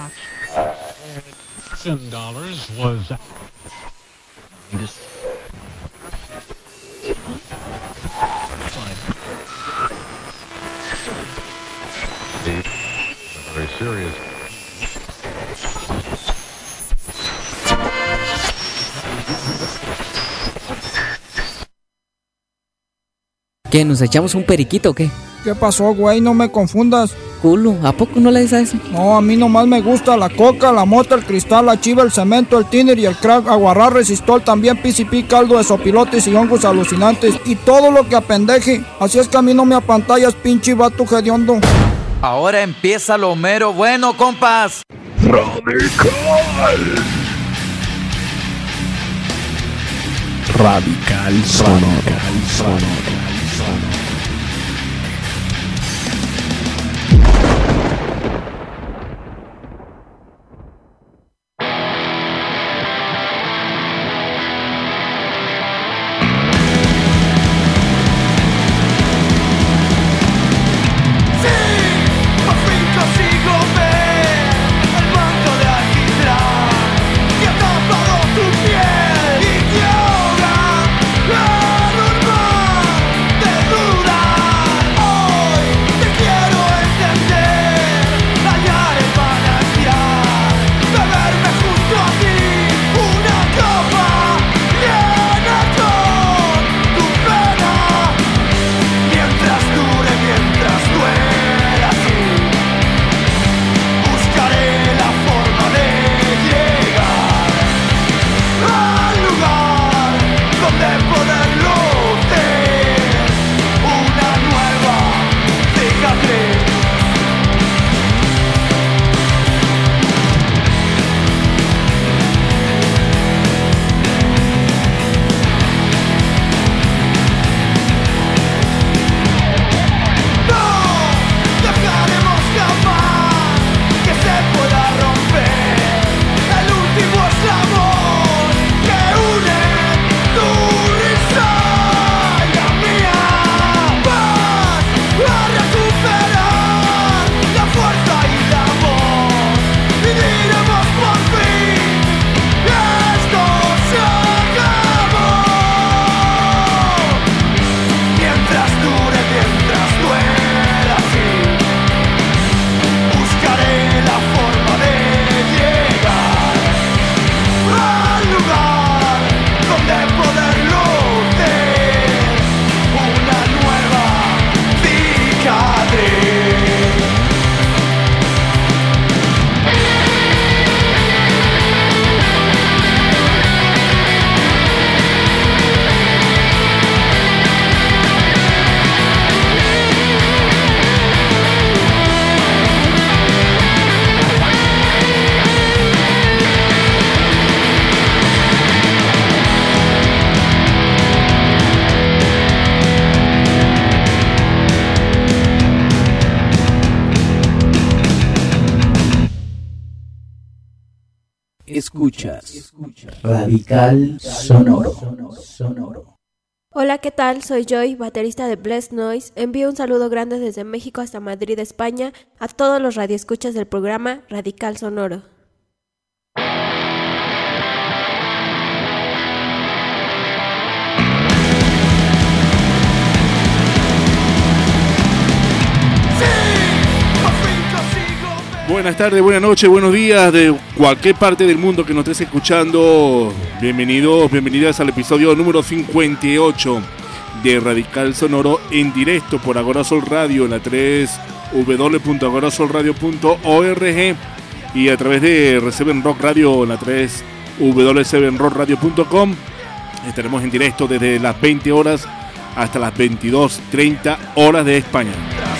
$10 was very serious. ¿Qué? ¿Nos echamos un periquito o qué? ¿Qué pasó, güey? No me confundas. Culo, ¿a poco no le dices a eso? No, a mí nomás me gusta la coca, la mota, el cristal, la chiva, el cemento, el tiner y el crack, aguarrá, resistol, también PCP, caldo de sopilotes y hongos alucinantes y todo lo que apendeje. Así es que a mí no me apantallas, pinche vato hediondo. Ahora empieza lo mero bueno, compas. Radical Sonoro. Escuchas Radical Sonoro. Hola, ¿qué tal? Soy Joy, baterista de Blessed Noise. Envío un saludo grande desde México hasta Madrid, España, a todos los radioescuchas del programa Radical Sonoro. Buenas tardes, buenas noches, buenos días de cualquier parte del mundo que nos estés escuchando. Bienvenidos, bienvenidas al episodio número 58 de Radical Sonoro en directo por Agora Sol Radio en la 3 www.agorasolradio.org y a través de Reseven Rock Radio en la 3 www.7rockradio.com. Estaremos en directo desde las 20 horas hasta las 22:30 horas de España.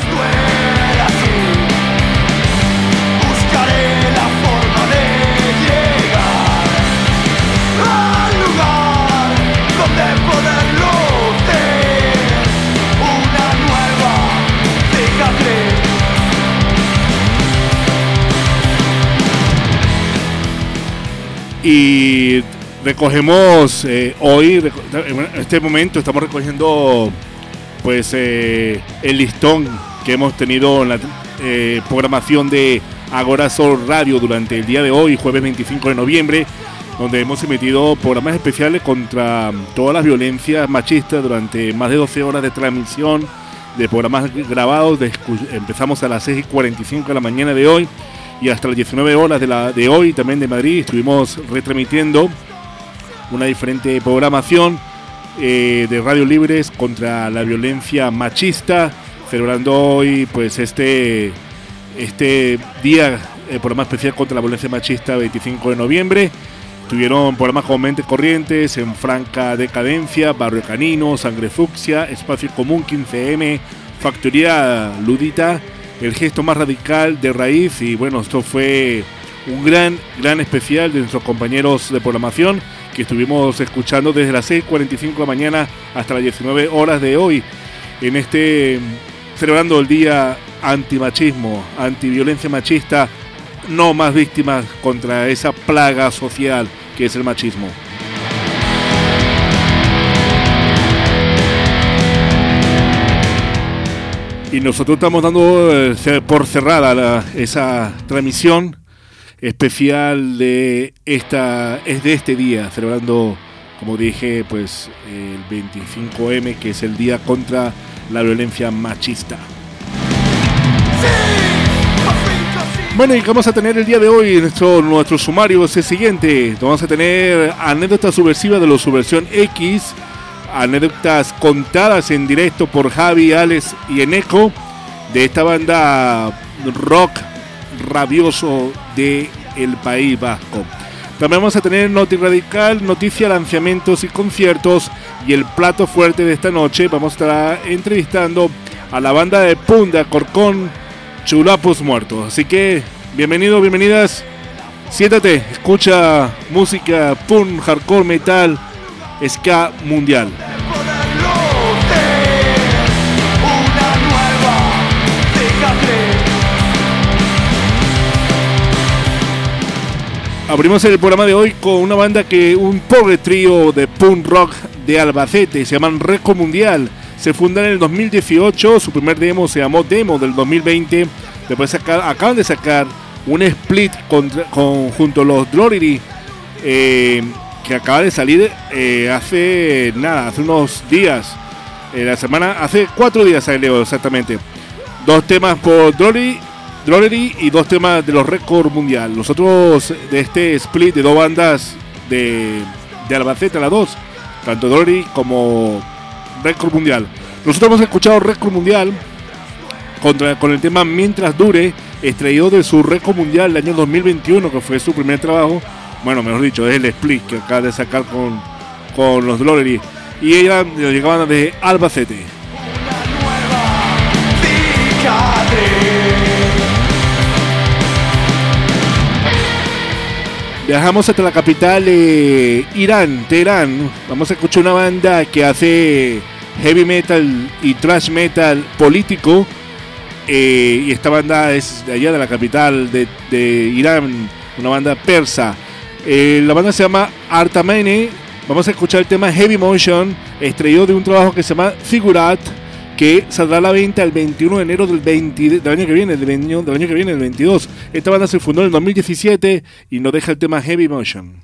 Y recogemos hoy, en este momento estamos recogiendo pues el listón que hemos tenido en la programación de Agora Sol Radio durante el día de hoy, jueves 25 de noviembre, donde hemos emitido programas especiales contra todas las violencias machistas durante más de 12 horas de transmisión de programas grabados. Empezamos a las 6:45 de la mañana de hoy y hasta las 19 horas de hoy, también de Madrid, estuvimos retransmitiendo una diferente programación de Radio Libres contra la violencia machista, celebrando hoy pues este día, programa especial contra la violencia machista, 25 de noviembre. Tuvieron programas como Mentes Corrientes, En Franca Decadencia, Barrio Canino, Sangre Fucsia, Espacio Común 15M, Factoría Ludita, El Gesto Más Radical de Raíz. Y bueno, esto fue un gran especial de nuestros compañeros de programación que estuvimos escuchando desde las 6:45 de la mañana hasta las 19 horas de hoy, celebrando el día antimachismo, antiviolencia machista. No más víctimas contra esa plaga social que es el machismo. Y nosotros estamos dando por cerrada esa transmisión especial de este día, celebrando, como dije, pues el 25M, que es el día contra la violencia machista. Bueno, y que vamos a tener el día de hoy, nuestro sumario es el siguiente. Vamos a tener anécdotas subversivas de los Subversión X, anécdotas contadas en directo por Javi, Alex y Eneco, de esta banda rock rabioso de el País Vasco. También vamos a tener Noti Radical, noticia, lanzamientos y conciertos. Y el plato fuerte de esta noche, vamos a estar entrevistando a la banda de punk de Alcorcón, Chulapos Muertos. Así que bienvenidos, bienvenidas. Siéntate, escucha música punk, hardcore, metal, ska mundial. Abrimos el programa de hoy con una banda un pobre trío de punk rock de Albacete, se llaman Record Mundial. Se fundan en el 2018, su primer demo se llamó Demo del 2020. Después acaban de sacar un split junto a los Drollery, que acaba de salir hace unos días. Hace 4 días salió exactamente. 2 temas por Drollery y 2 temas de los Record Mundial. Nosotros de este split de 2 bandas de Albacete, las 2, tanto Drollery como Record Mundial. Nosotros hemos escuchado Record Mundial con el tema Mientras Dure, extraído de su Record Mundial del año 2021, que fue su primer trabajo. Bueno, mejor dicho, es el split que acaba de sacar con los Drollery. Y ella llegaban de Albacete. Viajamos hasta la capital de Irán, Teherán. Vamos a escuchar una banda que hace heavy metal y thrash metal político. Y esta banda es de allá de la capital de Irán, una banda persa. La banda se llama Artamene. Vamos a escuchar el tema Heavy Motion, extraído de un trabajo que se llama Figurat, que saldrá a la venta el 21 de enero del año que viene, el 22. Esta banda se fundó en el 2017 y nos deja el tema Heavy Motion.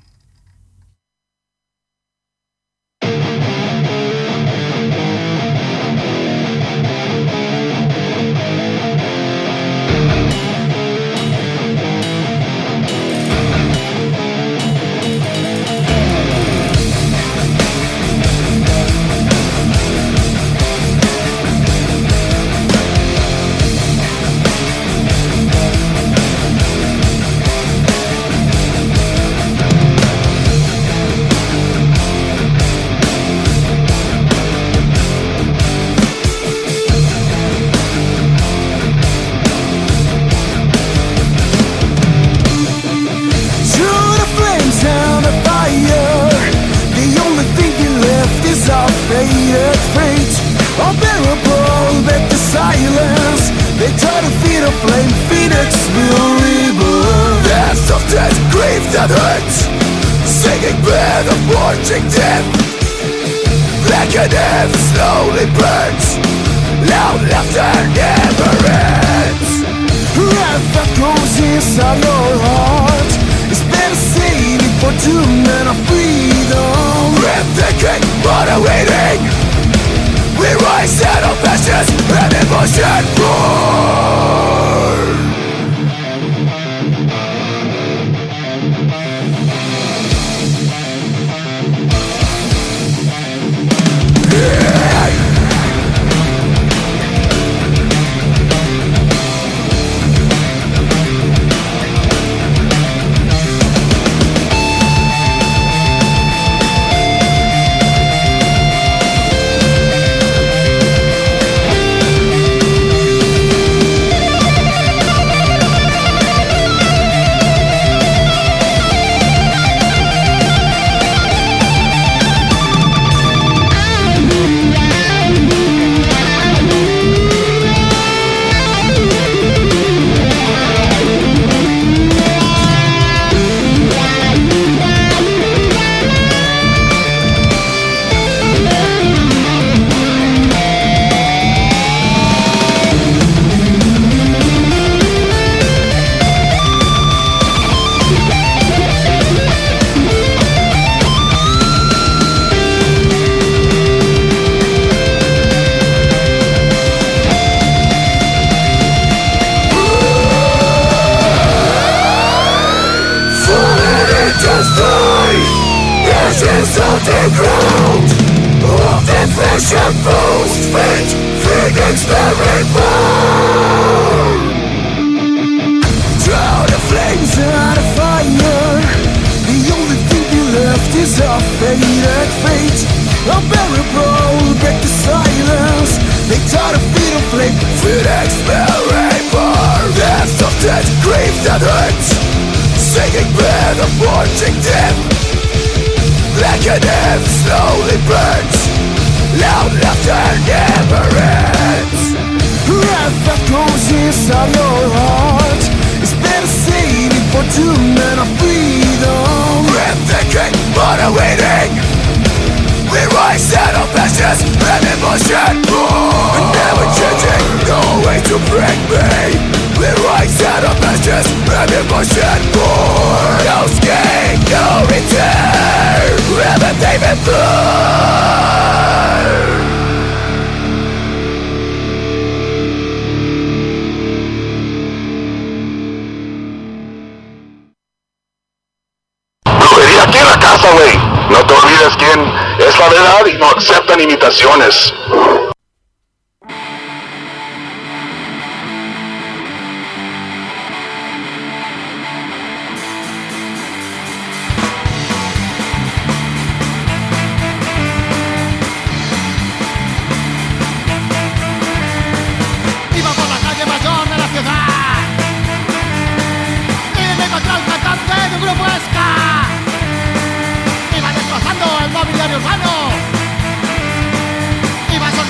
Slowly burns, loud laughter never ends. Life that goes inside your heart is better saving for two men of freedom. We're thinking, moderating. We rise out of ashes and emotion burn. Imitaciones. Iba por la calle mayor de la ciudad y me encontré un cantante de un grupo ska. Iba destrozando el mobiliario urbano. Iba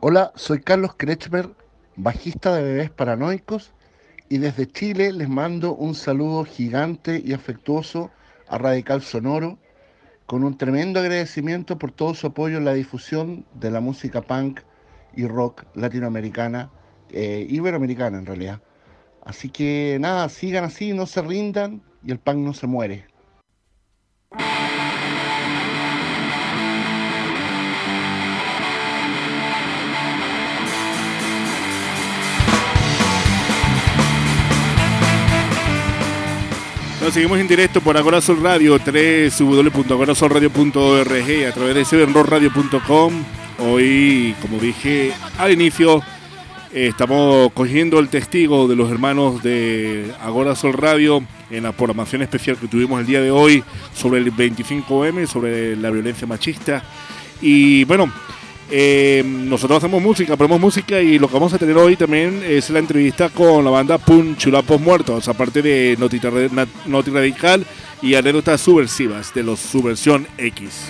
Hola, soy Carlos Kretschmer, bajista de Bebés Paranoicos, y desde Chile les mando un saludo gigante y afectuoso a Radical Sonoro, con un tremendo agradecimiento por todo su apoyo en la difusión de la música punk y rock latinoamericana, iberoamericana en realidad. Así que nada, sigan así, no se rindan y el punk no se muere. Nos seguimos en directo por Agora Sol Radio, www.agorasolradio.org, a través de sevenrockradio.com. Hoy, como dije al inicio, estamos cogiendo el testigo de los hermanos de Agora Sol Radio en la programación especial que tuvimos el día de hoy sobre el 25M, sobre la violencia machista. Y bueno, nosotros hacemos música, ponemos música, y lo que vamos a tener hoy también es la entrevista con la banda Punk Chulapos Muertos, aparte de Noti Radical y anécdotas subversivas de los Subversión X.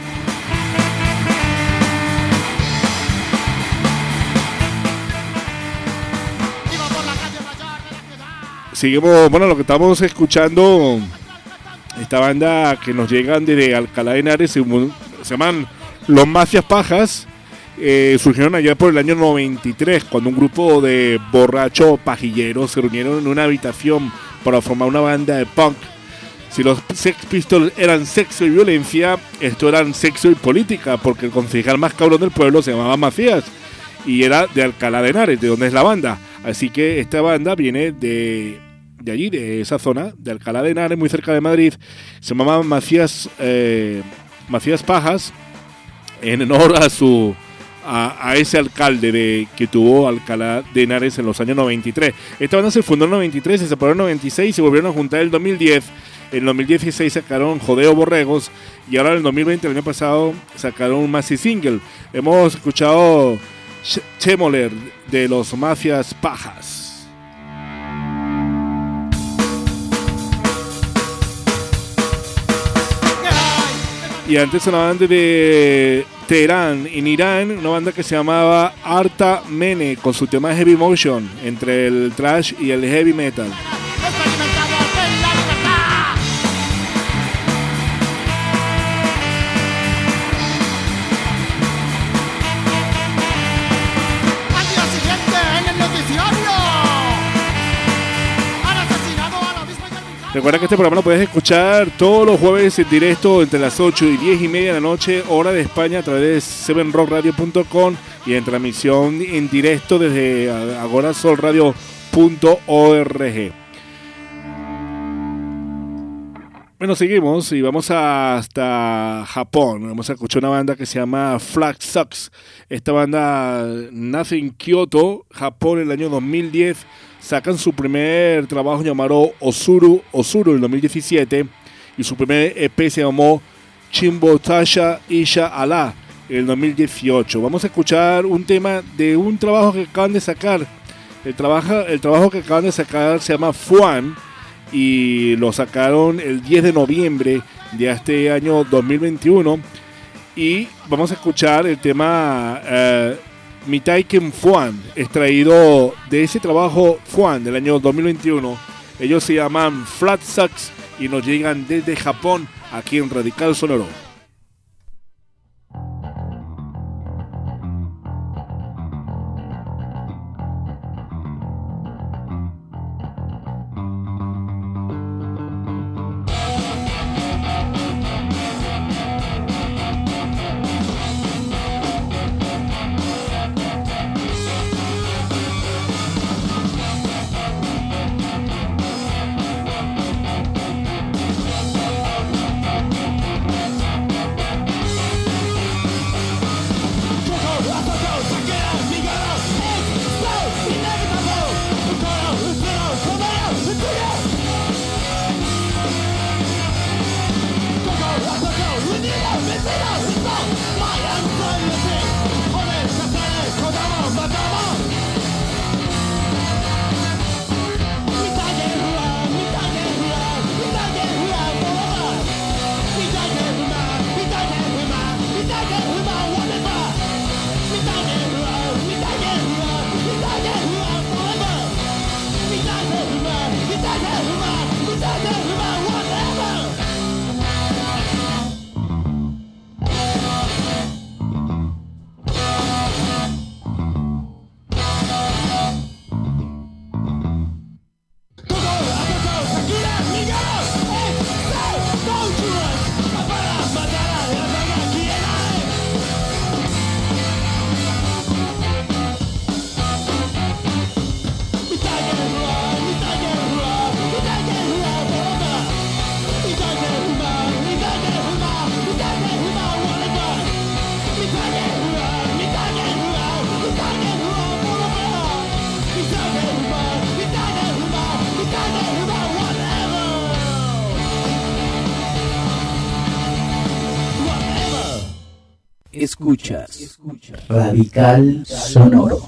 Seguimos, bueno, lo que estamos escuchando, esta banda que nos llegan desde Alcalá de Henares, se llaman Los Mafias Pajas. Surgieron allá por el año 93, cuando un grupo de borrachos pajilleros se reunieron en una habitación para formar una banda de punk. Si los Sex Pistols eran sexo y violencia, esto eran sexo y política, porque el concejal más cabrón del pueblo se llamaba Macías y era de Alcalá de Henares, de donde es la banda. Así que esta banda viene de allí, de esa zona, de Alcalá de Henares, muy cerca de Madrid. Se llamaba Macías Pajas, en honor a ese alcalde que tuvo Alcalá de Henares en los años 93. Esta banda se fundó en 93, se separó en 96 y se volvieron a juntar en el 2010. En 2016 sacaron Jodeo Borregos y ahora en el 2020, el año pasado, sacaron un maxi single. Hemos escuchado Chemoler de los Mafias Pajas. Y antes una banda de Teherán, en Irán, una banda que se llamaba Arta Mene, con su tema Heavy Motion, entre el thrash y el heavy metal. Recuerda que este programa lo puedes escuchar todos los jueves en directo entre las 8 y 10 y media de la noche, hora de España, a través de sevenrockradio.com y en transmisión en directo desde agorasolradio.org. Bueno, seguimos y vamos hasta Japón. Vamos a escuchar una banda que se llama Flag Sucks. Esta banda nace en Kioto, Japón, en el año 2010. Sacan su primer trabajo llamado Osuru en 2017, y su primer EP se llamó Chimbotasha Isha Allah en el 2018. Vamos a escuchar un tema de un trabajo que acaban de sacar. El trabajo que acaban de sacar se llama Fuan y lo sacaron el 10 de noviembre de este año 2021. Y vamos a escuchar el tema Mitaiken Fuan, extraído de ese trabajo Fuan del año 2021. Ellos se llaman Flat Sucks y nos llegan desde Japón aquí en Radical Sonoro. Escuchas Radical Sonoro.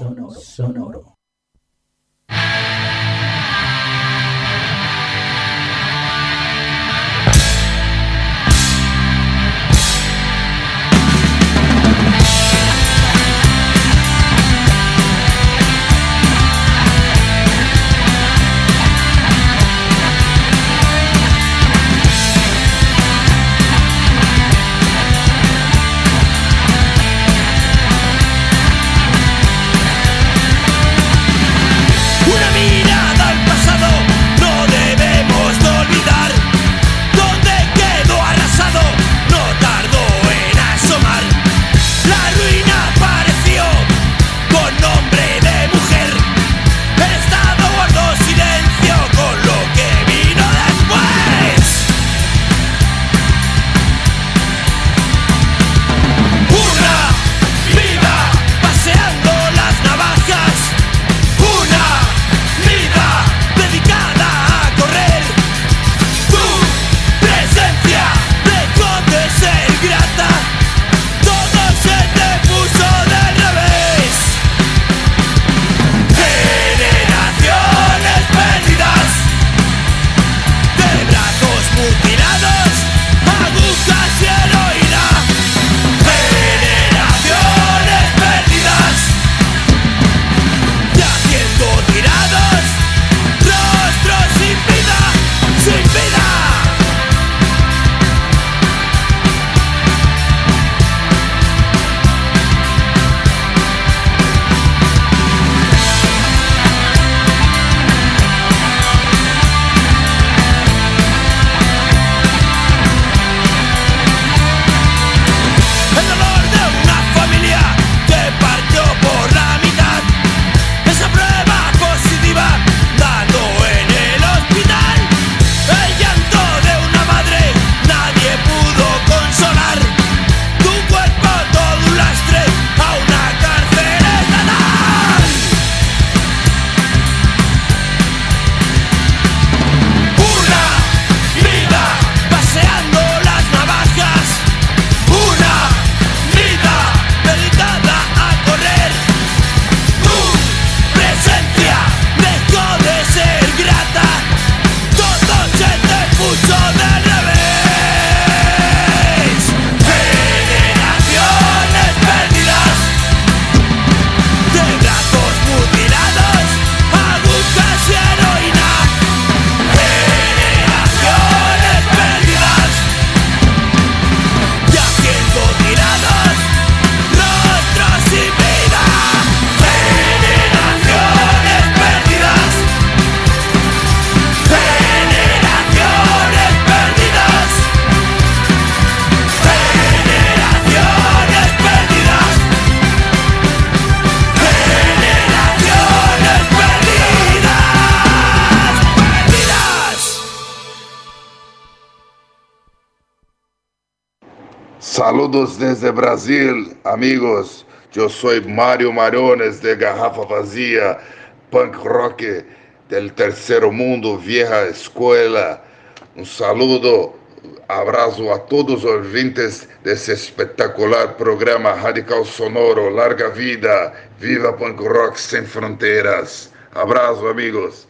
Saludos desde Brasil, amigos. Yo soy Mario Marones de Garrafa Vazia, punk rock del tercero mundo, vieja escuela. Un saludo, abrazo a todos los oyentes de ese espectacular programa Radical Sonoro. Larga vida, viva punk rock sin fronteras. Abrazo, amigos.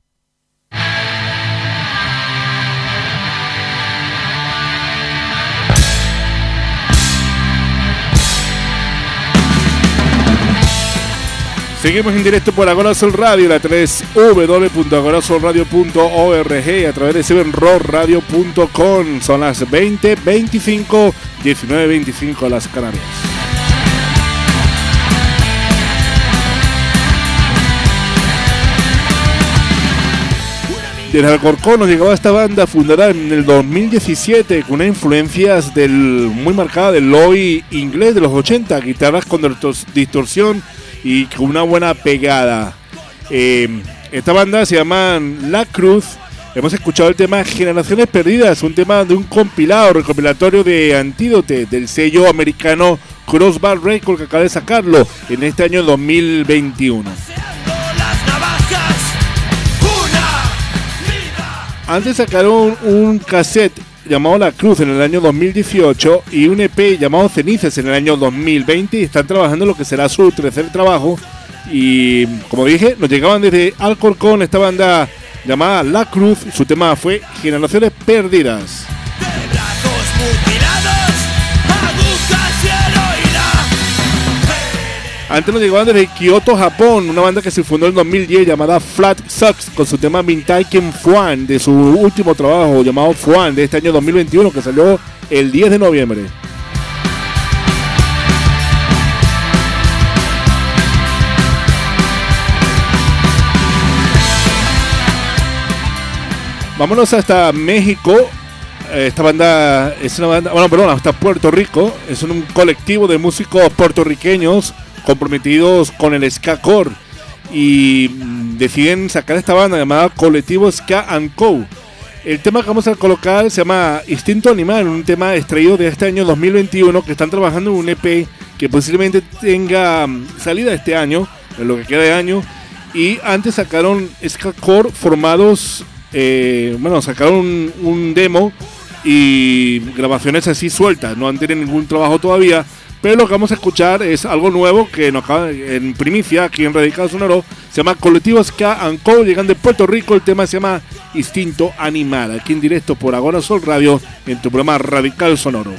Seguimos en directo por Agora Sol Radio, la 3 www.agorasolradio.org, a través de 7rockradio.com. Son las 20:25, 19:25 las Canarias. Desde Alcorcón nos llegaba esta banda fundada en el 2017 con unas influencias muy marcada del Lloyd inglés de los 80, guitarras con distorsión y con una buena pegada. Esta banda se llama La Cruz. Hemos escuchado el tema Generaciones Perdidas, un tema de un recopilatorio de Antídote del sello americano Crossbar Records, que acaba de sacarlo en este año 2021. Antes sacaron un cassette llamado La Cruz en el año 2018 y un EP llamado Cenizas en el año 2020 y están trabajando en lo que será su tercer trabajo. Y como dije, nos llegaban desde Alcorcón esta banda llamada La Cruz. Su tema fue Generaciones Perdidas. Antes nos llegaban desde Kioto, Japón, una banda que se fundó en 2010 llamada Flat Sucks con su tema Mintaiken Fuan de su último trabajo llamado Fuan de este año 2021 que salió el 10 de noviembre. Vámonos hasta México. Esta banda es una banda, hasta Puerto Rico. Es un colectivo de músicos puertorriqueños comprometidos con el ska-core y deciden sacar esta banda llamada Colectivo Ska & Co. El tema que vamos a colocar se llama Instinto Animal, un tema extraído de este año 2021 que están trabajando en un EP que posiblemente tenga salida este año, en lo que queda de año. Y antes sacaron ska-core formados, sacaron un demo y grabaciones así sueltas, no han tenido ningún trabajo todavía. Pero lo que vamos a escuchar es algo nuevo que nos acaba en primicia aquí en Radical Sonoro. Se llama Colectivo Ska & Co. Llegan de Puerto Rico. El tema se llama Instinto Animal. Aquí en directo por Agora Sol Radio en tu programa Radical Sonoro.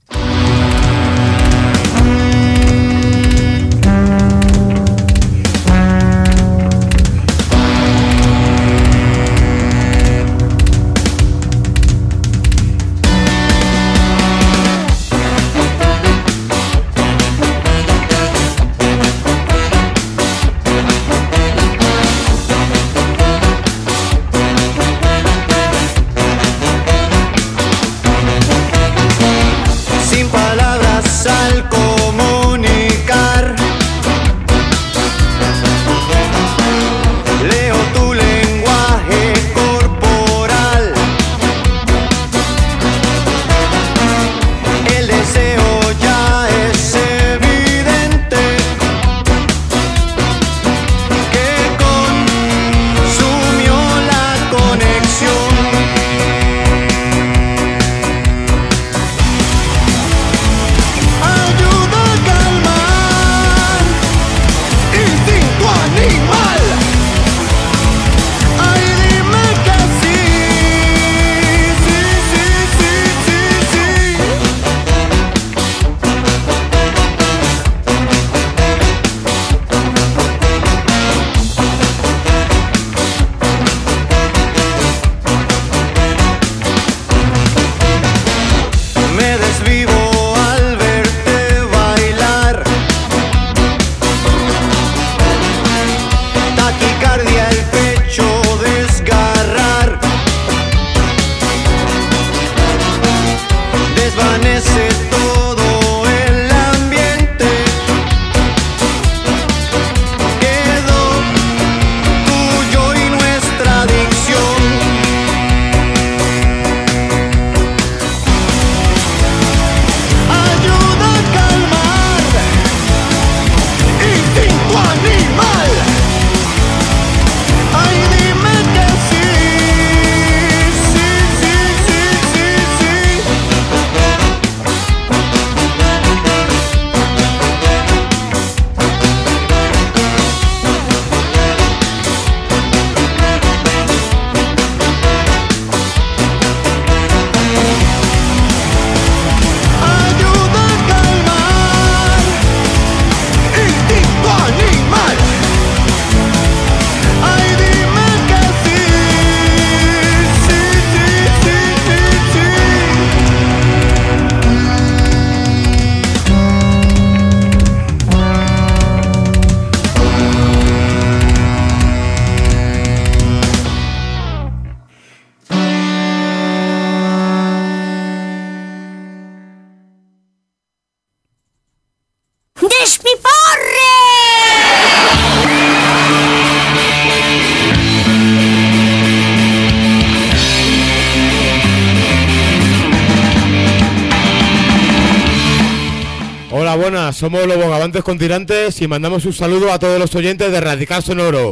Hola, buenas, somos los Bogavantes con Tirantes y mandamos un saludo a todos los oyentes de Radical Sonoro.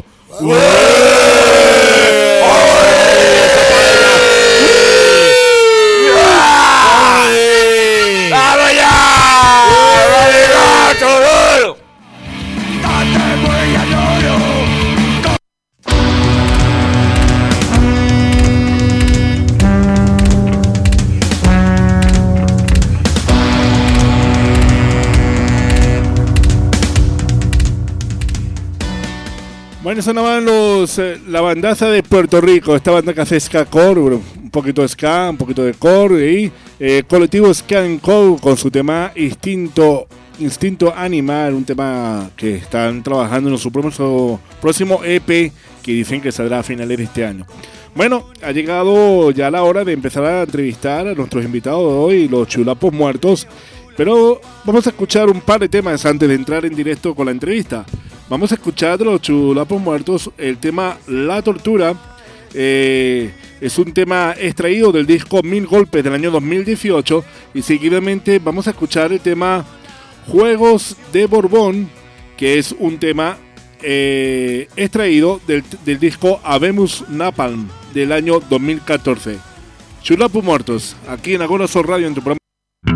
Bueno, sonaban la bandaza de Puerto Rico, esta banda que hace ska core, un poquito de ska, un poquito de core, y colectivo Ska and Core con su tema Instinto Animal, un tema que están trabajando en su próximo EP que dicen que saldrá a finales de este año. Bueno, ha llegado ya la hora de empezar a entrevistar a nuestros invitados de hoy, los Chulapos Muertos, pero vamos a escuchar un par de temas antes de entrar en directo con la entrevista. Vamos a escuchar de los Chulapos Muertos el tema La Tortura. Es un tema extraído del disco 1000 Golpes del año 2018 y seguidamente vamos a escuchar el tema Juegos de Borbón, que es un tema extraído del disco Habemus Napalm del año 2014. Chulapos Muertos, aquí en Agora Sol Radio en tu programa.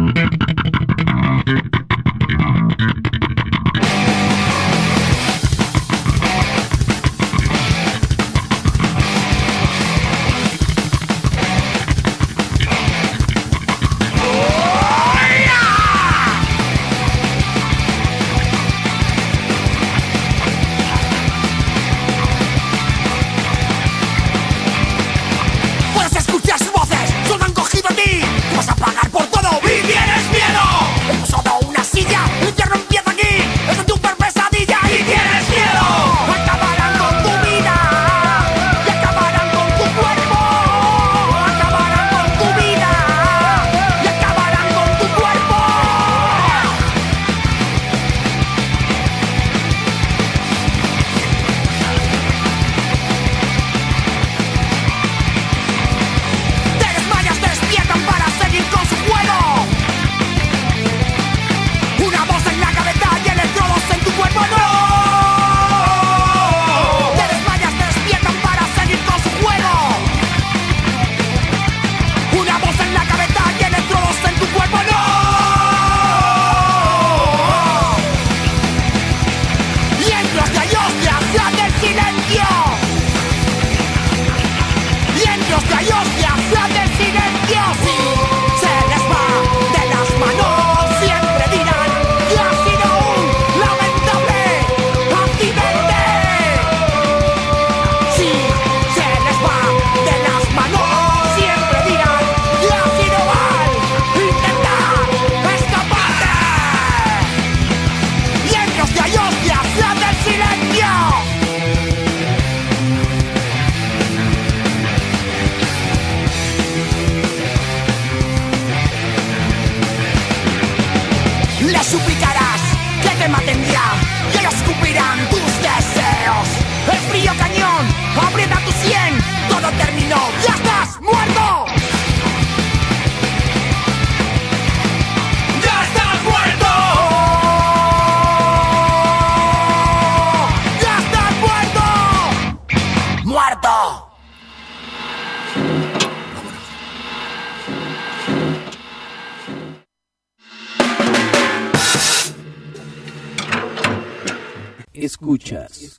Escuchas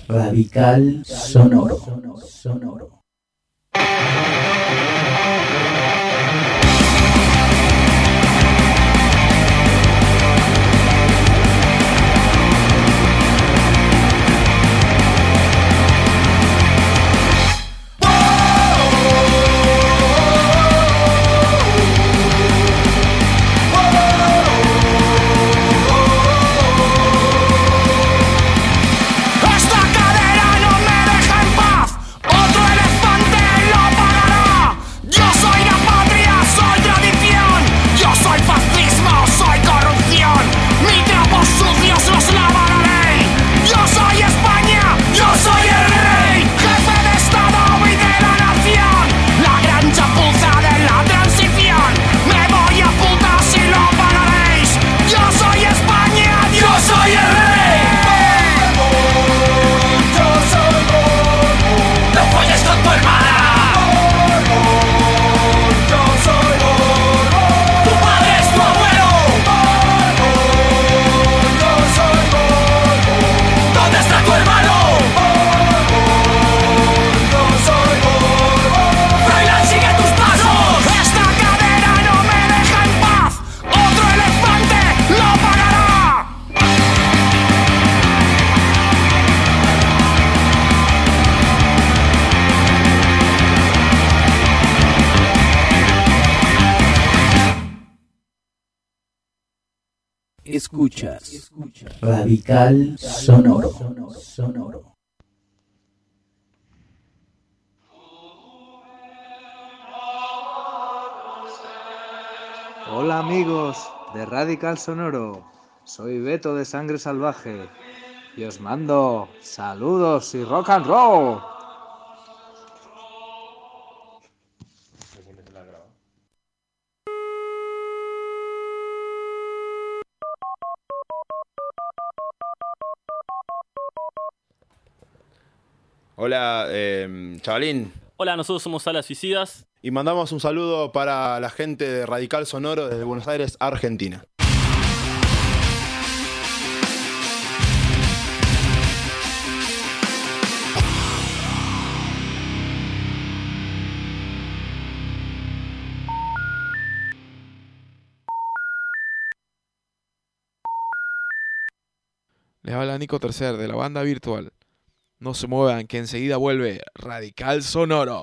Radical Sonoro. Soy la patria, soy Escuchas Radical Sonoro. Hola amigos de Radical Sonoro, soy Beto de Sangre Salvaje y os mando saludos y rock and roll. Hola, chavalín. Hola, nosotros somos Alas Suicidas. Y mandamos un saludo para la gente de Radical Sonoro desde Buenos Aires, Argentina. Les habla Nico Tercer de la banda virtual. No se muevan, que enseguida vuelve Radical Sonoro.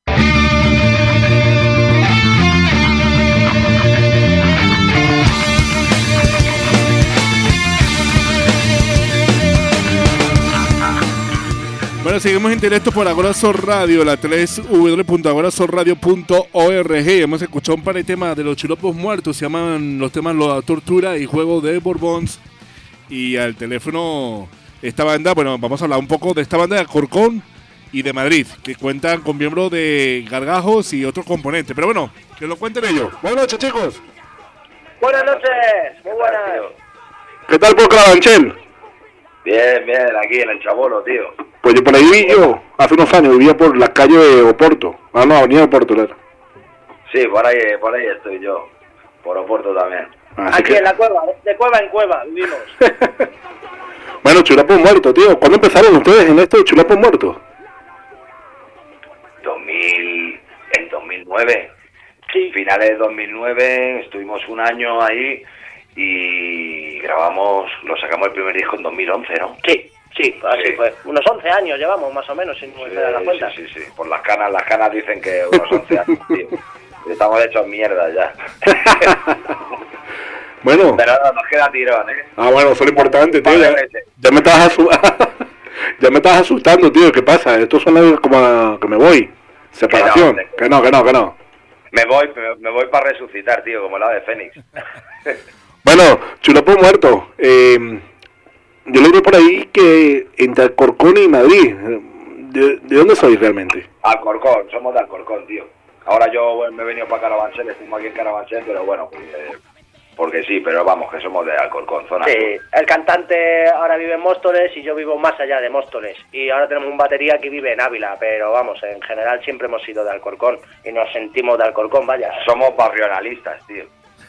Bueno, seguimos en directo por Agorazo Radio, la 3w.agorazoradio.org. Hemos escuchado un par de temas de los Chulapos Muertos, se llaman los temas La Tortura y Juego de Borbons. Y al teléfono esta banda, bueno, vamos a hablar un poco de esta banda de Alcorcón y de Madrid, que cuentan con miembros de Gargajos y otros componentes. Pero bueno, que lo cuenten ellos. Buenas noches, chicos. Buenas noches, muy buenas. ¿Qué tal por Carabanchel? Bien, aquí en el Chabolo, tío. Pues yo por ahí vi yo, hace unos años, vivía por la calle de Oporto. Ah, no, avenida Oporto, ¿verdad? Sí, por ahí estoy yo, por Oporto también. Así aquí que... en la cueva, de cueva en cueva, vivimos. Bueno, Chulapos Muertos, tío. ¿Cuándo empezaron ustedes en esto de Chulapos Muertos? En 2009. Sí. Finales de 2009, estuvimos un año ahí y lo sacamos el primer disco en 2011, ¿no? Sí, así fue. Unos 11 años llevamos, más o menos, sin me da la cuenta. Sí. Por las canas dicen que unos 11 años, tío. Estamos hechos mierda ya. Bueno. Pero no, nos queda tirón, ¿eh? Ah, bueno, eso es lo importante, tío. Ya me estabas asustando, tío. ¿Qué pasa? Esto suena como a que me voy. Separación. Que no. Me voy para resucitar, tío, como la de Fénix. Bueno, Chulapos Muertos. Yo leí por ahí que entre Alcorcón y Madrid. ¿De dónde sois realmente? Alcorcón, somos de Alcorcón, tío. Ahora yo me he venido para Carabanchel, estamos aquí en Carabanchel, pero bueno, porque sí, pero vamos, que somos de Alcorcón, zona. Sí, el cantante ahora vive en Móstoles y yo vivo más allá de Móstoles. Y ahora tenemos un batería que vive en Ávila, pero vamos, en general siempre hemos sido de Alcorcón y nos sentimos de Alcorcón, vaya. Somos barrionalistas, tío.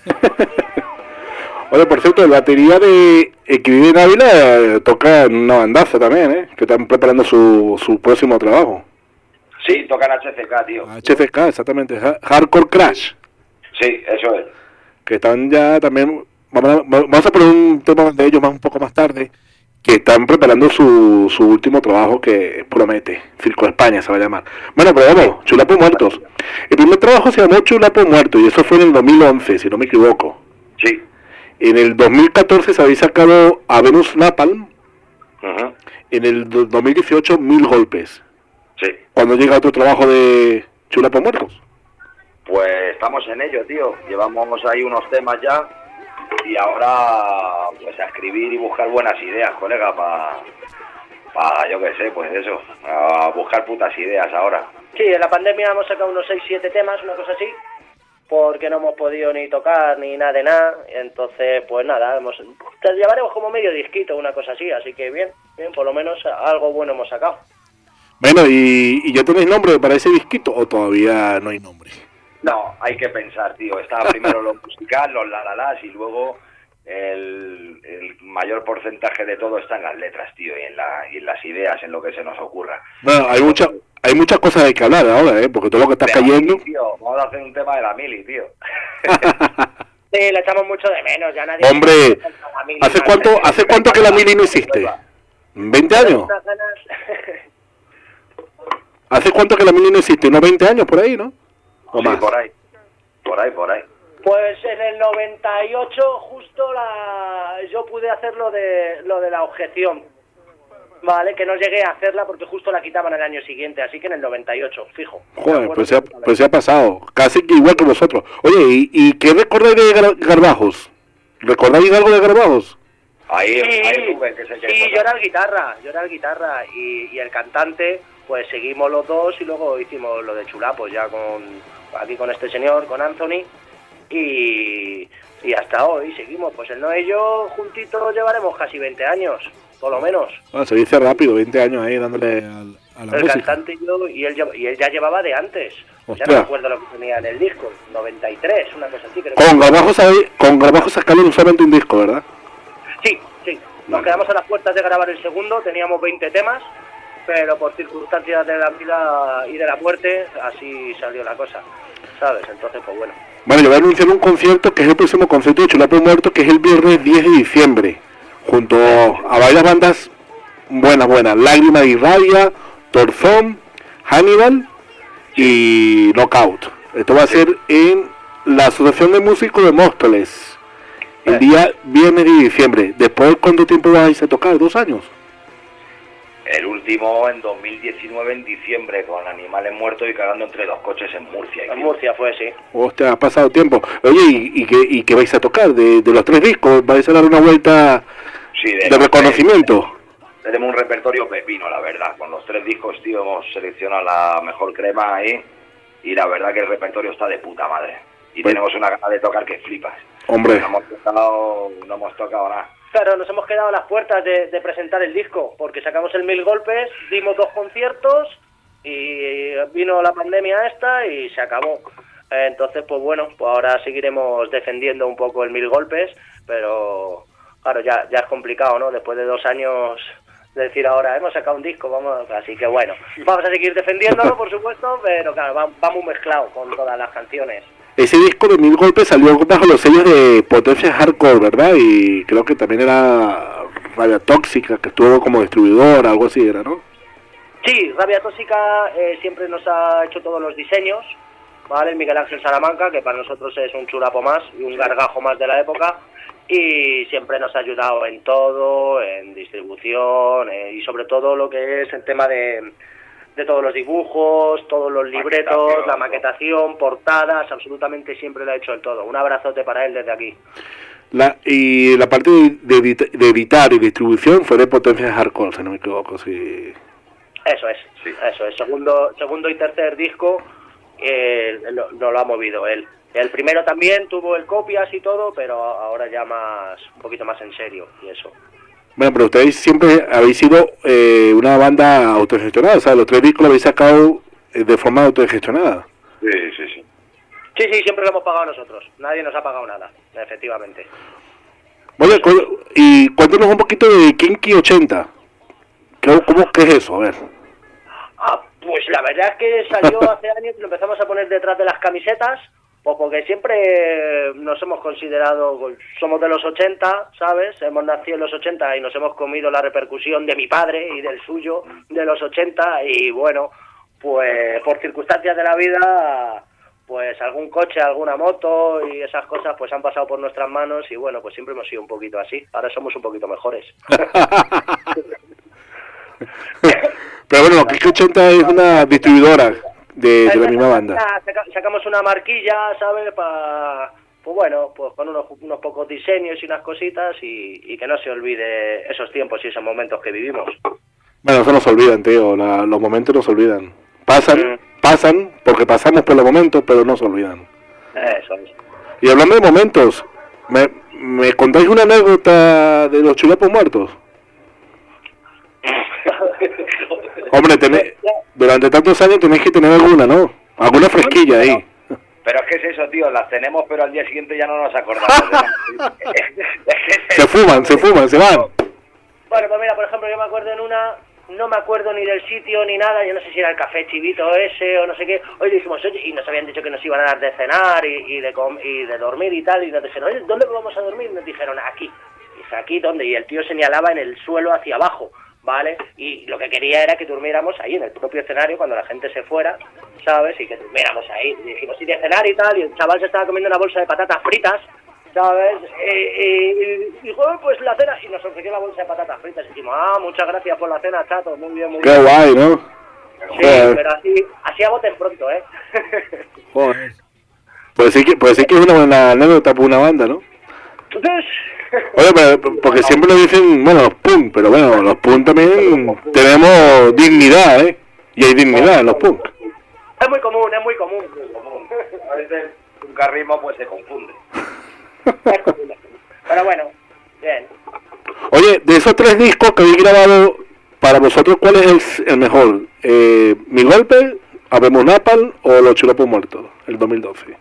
Oye, por cierto, el batería que vive en Ávila toca en una bandaza también, que están preparando su próximo trabajo. Sí, tocan HCK, tío. HCK, exactamente. Hardcore Crash. Sí, eso es. Que están ya también... Vamos a poner un tema de ellos un poco más tarde. Que están preparando su último trabajo que promete. Circo España se va a llamar. Bueno, pero vamos, Chulapos Muertos. El primer trabajo se llamó Chulapos Muertos y eso fue en el 2011, si no me equivoco. Sí. En el 2014 se habéis sacado a Venus Napalm. En el 2018, 1000 golpes. Sí. ¿Cuándo llega otro trabajo de Chulapos Muertos? Pues estamos en ello, tío. Llevamos ahí unos temas ya y ahora pues a escribir y buscar buenas ideas, colega, para yo qué sé, pues eso, a buscar putas ideas ahora. Sí, en la pandemia hemos sacado unos 6-7 temas, una cosa así, porque no hemos podido ni tocar ni nada de nada, entonces pues nada, te llevaremos como medio disquito, una cosa así que bien, por lo menos algo bueno hemos sacado. Bueno, ¿y ya tenéis nombre para ese disquito o todavía no hay nombre? No, hay que pensar, tío. Está primero lo musical, los la y luego el mayor porcentaje de todo está en las letras, tío, y en las ideas, en lo que se nos ocurra. Bueno, hay muchas cosas de que hablar ahora, porque todo lo que está cayendo... Mili, tío. Vamos a hacer un tema de la Mili, tío. Sí, le echamos mucho de menos, ya nadie... Hombre, ¿hace cuánto que la Mili no existe? ¿20 años? ¿Hace cuánto que la Mili no existe? ¿Unos 20 años por ahí, no? ¿O sí, más? por ahí. Pues en el 98 justo yo pude hacer lo de la objeción, ¿vale? Que no llegué a hacerla porque justo la quitaban el año siguiente, así que en el 98, fijo. Joder, pues se ha pasado, casi que igual que vosotros. Oye, ¿y qué recordáis de Garbajos? ¿Recordáis algo de Garbajos? Ahí Rubén, que se sí, yo era el guitarra y el cantante, pues seguimos los dos y luego hicimos lo de Chulapos ya aquí con este señor, con Anthony. Y hasta hoy seguimos, pues el Noé y yo juntitos llevaremos casi 20 años, por lo menos. Bueno, se dice rápido, 20 años ahí dándole a la música. El cantante y yo, y él ya llevaba de antes. Ostras. Ya no me acuerdo lo que tenía en el disco, 93, una cosa así. Creo Con Garbajos sacaron solamente un disco, ¿verdad? Sí. Nos quedamos a las puertas de grabar el segundo, teníamos 20 temas, pero por circunstancias de la vida y de la muerte, así salió la cosa, ¿sabes? Entonces, pues bueno. Bueno, yo voy a anunciar un concierto que es el próximo concierto de Chulapos Muertos, que es el viernes 10 de diciembre, junto a varias bandas buenas, Lágrima de Irradia, Torzón, Hannibal y Knockout. Esto va a ser en la Asociación de Músicos de Móstoles, el día viernes de diciembre. Después, ¿cuánto tiempo vais a tocar? ¿2 años? El último en 2019, en diciembre, con Animales Muertos y cagando entre dos coches en Murcia. En Murcia fue, sí. Hostia, ha pasado tiempo. Oye, ¿y qué vais a tocar? ¿De los 3 discos? ¿Vais a dar una vuelta de reconocimiento? Tenemos un repertorio pepino, la verdad. Con los 3 discos, tío, hemos seleccionado la mejor crema ahí. Y la verdad que el repertorio está de puta madre. Y tenemos una gana de tocar que flipas. Hombre. No hemos tocado nada. Claro, nos hemos quedado a las puertas de presentar el disco, porque sacamos el 1000 golpes, dimos 2 conciertos y vino la pandemia esta y se acabó. Entonces, pues bueno, pues ahora seguiremos defendiendo un poco el 1000 golpes, pero claro, ya es complicado, ¿no? Después de 2 años decir ahora, hemos sacado un disco, así que bueno, vamos a seguir defendiéndolo, por supuesto, pero claro, vamos mezclados con todas las canciones. Ese disco de 1000 golpes salió bajo los sellos de Potencia Hardcore, ¿verdad? Y creo que también era Rabia Tóxica, que estuvo como distribuidor, algo así era, ¿no? Sí, Rabia Tóxica siempre nos ha hecho todos los diseños, ¿vale? Miguel Ángel Salamanca, que para nosotros es un chulapo más y un gargajo más de la época, y siempre nos ha ayudado en todo, en distribución, y sobre todo lo que es el tema de todos los dibujos, todos los libretos, la maquetación, portadas, absolutamente siempre lo ha hecho el todo. Un abrazote para él desde aquí. Y la parte de editar y distribución fue de Potencia Hardcore, si no me equivoco, sí. Eso es, sí. Eso es. Segundo y tercer disco no lo ha movido él. El primero también tuvo el copias y todo, pero ahora ya un poquito más en serio y eso. Bueno, pero ustedes siempre habéis sido una banda autogestionada, o sea, los 3 discos lo habéis sacado de forma autogestionada. Sí. Sí, siempre lo hemos pagado nosotros, nadie nos ha pagado nada, efectivamente. Bueno, y cuéntanos un poquito de Kinky 80. ¿Qué es eso? A ver. Pues la verdad es que salió hace años y lo empezamos a poner detrás de las camisetas, pues porque siempre nos hemos considerado, somos de los 80, ¿sabes? Hemos nacido en los 80 y nos hemos comido la repercusión de mi padre y del suyo de los 80 y bueno, pues por circunstancias de la vida, pues algún coche, alguna moto y esas cosas pues han pasado por nuestras manos y bueno, pues siempre hemos sido un poquito así, ahora somos un poquito mejores. Pero bueno, Kinky 80 es una distribuidora de la misma banda. Sacamos una marquilla, ¿sabes? Pues bueno, pues con unos pocos diseños y unas cositas y que no se olvide esos tiempos y esos momentos que vivimos. Bueno, eso no se olvidan, tío, los momentos no se olvidan. Pasan, porque pasamos por los momentos, pero no se olvidan. Eso es. Y hablando de momentos, ¿me contáis una anécdota de los Chulapos Muertos? Hombre, durante tantos años tenéis que tener alguna, ¿no? Alguna fresquilla ahí. Pero es que es eso, tío, las tenemos, pero al día siguiente ya no nos acordamos. Se fuman, se van. Bueno, pues mira, por ejemplo, yo me acuerdo en una, no me acuerdo ni del sitio ni nada, yo no sé si era el Café Chivito ese o no sé qué. Hoy dijimos, oye, y nos habían dicho que nos iban a dar de cenar y de dormir y tal, y nos dijeron, oye, ¿dónde vamos a dormir? Y nos dijeron, aquí. Y dije, ¿aquí dónde? Y el tío señalaba en el suelo hacia abajo. ¿vale? Y lo que quería era que durmiéramos ahí, en el propio escenario, cuando la gente se fuera, ¿sabes? Y que durmiéramos ahí. Y dijimos, sí, de escenario y tal, y el chaval se estaba comiendo una bolsa de patatas fritas, ¿sabes? Y dijo, pues la cena, y nos ofreció la bolsa de patatas fritas. Y dijimos, muchas gracias por la cena, chato, muy bien, muy bien. Qué guay, ¿no? Sí, pero así a bote pronto, ¿eh? Joder. Pues sí que es una buena anécdota para una banda, ¿no? Entonces... Oye, pero, porque siempre nos dicen, bueno, los punk, pero bueno, los punk también tenemos dignidad, ¿eh? Y hay dignidad en los punk. Es muy común, es muy común. A veces un carrismo pues se confunde. Pero bueno, bien. Oye, de esos 3 discos que habéis grabado, para vosotros, ¿cuál es el mejor? ¿Mi Golpe, Habemos Napalm o Los Chulapos Muertos, el 2012?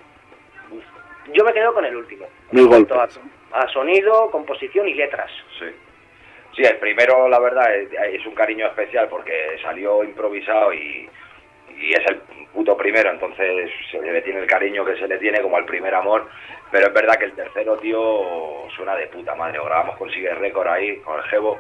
Yo me quedo con el último. Mil Golpes. A sonido, composición y letras. Sí, el primero, la verdad, es un cariño especial porque salió improvisado y es el puto primero, entonces se le tiene el cariño que se le tiene como al primer amor, pero es verdad que el tercero, tío, suena de puta madre. Lo grabamos con Sigue Record ahí, con el Jevo,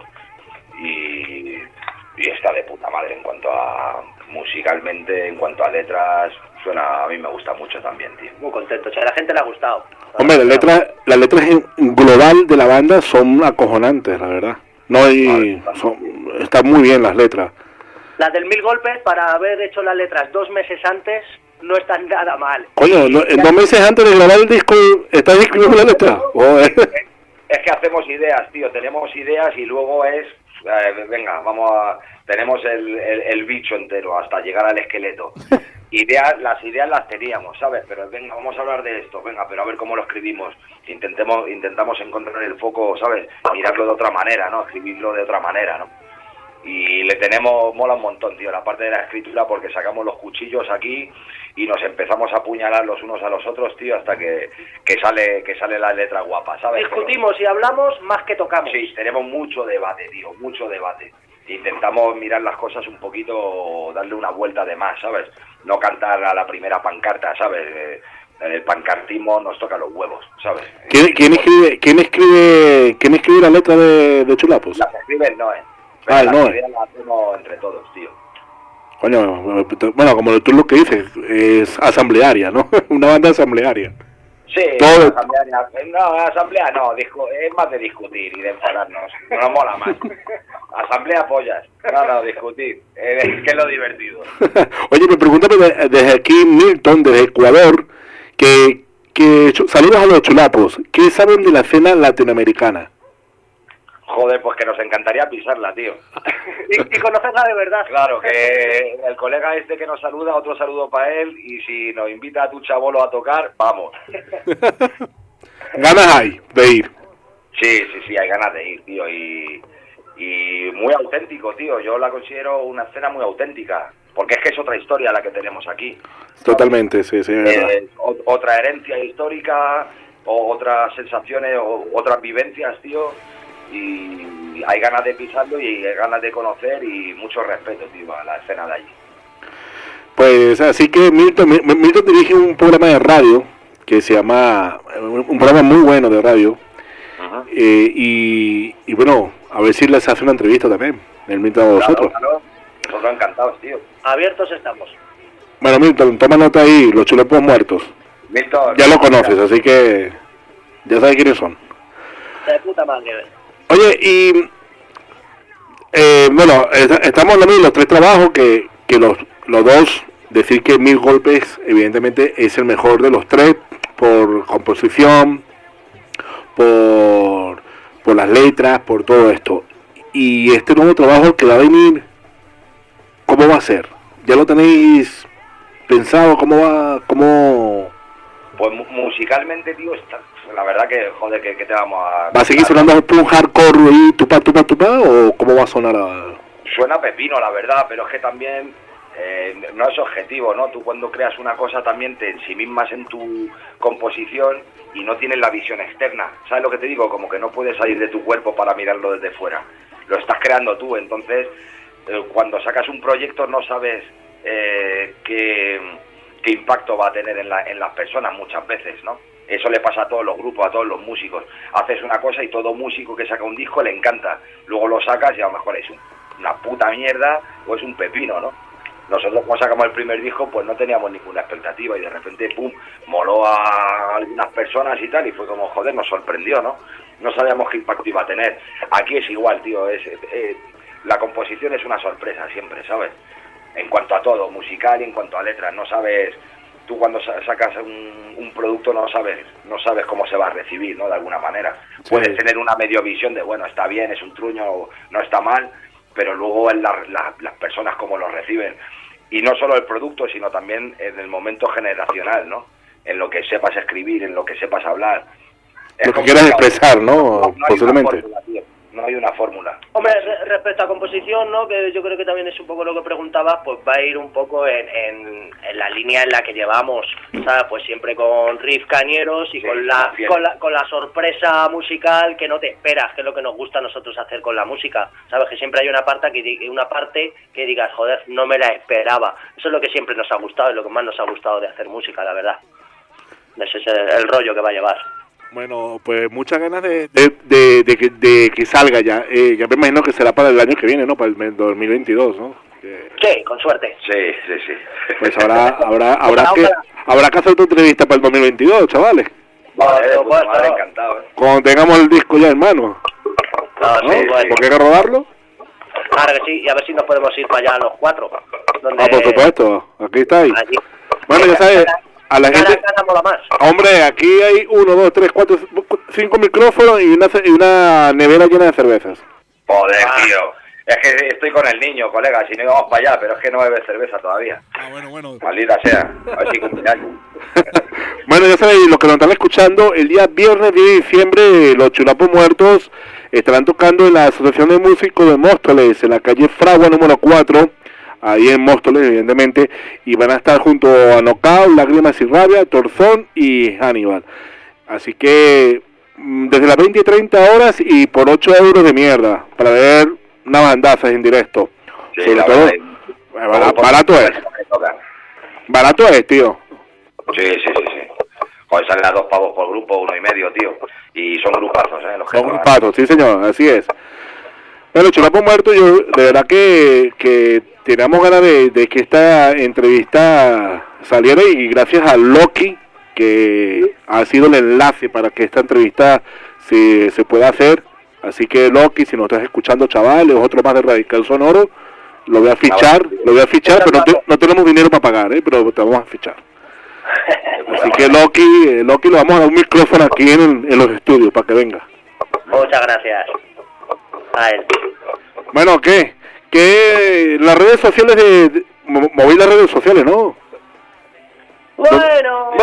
y está de puta madre en cuanto a musicalmente, en cuanto a letras, suena, a mí me gusta mucho también, tío. Muy contento, a la gente le ha gustado. Hombre, las letras en global de la banda son acojonantes, la verdad. No hay, están muy bien las letras. Las del Mil Golpes, para haber hecho las letras 2 meses antes, no están nada mal. Coño, en 2 meses antes de grabar el disco, ¿estás escribiendo la letra? Es que hacemos ideas, tío, tenemos ideas y luego es, venga, tenemos el bicho entero hasta llegar al esqueleto. Las ideas las teníamos, ¿sabes? Pero venga, vamos a hablar de esto, venga, pero a ver cómo lo escribimos. Intentamos encontrar el foco, ¿sabes? Mirarlo de otra manera, ¿no? Escribirlo de otra manera, ¿no? Y mola un montón, tío, la parte de la escritura, porque sacamos los cuchillos aquí y nos empezamos a apuñalar los unos a los otros, tío, hasta que sale la letra guapa, ¿sabes? Discutimos y hablamos más que tocamos. Sí, tenemos mucho debate, tío, mucho debate. Intentamos mirar las cosas un poquito, darle una vuelta de más, ¿sabes? No cantar a la primera pancarta, ¿sabes? El pancartismo nos toca los huevos, ¿sabes? ¿Quién escribe la letra de Chulapos? La escribe el Noé. El Noé. La hacemos entre todos, tío. Coño, bueno, como tú lo que dices, es asamblearia, ¿no? Una banda asamblearia. Sí, asamblea no, es más de discutir y de enfadarnos, nos mola más. Asamblea pollas, no, discutir, que es lo divertido. Oye, me pregúntame desde aquí, Milton, desde Ecuador, que saludos a los Chulapos, ¿qué saben de la escena latinoamericana? Joder, pues que nos encantaría pisarla, tío. y conocerla de verdad. Claro, que el colega este que nos saluda, otro saludo para él, y si nos invita a tu chabolo a tocar, vamos. ¿Ganas hay de ir? Sí, hay ganas de ir, tío, y muy auténtico, tío. Yo la considero una escena muy auténtica, porque es que es otra historia la que tenemos aquí. Totalmente, sí, es verdad. Otra herencia histórica, o otras sensaciones, o otras vivencias, tío. Y hay ganas de pisarlo y hay ganas de conocer y mucho respeto, tío, a la escena de allí. Pues así que Milton dirige un programa de radio que se llama, un programa muy bueno de radio, y bueno, a ver si les hace una entrevista también, el Milton a vosotros. Claro, nosotros encantados, tío. Abiertos estamos. Bueno, Milton, toma nota ahí, Los Chulapos Muertos. Milton, ya lo conoces, así que ya sabes quiénes son. De puta madre. Oye, y bueno, estamos hablando de los 3 trabajos que los 2, decir que Mil Golpes evidentemente es el mejor de los 3 por composición, por las letras, por todo esto. Y este nuevo trabajo que va a venir, ¿cómo va a ser? ¿Ya lo tenéis pensado? ¿Cómo? Pues musicalmente, tío, la verdad que, joder, que te vamos a... ¿Va a seguir sonando un hardcore y tupa, o cómo va a sonar? Suena pepino, la verdad, pero es que también no es objetivo, ¿no? Tú cuando creas una cosa también te ensimismas en tu composición y no tienes la visión externa. ¿Sabes lo que te digo? Como que no puedes salir de tu cuerpo para mirarlo desde fuera. Lo estás creando tú, entonces cuando sacas un proyecto no sabes qué impacto va a tener en las personas muchas veces, ¿no? Eso le pasa a todos los grupos, a todos los músicos. Haces una cosa y todo músico que saca un disco le encanta. Luego lo sacas y a lo mejor es un una puta mierda o es un pepino, ¿no? Nosotros cuando sacamos el primer disco pues no teníamos ninguna expectativa y de repente, pum, moló a algunas personas y tal, y fue como, joder, nos sorprendió, ¿no? No sabíamos qué impacto iba a tener. Aquí es igual, tío, la composición es una sorpresa siempre, ¿sabes? En cuanto a todo, musical y en cuanto a letras, no sabes... Tú cuando sacas un producto no sabes cómo se va a recibir, ¿no? De alguna manera. Sí. Puedes tener una medio visión de, bueno, está bien, es un truño, no está mal, pero luego en las personas cómo lo reciben. Y no solo el producto, sino también en el momento generacional, ¿no? En lo que sepas escribir, en lo que sepas hablar. Lo que quieras expresar, ¿no? Posiblemente. No hay una fórmula. Hombre, respecto a composición, ¿no? Que yo creo que también es un poco lo que preguntabas, pues va a ir un poco en la línea en la que llevamos, ¿sabes? Pues siempre con riff cañeros y sí, con la sorpresa musical que no te esperas, que es lo que nos gusta a nosotros hacer con la música, ¿sabes? Que siempre hay una parte que digas, joder, no me la esperaba. Eso es lo que siempre nos ha gustado y lo que más nos ha gustado de hacer música, la verdad. Ese es el rollo que va a llevar. Bueno, pues muchas ganas de que salga ya. Ya me imagino que será para el año que viene, ¿no? Para el 2022, ¿no? Sí, con suerte. Sí. Pues habrá que hacer tu entrevista para el 2022, chavales. Vale, pues encantado. Cuando tengamos el disco ya en mano. ¿No? Sí, porque hay que rodarlo. Claro que sí, y a ver si nos podemos ir para allá los 4. Por supuesto, aquí estáis. Allí. Bueno, ya sabes... A la gente, hombre, aquí hay 1, 2, 3, 4, 5 micrófonos y una nevera llena de cervezas. Joder, tío. Es que estoy con el niño, colega, si no íbamos para allá, pero es que no bebe cerveza todavía. Bueno. Maldita sea, a ver si cumpleaños. Bueno, ya sabéis, los que nos están escuchando, el día viernes 10 de diciembre, los Chulapos Muertos estarán tocando en la Asociación de Músicos de Móstoles, en la calle Fragua número 4, ahí en Móstoles, evidentemente, y van a estar junto a Knockout, Lágrimas y Rabia, Torzón y Hannibal. Así que desde las 20 y 30 horas y por 8 euros de mierda, para ver una bandaza en directo. Sí, sobre todo, barato es. Barato es, tío. Sí. Joder, salen a 2 pavos por grupo, 1,5, tío. Y son grupazos, los que son grupazos, sí señor, así es. Bueno, Chulapos Muertos, yo de verdad que teníamos ganas de que esta entrevista saliera y gracias a Loki, que ha sido el enlace para que esta entrevista se pueda hacer. Así que Loki, si nos estás escuchando, chavales, otro más de Radical Sonoro, lo voy a fichar, pero no tenemos dinero para pagar, pero te vamos a fichar. Así que Loki le vamos a dar un micrófono aquí en los estudios para que venga. Muchas gracias a él. Bueno, ¿qué? Las redes sociales moví las redes sociales, ¿no? Bueno.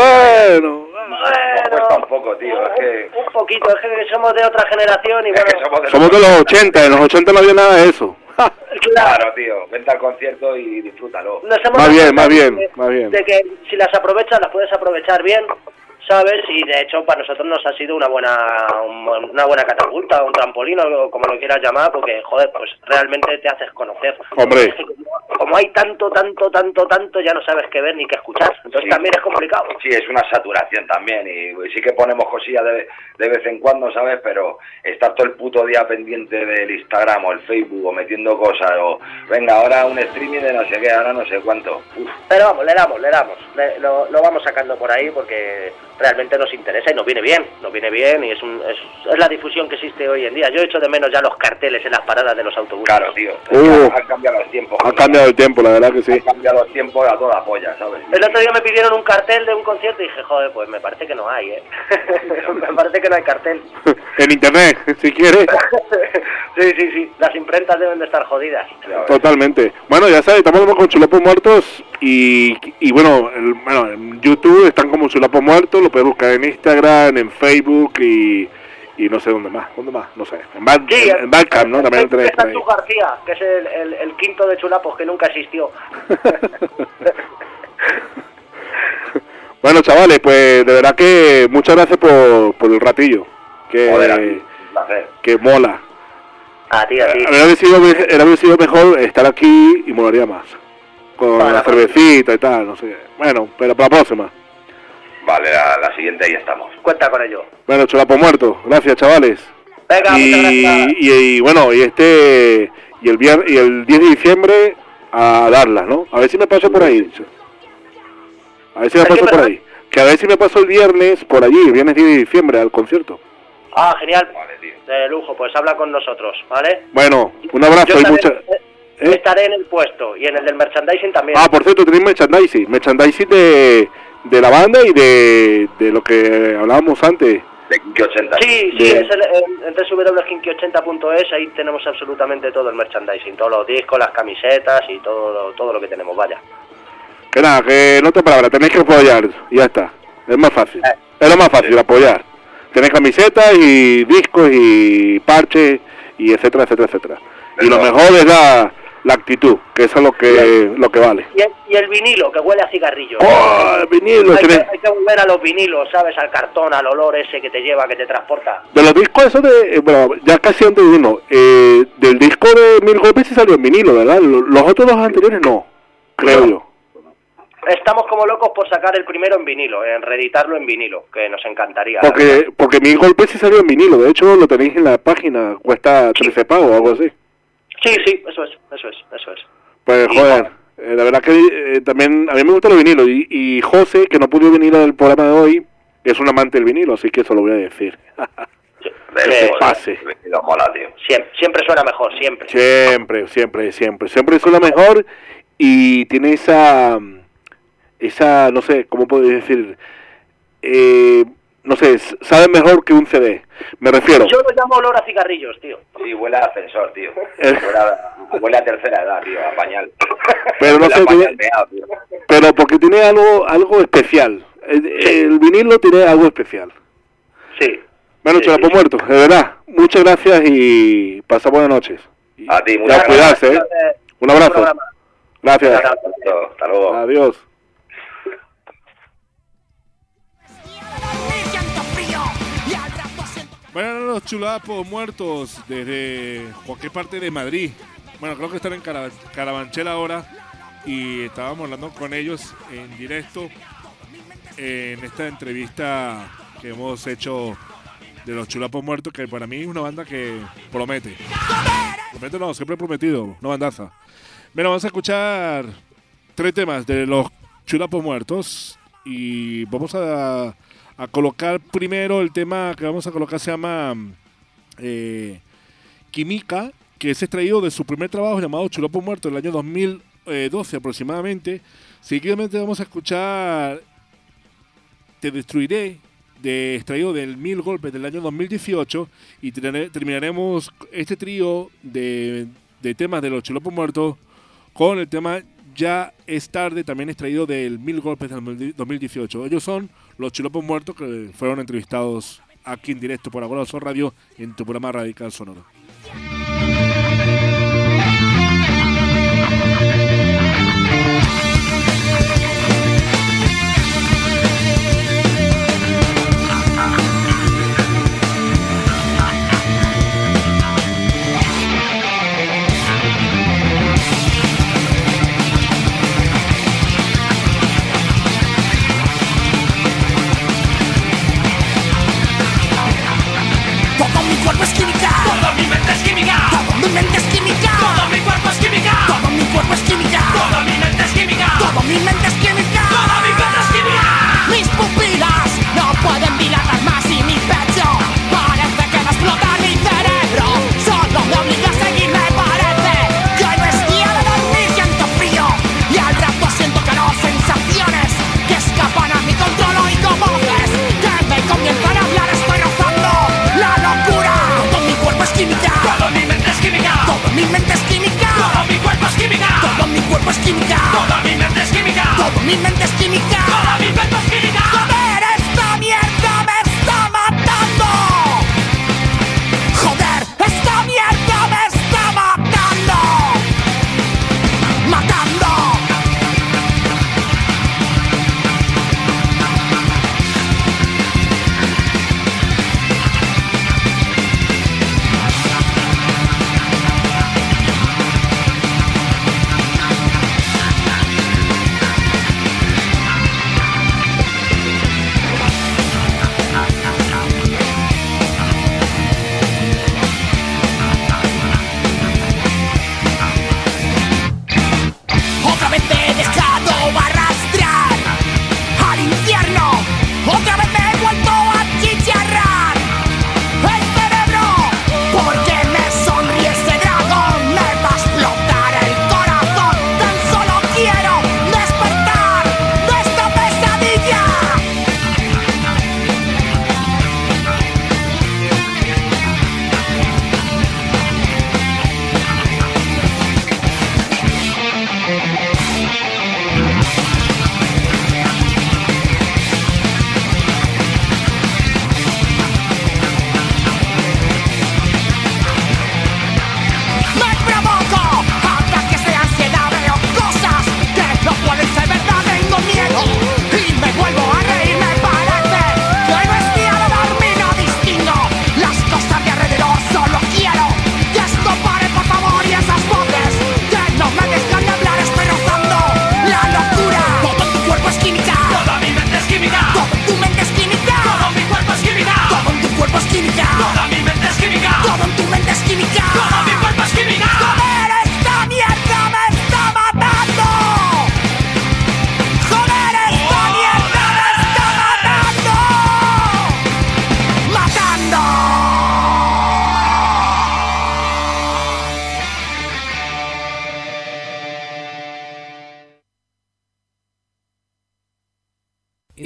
Cuesta un poco, tío. Es que... Un poquito, es que somos de otra generación y bueno... Somos de los 80, en los 80 no había nada de eso. Claro, tío, vente al concierto y disfrútalo. Más bien. De que si las aprovechas, las puedes aprovechar bien, ¿sabes? Y de hecho para nosotros nos ha sido una buena catapulta, un trampolín o como lo quieras llamar, porque joder, pues realmente te haces conocer. Hombre. Como hay tanto, ya no sabes qué ver ni qué escuchar, entonces sí, también es complicado. Sí, es una saturación también y sí que ponemos cosillas de vez en cuando, ¿sabes? Pero estar todo el puto día pendiente del Instagram o el Facebook o metiendo cosas o venga, ahora un streaming de no sé qué, ahora no sé cuánto. Uf. Pero vamos, le damos, lo vamos sacando por ahí porque realmente nos interesa y nos viene bien y es la difusión que existe hoy en día. Yo echo de menos ya los carteles en las paradas de los autobuses. Claro, tío, han cambiado los tiempos. Han cambiado el tiempo, la verdad que sí. Han cambiado los tiempos a toda polla, ¿sabes? El otro día me pidieron un cartel de un concierto y dije, joder, pues me parece que no hay, me parece que no hay cartel. En internet, si quieres. Sí, las imprentas deben de estar jodidas. Totalmente. Bueno, ya sabes, estamos con Chulapos Muertos y bueno, en YouTube están como Chulapos Muertos, lo puedes buscar en Instagram, en Facebook y no sé dónde más, no sé. En Bandcamp, ¿no? También lo tenéis por ahí. Santu García, que es el quinto de Chulapos que nunca existió. Bueno, chavales, pues de verdad que muchas gracias por el ratillo. Que mola. A ti. Hubiera sido mejor estar aquí y molaría más. Con la cervecita y tal, no sé. Bueno, pero para la próxima. Vale, la siguiente ahí estamos. Cuenta con ello. Bueno, Chulapos Muertos, gracias, chavales. Venga, muchas gracias. Y bueno, y y el 10 de diciembre a darlas, ¿no? A ver si me paso por ahí, dicho. A ver si me paso por ahí. Que a ver si me paso el viernes por allí, viernes 10 de diciembre, al concierto. Ah, genial. Vale, tío. De lujo, pues habla con nosotros, ¿vale? Bueno, un abrazo y muchas... Estaré en el puesto y en el del merchandising también. Ah, por cierto, tenéis merchandising de la banda y de lo que hablábamos antes. De Kinky 80. Sí, es en www.kinky80.es, ahí tenemos absolutamente todo el merchandising, todos los discos, las camisetas y todo lo que tenemos, vaya. Que nada, que no te palabras, tenéis que apoyar y ya está. Es más fácil. Es lo más fácil, apoyar. Tenéis camisetas y discos y parches y etcétera, etcétera, etcétera. Y lo mejor es la actitud, que eso es lo que vale. Y el vinilo, que huele a cigarrillo. ¡Oh, el vinilo! Hay que volver a los vinilos, ¿sabes? Al cartón, al olor ese que te lleva, que te transporta. De los discos esos bueno, ya casi antes de uno, del disco de 1000 golpes sí salió en vinilo, ¿verdad? Los otros dos anteriores no, creo yo. Estamos como locos por sacar el primero en vinilo, en reeditarlo en vinilo, que nos encantaría. Porque 1000 golpes sí salió en vinilo, de hecho lo tenéis en la página, cuesta 13 pavos o algo así. Sí, eso es. Pues joder, la verdad que también a mí me gustan los vinilos y José, que no pudo venir al programa de hoy, es un amante del vinilo, así que eso lo voy a decir. Pase. Mola, tío. Siempre suena mejor, siempre. Siempre suena mejor y tiene esa no sé, ¿cómo puedo decir? No sé, sabe mejor que un CD, me refiero. Yo lo llamo olor a cigarrillos, tío. Sí, huele a ascensor, tío. Huele a tercera edad, tío, a pañal. Pero no sé, pero porque tiene algo especial. El vinilo tiene algo especial. Sí. Bueno, Chulapo Muerto, de verdad, muchas gracias y pasa buenas noches. A ti, muchas gracias. Cuidarse, Un abrazo. Gracias. Hasta luego. Adiós. Bueno, los Chulapos Muertos desde cualquier parte de Madrid. Bueno, creo que están en Carabanchel ahora y estábamos hablando con ellos en directo en esta entrevista que hemos hecho de los Chulapos Muertos, que para mí es una banda que promete. Promete no, siempre he prometido, una bandaza. Bueno, vamos a escuchar 3 temas de los Chulapos Muertos y vamos a colocar primero el tema que vamos a colocar, se llama Química, que es extraído de su primer trabajo llamado Chulapo Muerto, del año 2012 aproximadamente. Seguidamente vamos a escuchar Te Destruiré, extraído del 1000 golpes del año 2018, y terminaremos este trío de temas de los Chulapos Muertos con el tema Ya es tarde, también extraído del 1000 golpes del 2018. Ellos son los Chulapos Muertos, que fueron entrevistados aquí en directo por Agora Son Radio en tu programa Radical Sonoro. Todo mi cuerpo es química. Toda mi mente es química. Todo mi mente es química. Todo mi cuerpo es química. Todo mi cuerpo es química. Toda mi mente es química. Todo mi mente es química. Toda mi mente es química. Mis pupilas no pueden dilatar más y mi pecho parece que va a explotar mi cerebro. Solo me obliga a seguir, me parece que hoy no es día de dormir, siento frío y al rato siento que no, sensaciones que escapan a mi control. Oigo voces que me comienzan a hablar, estoy rozando la locura. Todo mi cuerpo es química. Todo mi mente es química. Todo mi mente es química. Todo mi cuerpo es química. Todo mi cuerpo es química. Toda mi mente es química. Todo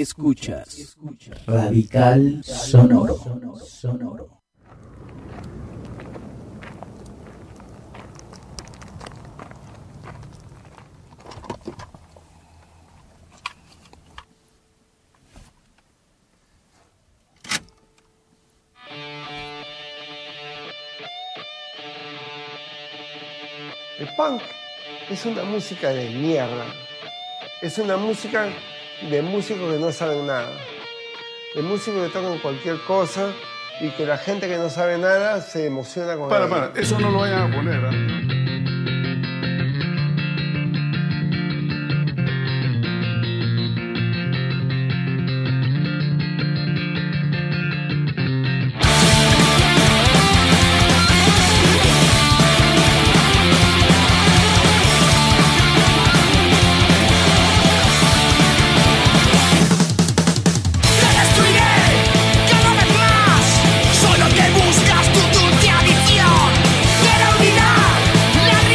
Escuchas Radical Sonoro. El punk es una música de mierda. Es una música de músicos que no saben nada. De músicos que tocan cualquier cosa y que la gente que no sabe nada se emociona con él. Para, eso no lo vayan a poner, ¿eh? Soy lo que buscas, tu dulce adicción. Quiero olvidar la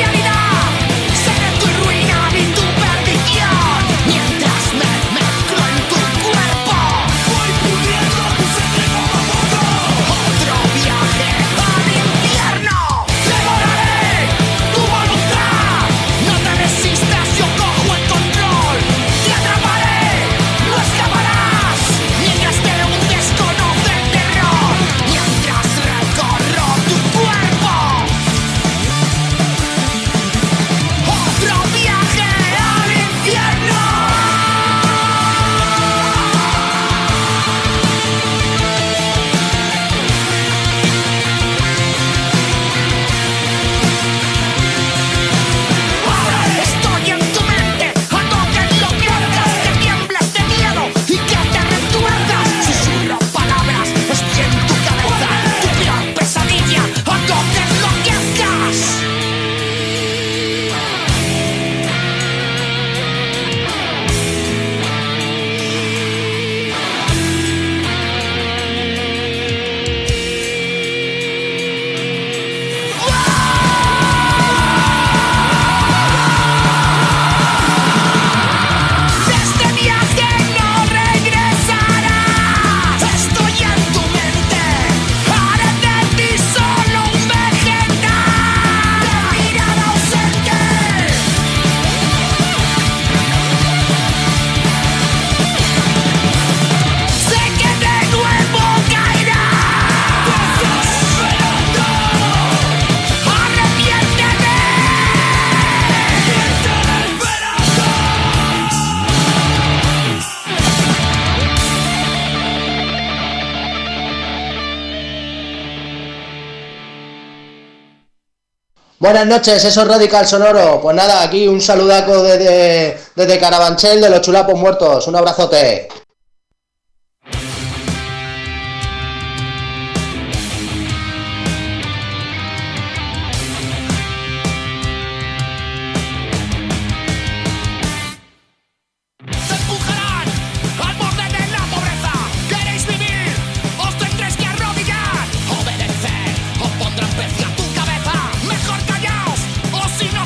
Buenas noches, eso es Radical Sonoro. Pues nada, aquí un saludaco desde Carabanchel de los Chulapos Muertos. Un abrazote.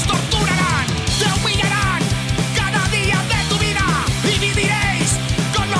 Con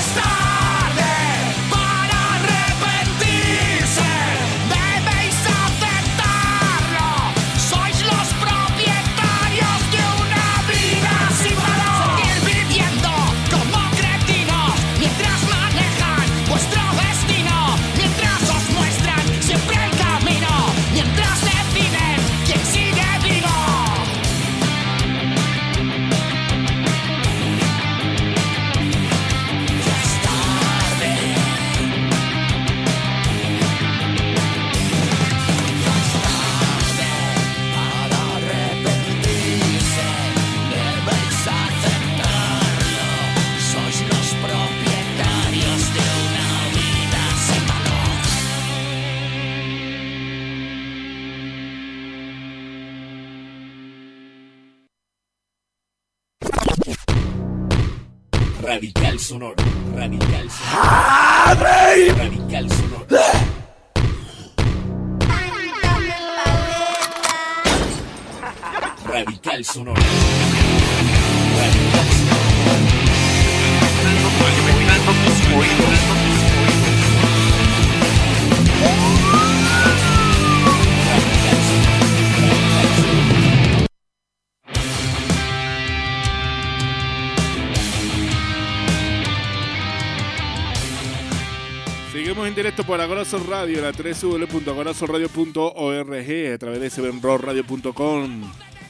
Radical Sonoro. Radical Sonoro. Radical Sonoro. Radical Sonoro. Seguimos en directo por Agorazón Radio, la www.agorazonradio.org, a través de sevenrockradio.com.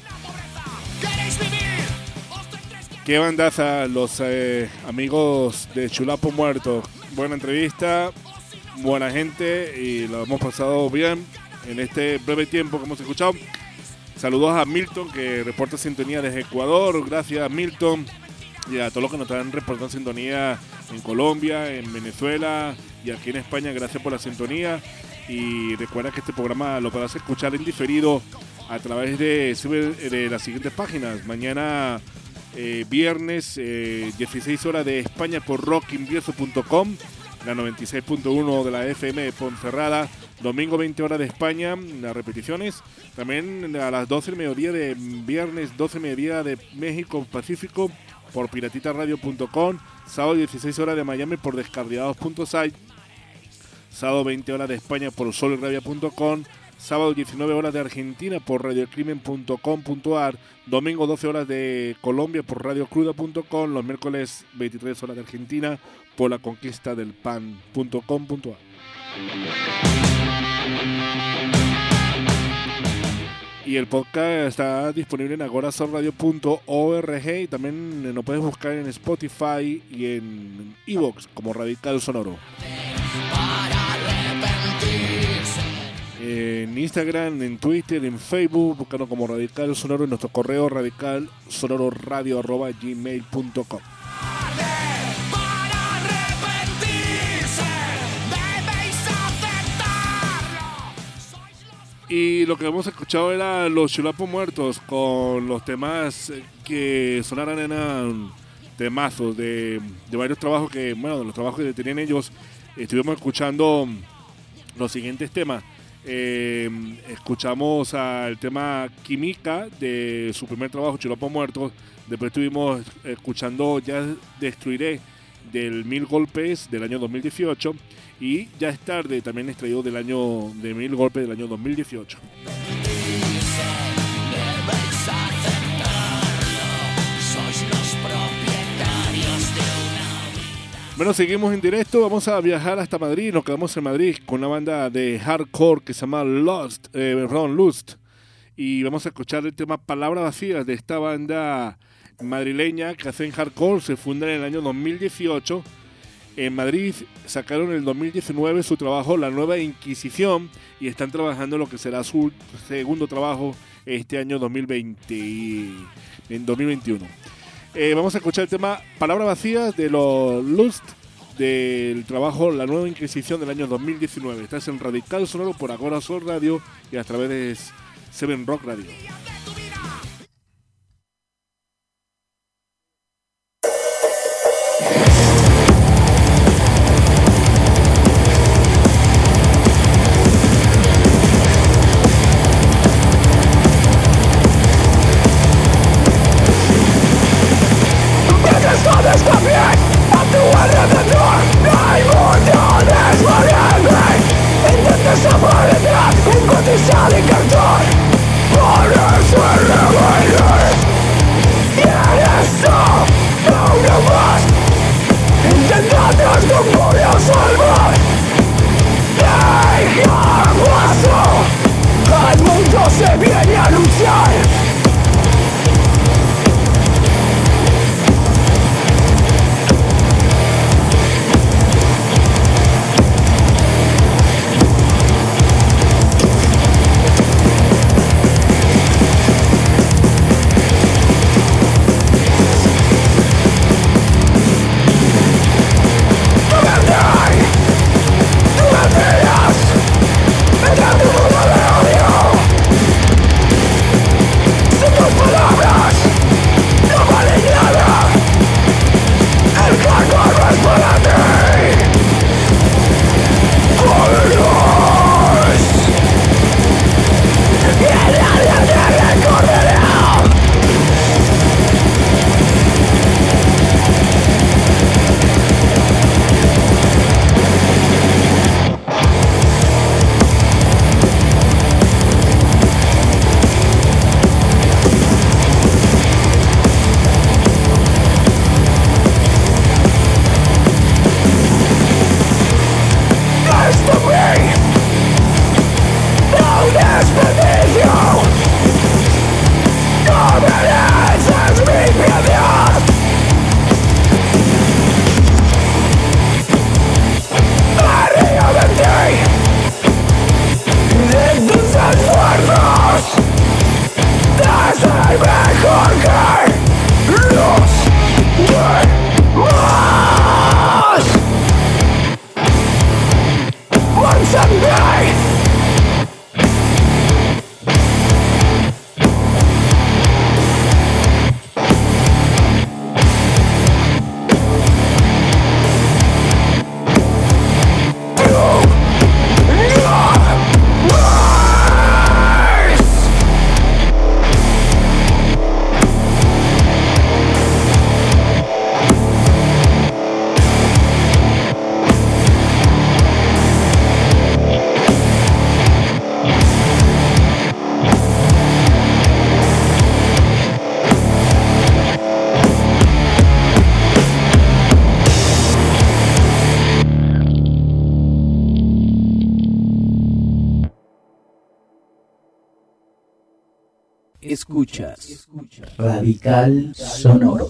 Qué bandaza los amigos de Chulapo Muerto. Buena entrevista, buena gente y lo hemos pasado bien en este breve tiempo que hemos escuchado. Saludos a Milton, que reporta sintonía desde Ecuador. Gracias, Milton. Y a todos los que nos están reportando sintonía en Colombia, en Venezuela y aquí en España. Gracias por la sintonía. Y recuerda que este programa lo podrás escuchar en diferido a través de las siguientes páginas. Mañana, viernes, 16 horas de España por rockinvieso.com, la 96.1 de la FM de Ponferrada. Domingo, 20 horas de España, las repeticiones. También a las 12 del mediodía de viernes, 12 del mediodía de México Pacífico por piratitaradio.com. Sábado 16 horas de Miami por descarriados.site. Sábado 20 horas de España por solirradia.com. Sábado 19 horas de Argentina por radiocrimen.com.ar. Domingo 12 horas de Colombia por radiocruda.com. Los miércoles 23 horas de Argentina por laconquistadelpan.com.ar. Y el podcast está disponible en agorazonradio.org y también lo puedes buscar en Spotify y en iVoox como Radical Sonoro. En Instagram, en Twitter, en Facebook, buscando como Radical Sonoro, en nuestro correo radicalsonororadio@gmail.com. Y lo que hemos escuchado era los Chulapos Muertos con los temas que sonaran, eran temazos de varios trabajos que, bueno, de los trabajos que tenían ellos. Estuvimos escuchando los siguientes temas. Escuchamos al tema Química de su primer trabajo, Chulapos Muertos. Después estuvimos escuchando Ya Destruiré del 1000 Golpes del año 2018. Y Ya es Tarde, también extraído del año de 1000 Golpes del año 2018. Bueno, seguimos en directo, vamos a viajar hasta Madrid, nos quedamos en Madrid con una banda de hardcore que se llama Lust. Y vamos a escuchar el tema Palabras Vacías de esta banda madrileña que hacen hardcore, se funda en el año 2018. En Madrid sacaron en el 2019 su trabajo La Nueva Inquisición y están trabajando en lo que será su segundo trabajo este año 2021. Vamos a escuchar el tema Palabras Vacías de los Lust del trabajo La Nueva Inquisición del año 2019. Estás en Radical Sonoro por Agorazón Radio y a través de Seven Rock Radio. Desconfíen a tu alrededor. esa vanidad, un cotizado y cartón, por eso es rebelde. Y eres tú, uno más, intentando descubrir a salvar. Deja paso, el mundo se viene a luchar. Escuchas Radical Sonoro.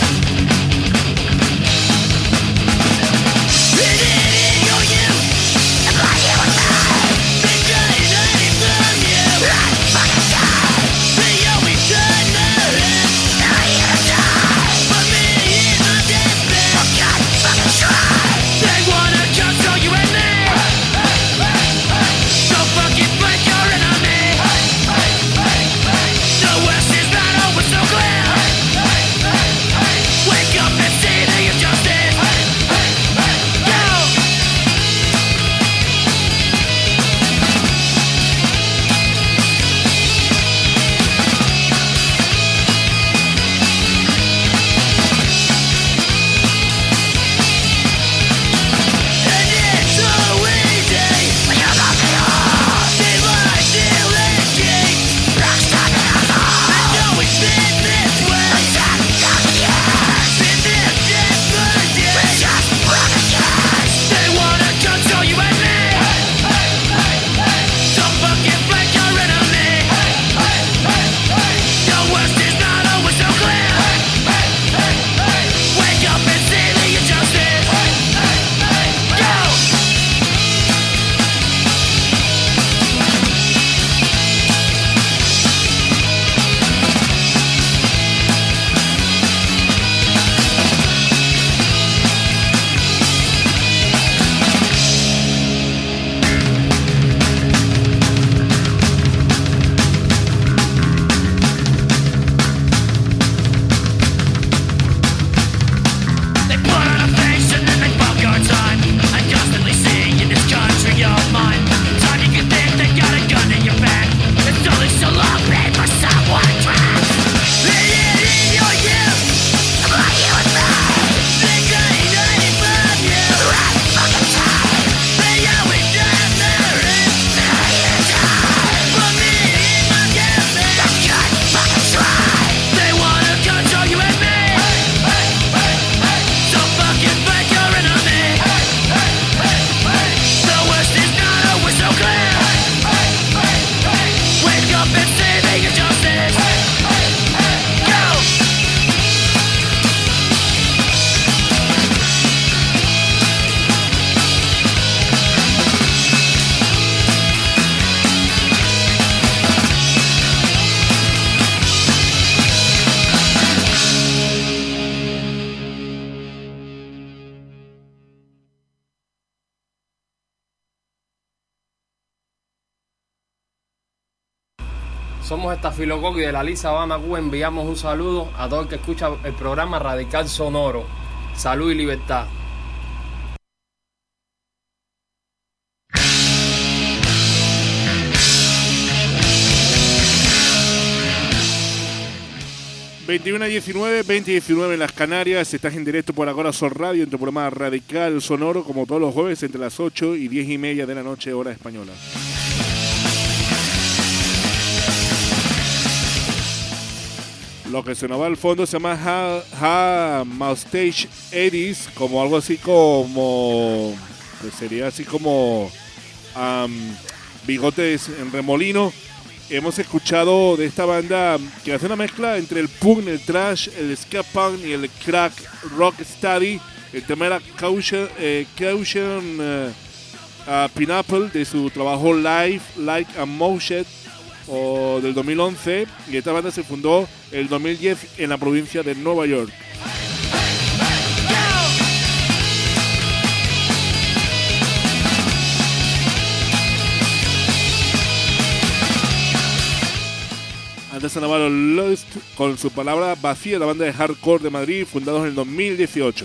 Hidden in your youth, somos Estafilococo y de la Lisa Habana, Cuba. Enviamos un saludo a todo el que escucha el programa Radical Sonoro. Salud y libertad. ...21:19, 20:19 en las Canarias. Estás en directo por Agora Sol Radio, en tu programa Radical Sonoro, como todos los jueves, entre las 8 y 10:30 de la noche, hora española. Lo que sonaba al fondo se llama Ha Mustache Eddies, como algo así como... pues sería así como... bigotes en remolino. Hemos escuchado de esta banda que hace una mezcla entre el punk, el thrash, el ska punk y el crack rock steady. El tema era Caution Pineapple, de su trabajo Live Like a Motion, o del 2011, y esta banda se fundó en el 2010 en la provincia de Nueva York. Antes sonaba los Lost con su palabra vacía, la banda de hardcore de Madrid, fundados en el 2018.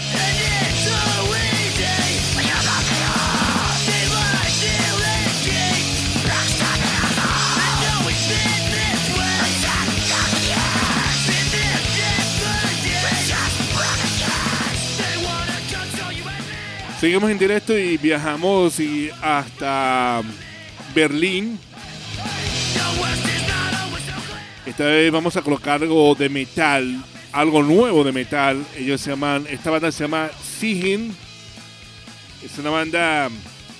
Seguimos en directo y viajamos hasta Berlín. Esta vez vamos a colocar algo de metal, algo nuevo de metal. Esta banda se llama Siegen. Es una banda,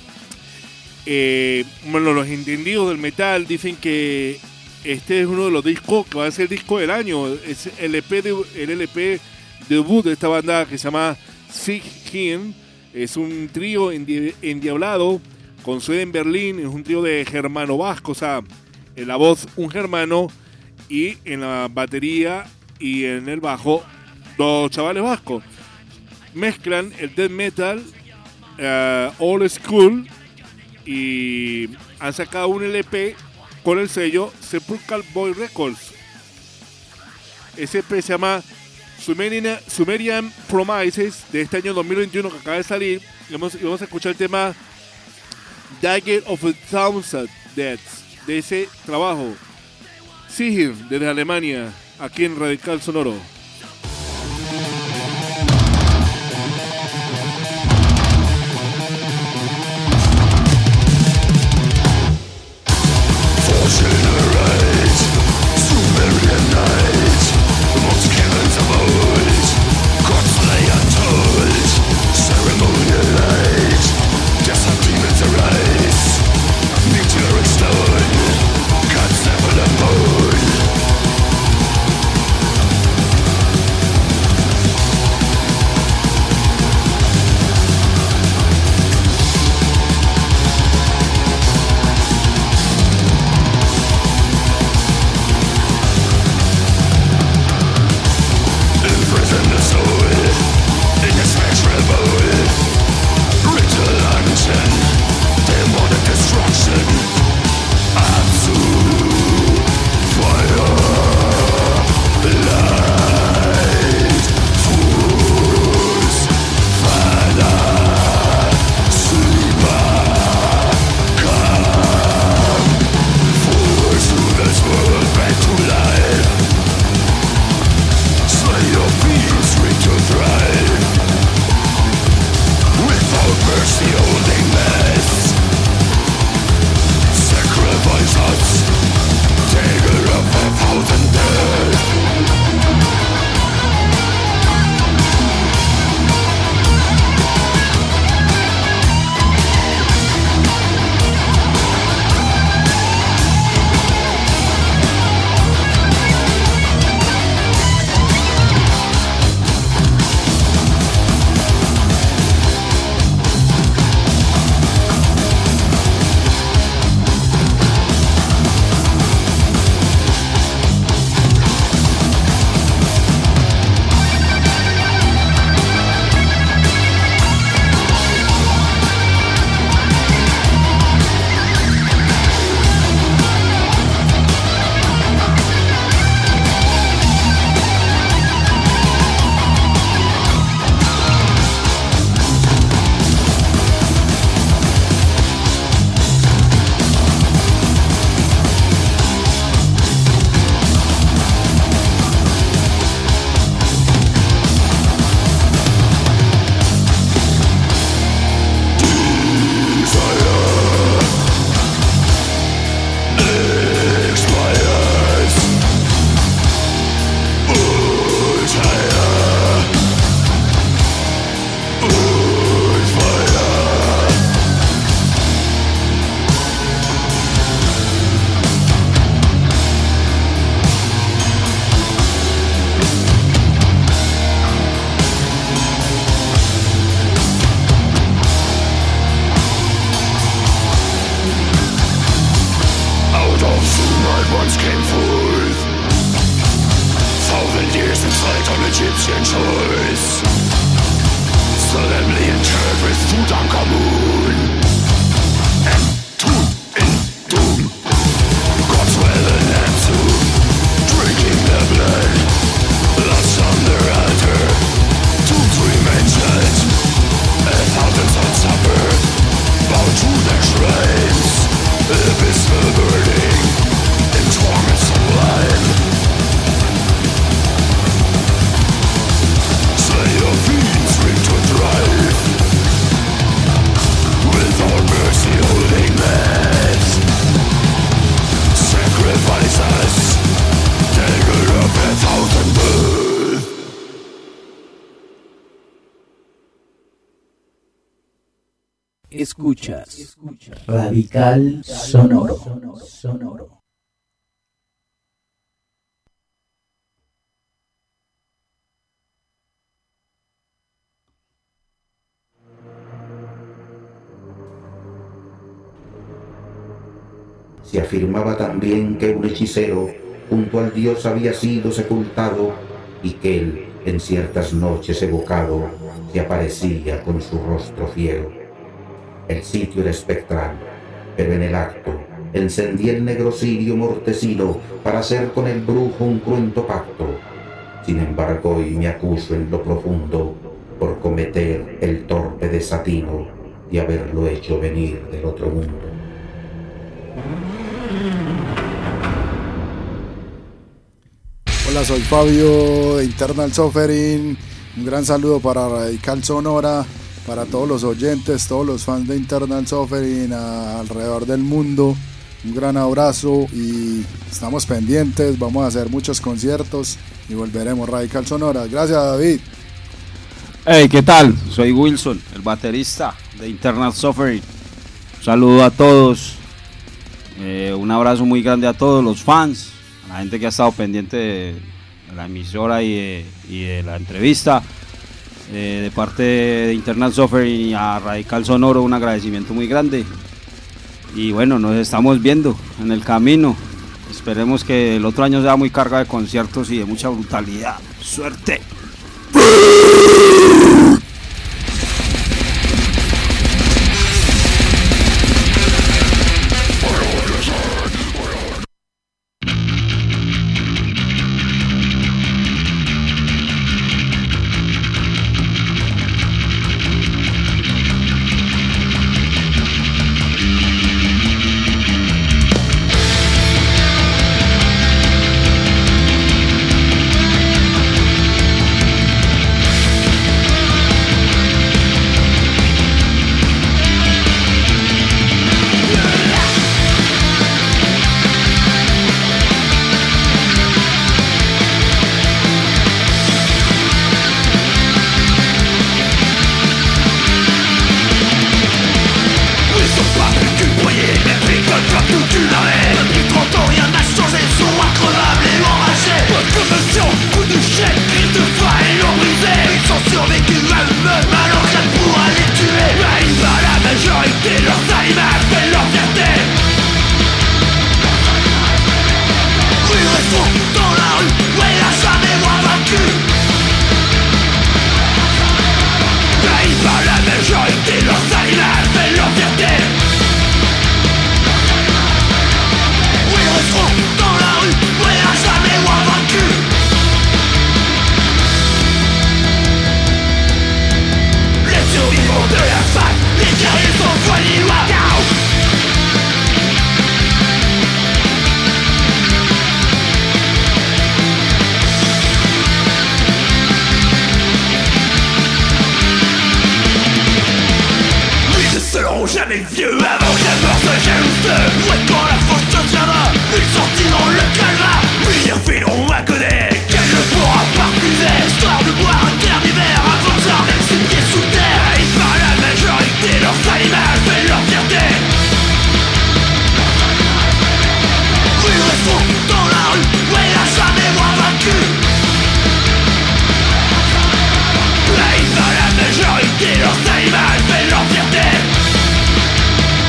bueno, los entendidos del metal dicen que este es uno de los discos que va a ser el disco del año. Es el LP debut de esta banda que se llama Siegen. Es un trío endiablado con sede en Berlín. Es un trío de germano-vasco, o sea, en la voz un germano y en la batería y en el bajo dos chavales vascos. Mezclan el death metal, old school, y han sacado un LP con el sello Sepulchral Boy Records. Ese EP se llama Sumerian Promises, de este año 2021 que acaba de salir. Y vamos a escuchar el tema Dagger of a Thousand Deaths de ese trabajo. Siegen, desde Alemania, aquí en Radical Sonoro. Stone, cuts never the bone. out of sunlight once came forth. 1,000 years enslaved on Egyptian shores, solemnly interred with Tutankhamun. Entombed in doom, gods well in Neptune, drinking their blood, lost on their altar. Doomed remain dead, 1,000 on supper, bow to their shrines, abysmal burning, in torment sublime. Slayer fiends ring to drive, without mercy holding mad. Sacrifices, tangled up 1,000 birth. Escuchas Radical Sonoro. Se afirmaba también que un hechicero junto al dios había sido sepultado y que él, en ciertas noches evocado, se aparecía con su rostro fiero. El sitio era espectral, pero en el acto encendí el negro cirio mortecino para hacer con el brujo un cruento pacto. Sin embargo, hoy me acuso en lo profundo por cometer el torpe desatino de haberlo hecho venir del otro mundo. Hola, soy Fabio de Internal Suffering. Un gran saludo para Radical Sonora, para todos los oyentes, todos los fans de Internal Suffering alrededor del mundo. Un gran abrazo y estamos pendientes, vamos a hacer muchos conciertos y volveremos. Radical Sonora. Gracias, David. Hey, ¿qué tal? Soy Wilson, el baterista de Internal Suffering. Un saludo a todos, un abrazo muy grande a todos los fans, a la gente que ha estado pendiente de la emisora y de la entrevista. De parte de Internal Suffering y a Radical Sonoro, un agradecimiento muy grande. Y bueno, nos estamos viendo en el camino. Esperemos que el otro año sea muy carga de conciertos y de mucha brutalidad. ¡Suerte! Jamais vieux avant que la mort se juste. Ouais, quand la faute te tiendra, ils sortiront le calva. Puis ils refileront à côté, qu'elle ne pourra pas refuser. Histoire de boire un dernier verre avant de s'armer ses pieds sous terre. Et par la majorité, leurs animales fait leur fierté. Ils resteront dans la rue, ouais, à jamais moins vaincus. Et par la majorité, leurs animales fait leur fierté.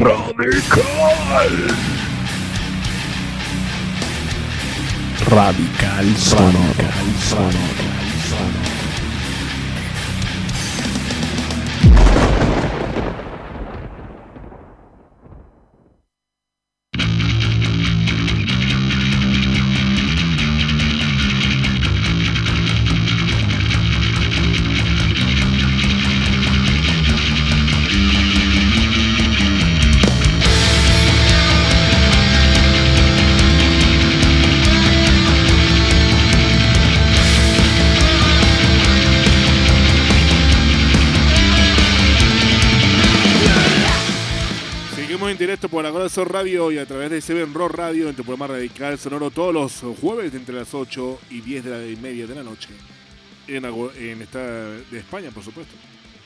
Radical Sonoro. En directo por Agorazo Radio y a través de Seven Rock Radio en tu programa Radical Sonoro todos los jueves entre las 8 y 10 de la media de la noche en esta de España, por supuesto.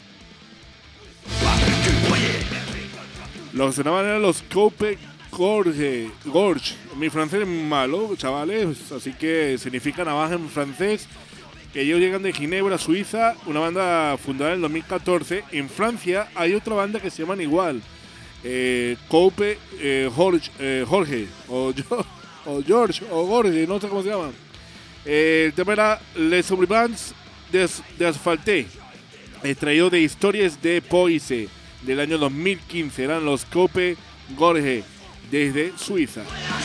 Los que sonaban eran los Coupe Gorge. Mi francés es malo, chavales, así que significa navaja en francés. Ellos llegan de Ginebra, Suiza, una banda fundada en el 2014. En Francia hay otra banda que se llaman igual. Coupe Jorge o George o Gorge, no sé cómo se llaman. El tema era Les Sublimes de Asfalté, extraído de Historias de Poise del año 2015. Eran los Coupe Gorge desde Suiza.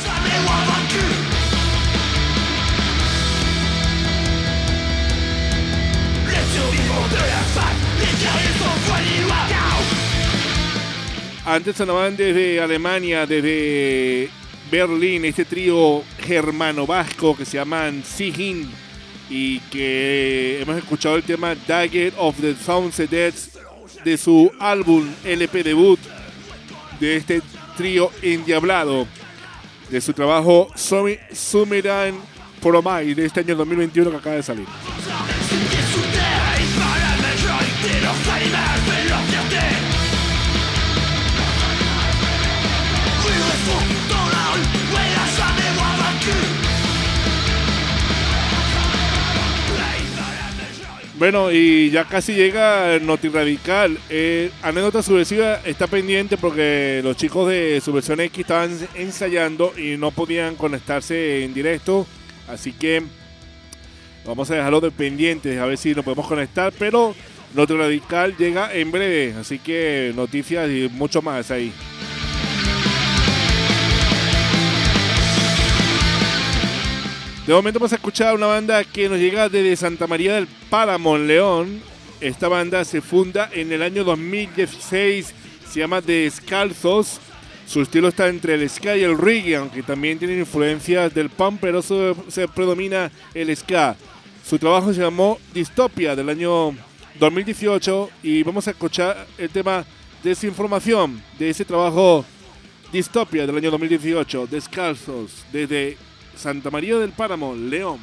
Antes sonaban desde Alemania, desde Berlín, este trío germano-vasco que se llaman Sihin y que hemos escuchado el tema Dagger of the Thousand Deaths de su álbum LP debut de este trío endiablado, de su trabajo Summertime Promide de este año 2021 que acaba de salir. Bueno, y ya casi llega Noti Radical. Anécdota Subversiva está pendiente porque los chicos de Subversión X estaban ensayando y no podían conectarse en directo. Así que vamos a dejarlo de pendientes a ver si nos podemos conectar. Pero Noti Radical llega en breve, así que noticias y mucho más ahí. De momento vamos a escuchar una banda que nos llega desde Santa María del Páramo, León. Esta banda se funda en el año 2016, se llama Descalzos. Su estilo está entre el ska y el reggae, aunque también tienen influencias del punk, pero se predomina el ska. Su trabajo se llamó Distopia del año 2018 y vamos a escuchar el tema Desinformación de ese trabajo Distopia del año 2018, Descalzos, desde Santa María del Páramo, León.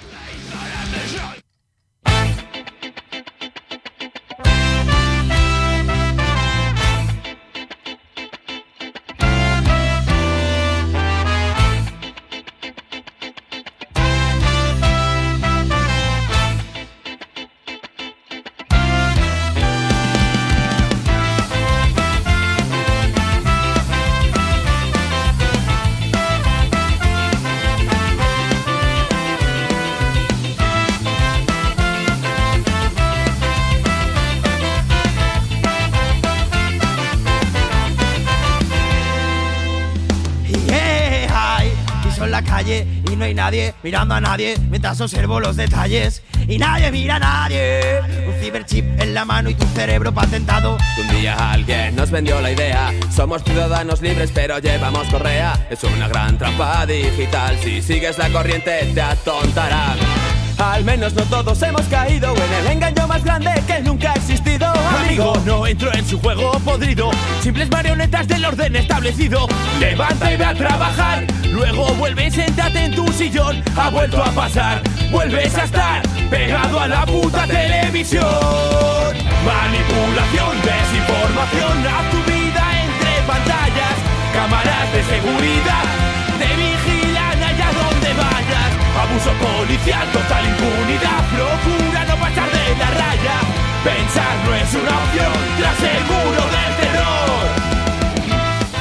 Y no hay nadie mirando a nadie mientras observo los detalles. Y nadie mira a nadie. Un ciberchip en la mano y tu cerebro patentado. Un día alguien nos vendió la idea. Somos ciudadanos libres pero llevamos correa. Es una gran trampa digital. Si sigues la corriente te atontará. Al menos no todos hemos caído en el engaño más grande que nunca ha existido. Amigo, no entro en su juego podrido. Simples marionetas del orden establecido. Levanta y ve a trabajar. Luego vuelve, siéntate en tu sillón. Ha vuelto a pasar. Vuelves a estar pegado a la puta televisión. Manipulación, desinformación. A tu vida entre pantallas. Cámaras de seguridad te vigilan allá donde vayas. Abuso policial, total impunidad. Procura no pasar de la raya. Pensar no es una opción tras el muro del terror.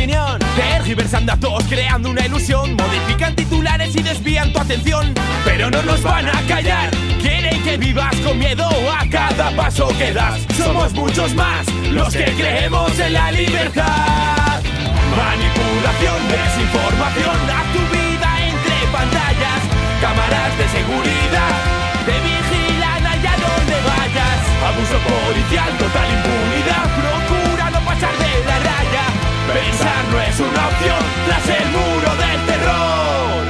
opinión. Tergiversan datos, creando una ilusión. Modifican titulares y desvían tu atención. Pero no nos van a callar. Quieren que vivas con miedo a cada paso que das. Somos muchos más los que creemos en la libertad. Manipulación, desinformación, haz tu vida entre pantallas. Cámaras de seguridad te vigilan allá donde vayas. Abuso policial, total impunidad. Procura no pasar de la raya. Pensar no es una opción tras el muro del terror.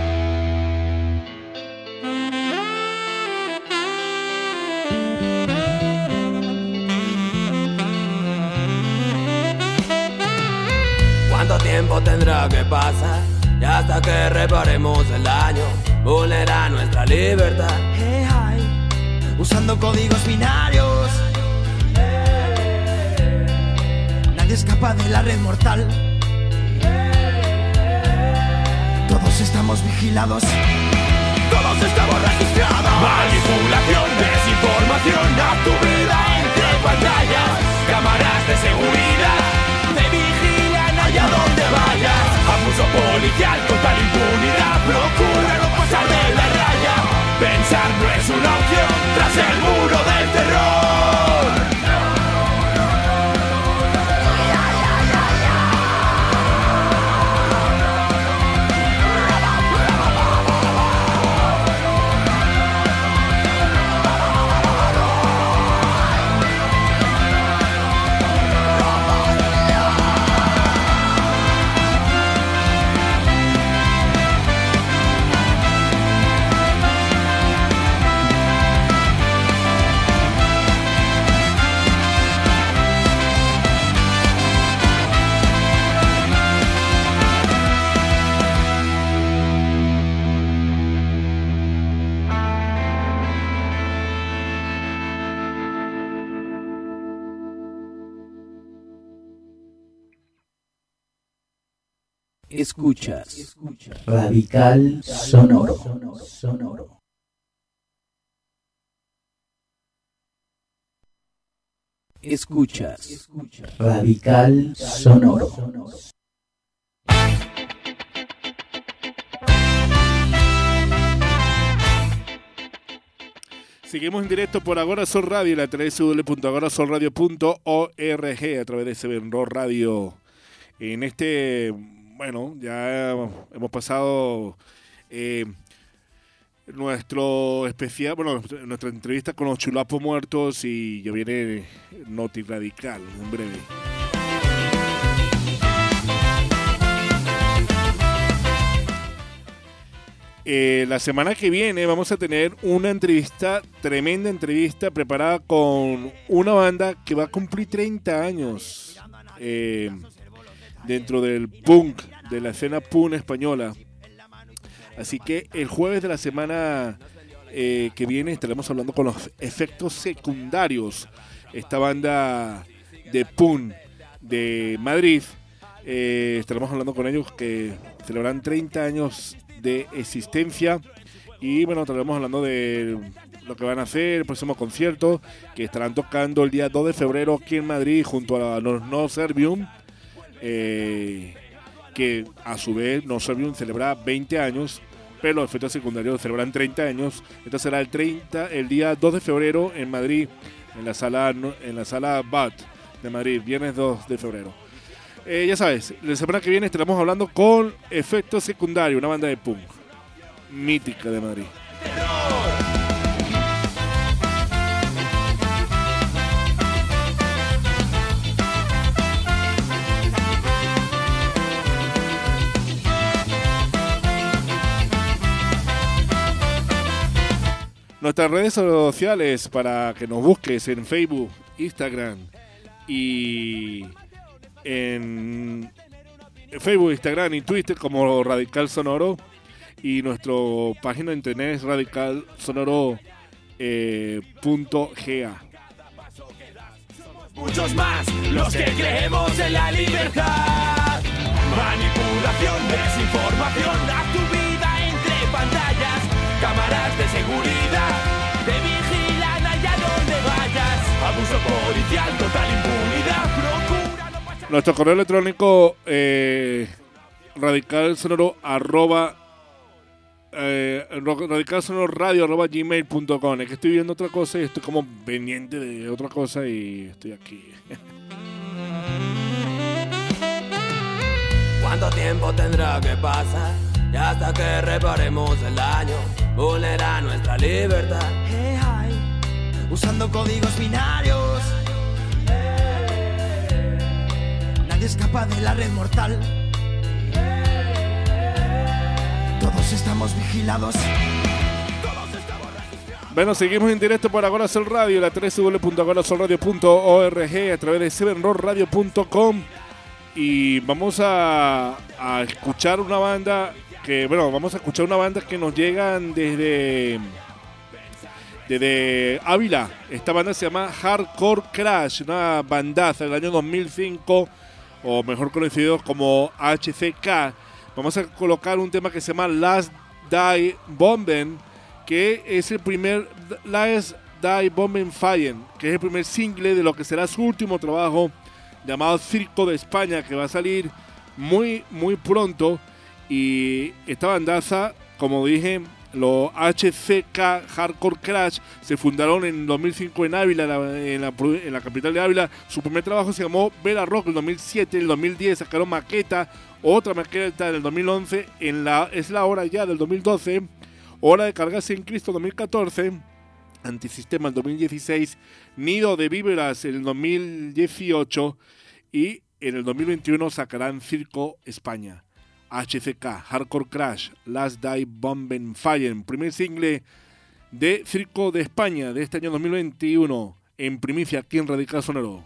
¿Cuánto tiempo tendrá que pasar? Y hasta que reparemos el daño, vulnera nuestra libertad. Hey, hi. Usando códigos binarios. Nadie escapa de la red mortal. Todos estamos vigilados. Todos estamos registrados. Manipulación, desinformación, haz tu vida entre pantallas. Cámaras de seguridad te vigilan allá donde vayas. Abuso policial, total impunidad. Procura no pasar de la raya. Pensar no es una opción tras el muro del terror. Escuchas Radical Sonoro. Escuchas Radical Sonoro. Seguimos en directo por Agora Sol Radio, la www.agorasolradio.org a través de Sevenro Radio. En bueno, ya hemos pasado nuestro especial, nuestra entrevista con los chulapos muertos y ya viene Noti Radical en breve. La semana que viene vamos a tener una tremenda entrevista preparada con una banda que va a cumplir 30 años dentro del punk, de la escena punk española. Así que el jueves de la semana que viene estaremos hablando con los Efectos Secundarios, esta banda de punk de Madrid. Estaremos hablando con ellos que celebran 30 años de existencia y bueno, estaremos hablando de lo que van a hacer, el próximo concierto que estarán tocando el día 2 de febrero aquí en Madrid junto a No Servium, que a su vez No Servium celebra 20 años, pero los Efectos Secundarios celebran 30 años. Esto será el día 2 de febrero en Madrid, en la sala BAT de Madrid, viernes 2 de febrero. Ya sabes, la semana que viene estaremos hablando con Efectos Secundarios, una banda de punk mítica de Madrid. Nuestras redes sociales para que nos busques en Facebook, Instagram y en Facebook, Instagram y Twitter como Radical Sonoro, y nuestra página de internet es radicalsonoro.ga. Muchos más los que creemos en la libertad. Manipulación, desinformación, haz tu vida entre pantallas. Cámaras de seguridad te vigilan allá donde vayas. Abuso policial, total impunidad. Procura no pasar. Nuestro correo electrónico radicalsonoradio@gmail.com. Es que estoy viendo otra cosa y estoy como pendiente de otra cosa y estoy aquí. ¿Cuánto tiempo tendrá que pasar? Y hasta que reparemos el daño, vulnera nuestra libertad. Hey, hi, usando códigos binarios. Nadie escapa de la red mortal. Todos estamos vigilados. Bueno, seguimos en directo por Agora Sol Radio, la www.agorasolradio.org, a través de 7rockradio.com. Y vamos a escuchar una banda que, bueno, vamos a escuchar una banda que nos llegan desde Ávila. Esta banda se llama Hardcore Crash, una bandaza del año 2005, o mejor conocido como HCK. Vamos a colocar un tema que se llama Last Die Bomben, que es el primer Last Die Bomben Fallen, que es el primer single de lo que será su último trabajo, llamado Circo de España, que va a salir muy pronto. Y esta bandaza, como dije, los HCK Hardcore Crash se fundaron en 2005 en Ávila, en la capital de Ávila. Su primer trabajo se llamó Vera Rock en el 2007. En el 2010 sacaron Maqueta, otra maqueta en el 2011. Es la hora ya del 2012. Hora de cargarse en Cristo 2014. Antisistema en 2016. Nido de Víboras en el 2018. Y en el 2021 sacarán Circo España. HCK, Hardcore Crash, Last Die Bomben Fallen, primer single de Circo de España de este año 2021, en primicia aquí en Radical Sonoro.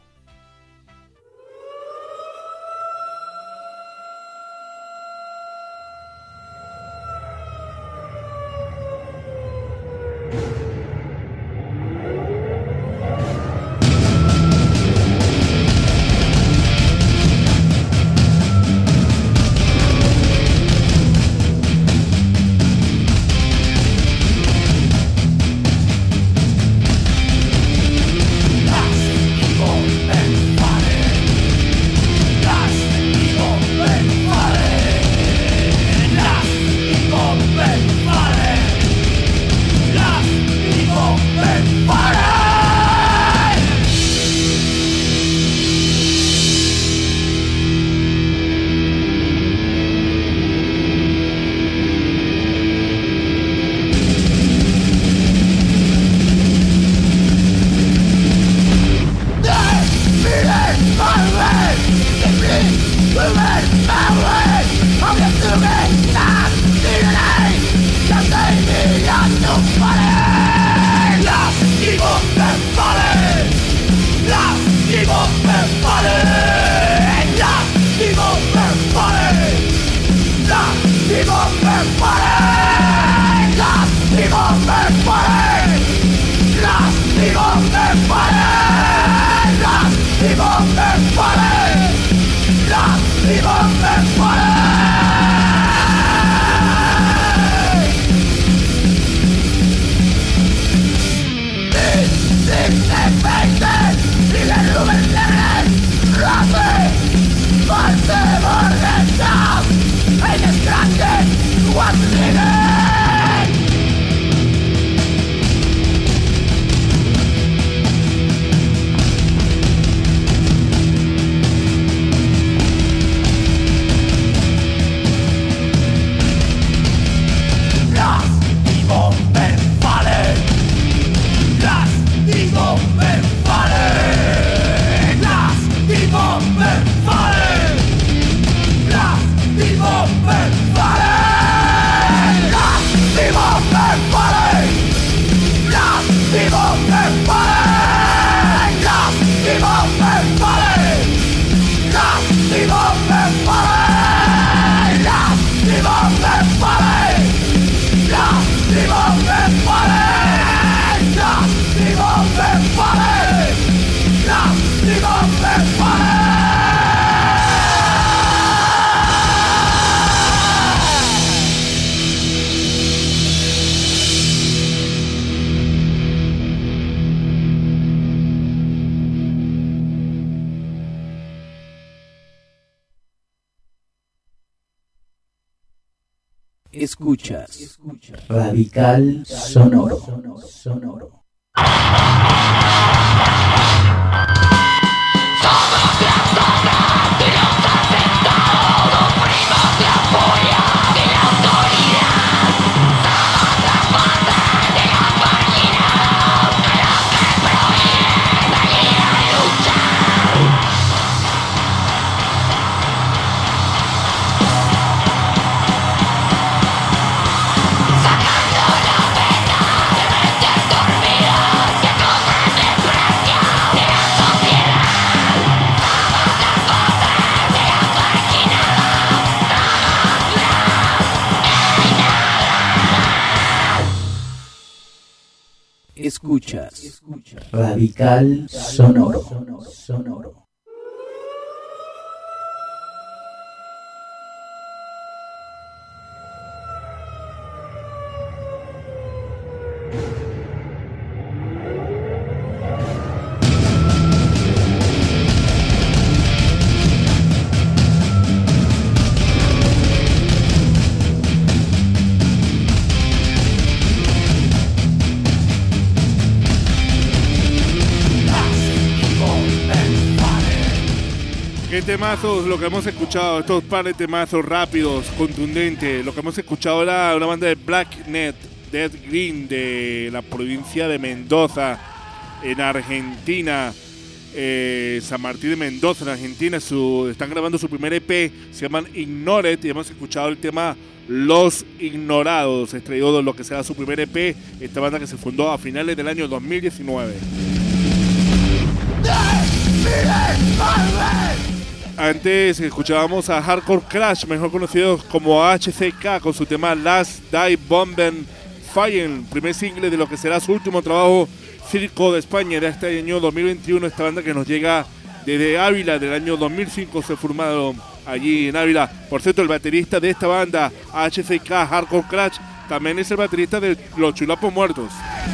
Vivo me Escuchas Radical Sonoro. Escuchas Radical Sonoro. Qué temazos lo que hemos escuchado, estos par de temazos rápidos, contundentes. Lo que hemos escuchado era una banda de Black Net, Dead Green, de la provincia de Mendoza, en Argentina. San Martín de Mendoza, en Argentina. Están grabando su primer EP, se llaman Ignored, y hemos escuchado el tema Los Ignorados, extraído de lo que será su primer EP, esta banda que se fundó a finales del año 2019. Antes escuchábamos a Hardcore Crash, mejor conocidos como HCK, con su tema Last Die Bomben Fallen, primer single de lo que será su último trabajo, Circo de España, de este año 2021. Esta banda que nos llega desde Ávila, del año 2005, se formaron allí en Ávila. Por cierto, el baterista de esta banda, HCK Hardcore Crash, también es el baterista de Los Chulapos Muertos.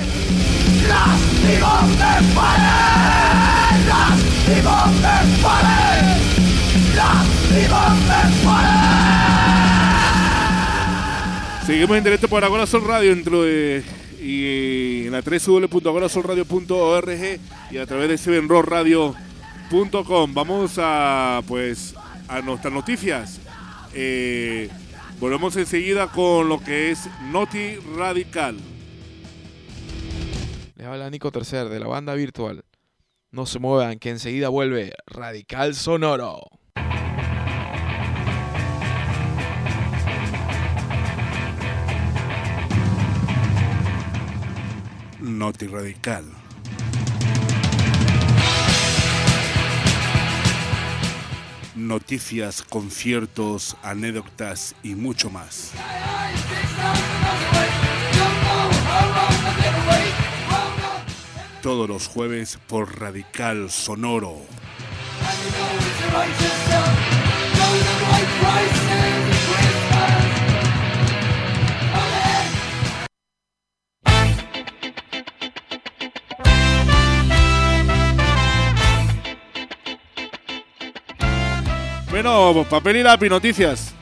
Seguimos en directo por Agora Sol Radio y en la www.agorasolradio.org y a través de sevenrockradio.com. Vamos a nuestras noticias. Volvemos enseguida con lo que es Noti Radical. Les habla Nico Tercer de la banda virtual. No se muevan, que enseguida vuelve Radical Sonoro. Noti Radical. Noticias, conciertos, anécdotas y mucho más. Todos los jueves por Radical Sonoro. Bueno, papel y lápiz, noticias.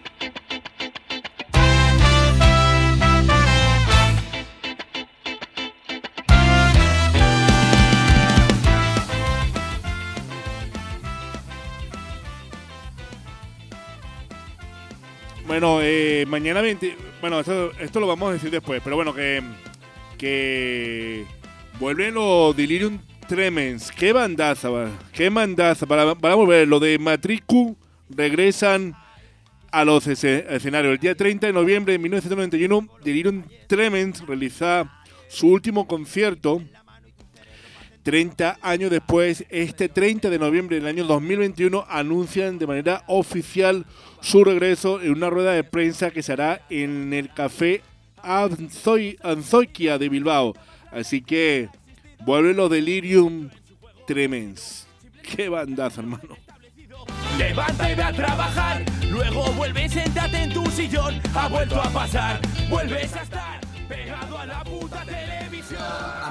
Bueno, mañana 20... Bueno, esto lo vamos a decir después, pero bueno, que vuelven los Delirium Tremens. Qué bandaza, para volver. Lo de Matricu regresan a los escenarios. El día 30 de noviembre de 1991, Delirium Tremens realiza su último concierto. 30 años después, este 30 de noviembre del año 2021, anuncian de manera oficial su regreso en una rueda de prensa que se hará en el Café Anzoikia de Bilbao. Así que vuelven los Delirium Tremens. Qué bandaza, hermano. Levanta y ve a trabajar, luego vuelve, siéntate en tu sillón. Ha vuelto a pasar, vuelves a estar pegado a la puta televisión.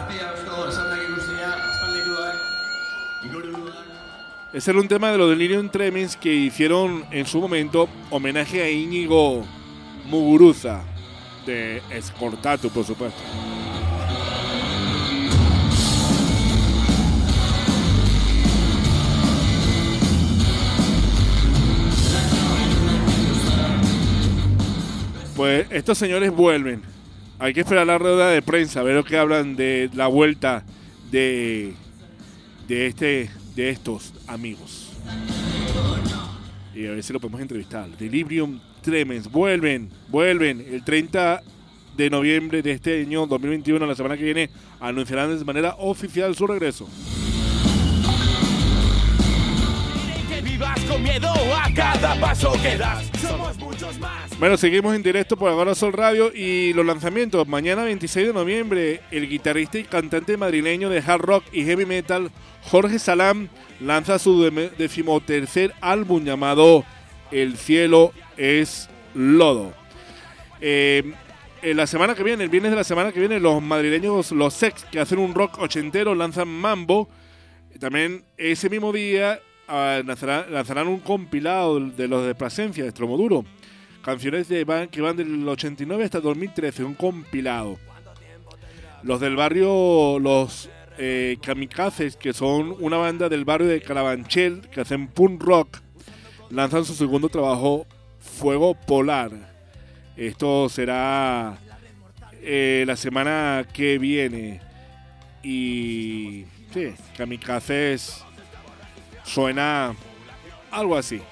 Ese era un tema de los Delirium Tremens que hicieron en su momento homenaje a Íñigo Muguruza, de Escortatu, por supuesto. Pues estos señores vuelven. Hay que esperar la rueda de prensa, a ver lo que hablan de la vuelta de estos amigos. Y a ver si lo podemos entrevistar. Delirium Tremens, vuelven el 30 de noviembre de este año 2021, la semana que viene, anunciarán de manera oficial su regreso. Vivas con miedo a cada paso que das. Somos muchos más. Bueno, seguimos en directo por Agora Sol Radio y los lanzamientos. Mañana 26 de noviembre, el guitarrista y cantante madrileño de hard rock y heavy metal, Jorge Salam, lanza su 13º álbum llamado El cielo es lodo. En la semana que viene, el viernes de la semana que viene, los madrileños, los Sex, que hacen un rock ochentero, lanzan Mambo. También ese mismo día lanzarán un compilado de los de Plasencia, de Estromoduro. Canciones que van del 89 hasta 2013, un compilado. Los del barrio, los Kamikazes, que son una banda del barrio de Carabanchel, que hacen punk rock, lanzan su segundo trabajo, Fuego Polar. Esto será la semana que viene. Y sí, Kamikazes suena algo así.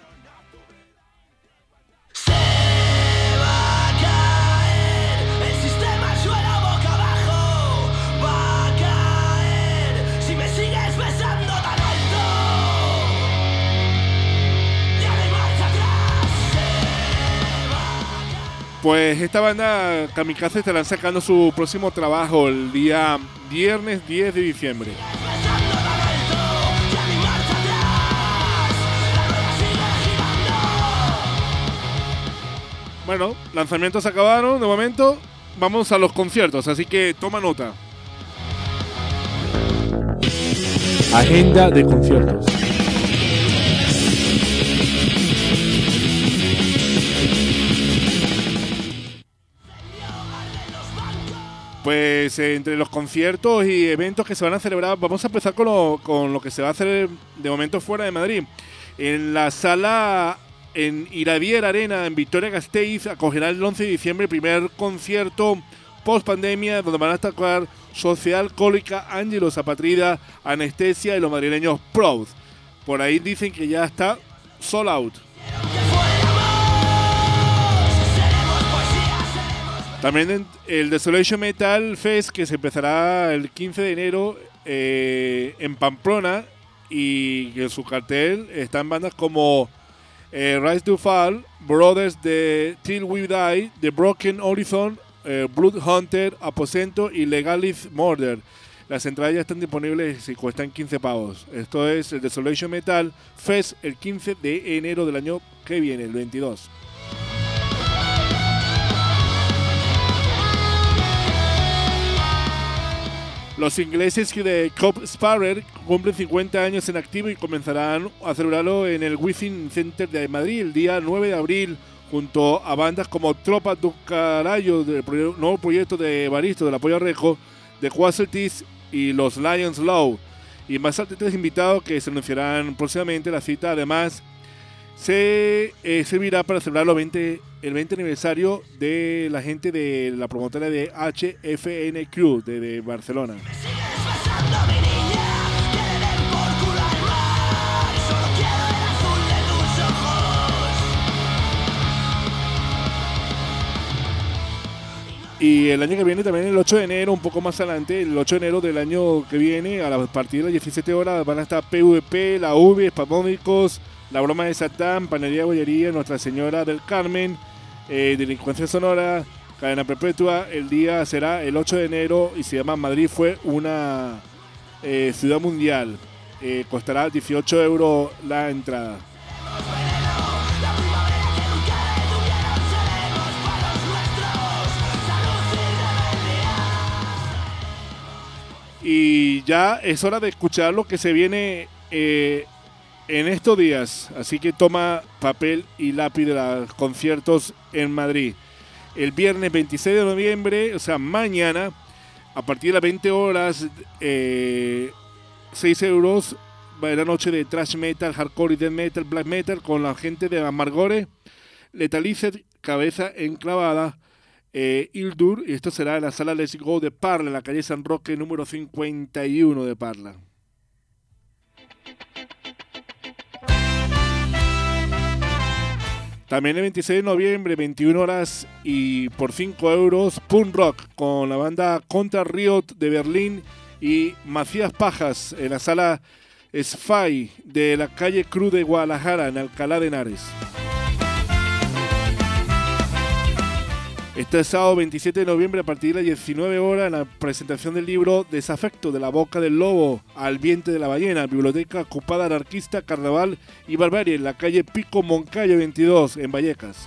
Pues esta banda Kamikaze estarán sacando su próximo trabajo el día viernes 10 de diciembre. Bueno, lanzamientos acabaron de momento. Vamos a los conciertos, así que toma nota. Agenda de conciertos. Pues entre los conciertos y eventos que se van a celebrar, vamos a empezar con lo que se va a hacer de momento fuera de Madrid. En la sala en Iradier Arena, en Vitoria-Gasteiz, acogerá el 11 de diciembre el primer concierto post-pandemia, donde van a tocar Sociedad Alcohólica, Ángelos Apatrida, Anestesia y los madrileños Proud. Por ahí dicen que ya está sold out. También el Desolation Metal Fest, que se empezará el 15 de enero en Pamplona, y en su cartel están bandas como Rise to Fall, Brothers de Till We Die, The Broken Horizon, Blood Hunter, Aposento y Legalis Murder. Las entradas ya están disponibles y cuestan 15 pavos. Esto es el Desolation Metal Fest el 15 de enero del año que viene, el 22. Los ingleses de Cobb Sparrer cumplen 50 años en activo y comenzarán a celebrarlo en el Within Center de Madrid el día 9 de abril, junto a bandas como Tropa do Carallo, del nuevo proyecto de Baristo, del Apoyo Rejo, de Quasartis y los Lions Law. Y más artistas invitados que se anunciarán próximamente. La cita además se servirá para celebrar el 20 aniversario de la gente de la promotora de HFN Crew de Barcelona. Y el año que viene también, el 8 de enero, un poco más adelante, el 8 de enero del año que viene, a partir de las 17 horas, van a estar PVP, La V, Espasmódicos, La Broma de Satán, Panadería Bollería, Nuestra Señora del Carmen, Delincuencia Sonora, Cadena Perpetua. El día será el 8 de enero y se llama Madrid fue una ciudad mundial. Costará 18 euros la entrada. Y ya es hora de escuchar lo que se viene en estos días, así que toma papel y lápiz de los conciertos en Madrid. El viernes 26 de noviembre, o sea, mañana, a partir de las 20 horas, 6 euros, va la noche de thrash metal, hardcore y death metal, black metal, con la gente de Amargore, Letalized, Cabeza Enclavada, Ildur, y esto será en la sala Let's Go de Parla, en la calle San Roque, número 51 de Parla. También el 26 de noviembre, 21 horas y por 5 euros, Punk Rock con la banda Contra Riot de Berlín y Macías Pajas en la sala Sphy de la calle Cruz de Guadalajara en Alcalá de Henares. Este sábado 27 de noviembre a partir de las 19 horas en la presentación del libro Desafecto de la boca del lobo al vientre de la ballena, biblioteca ocupada anarquista, carnaval y barbarie en la calle Pico Moncayo 22 en Vallecas.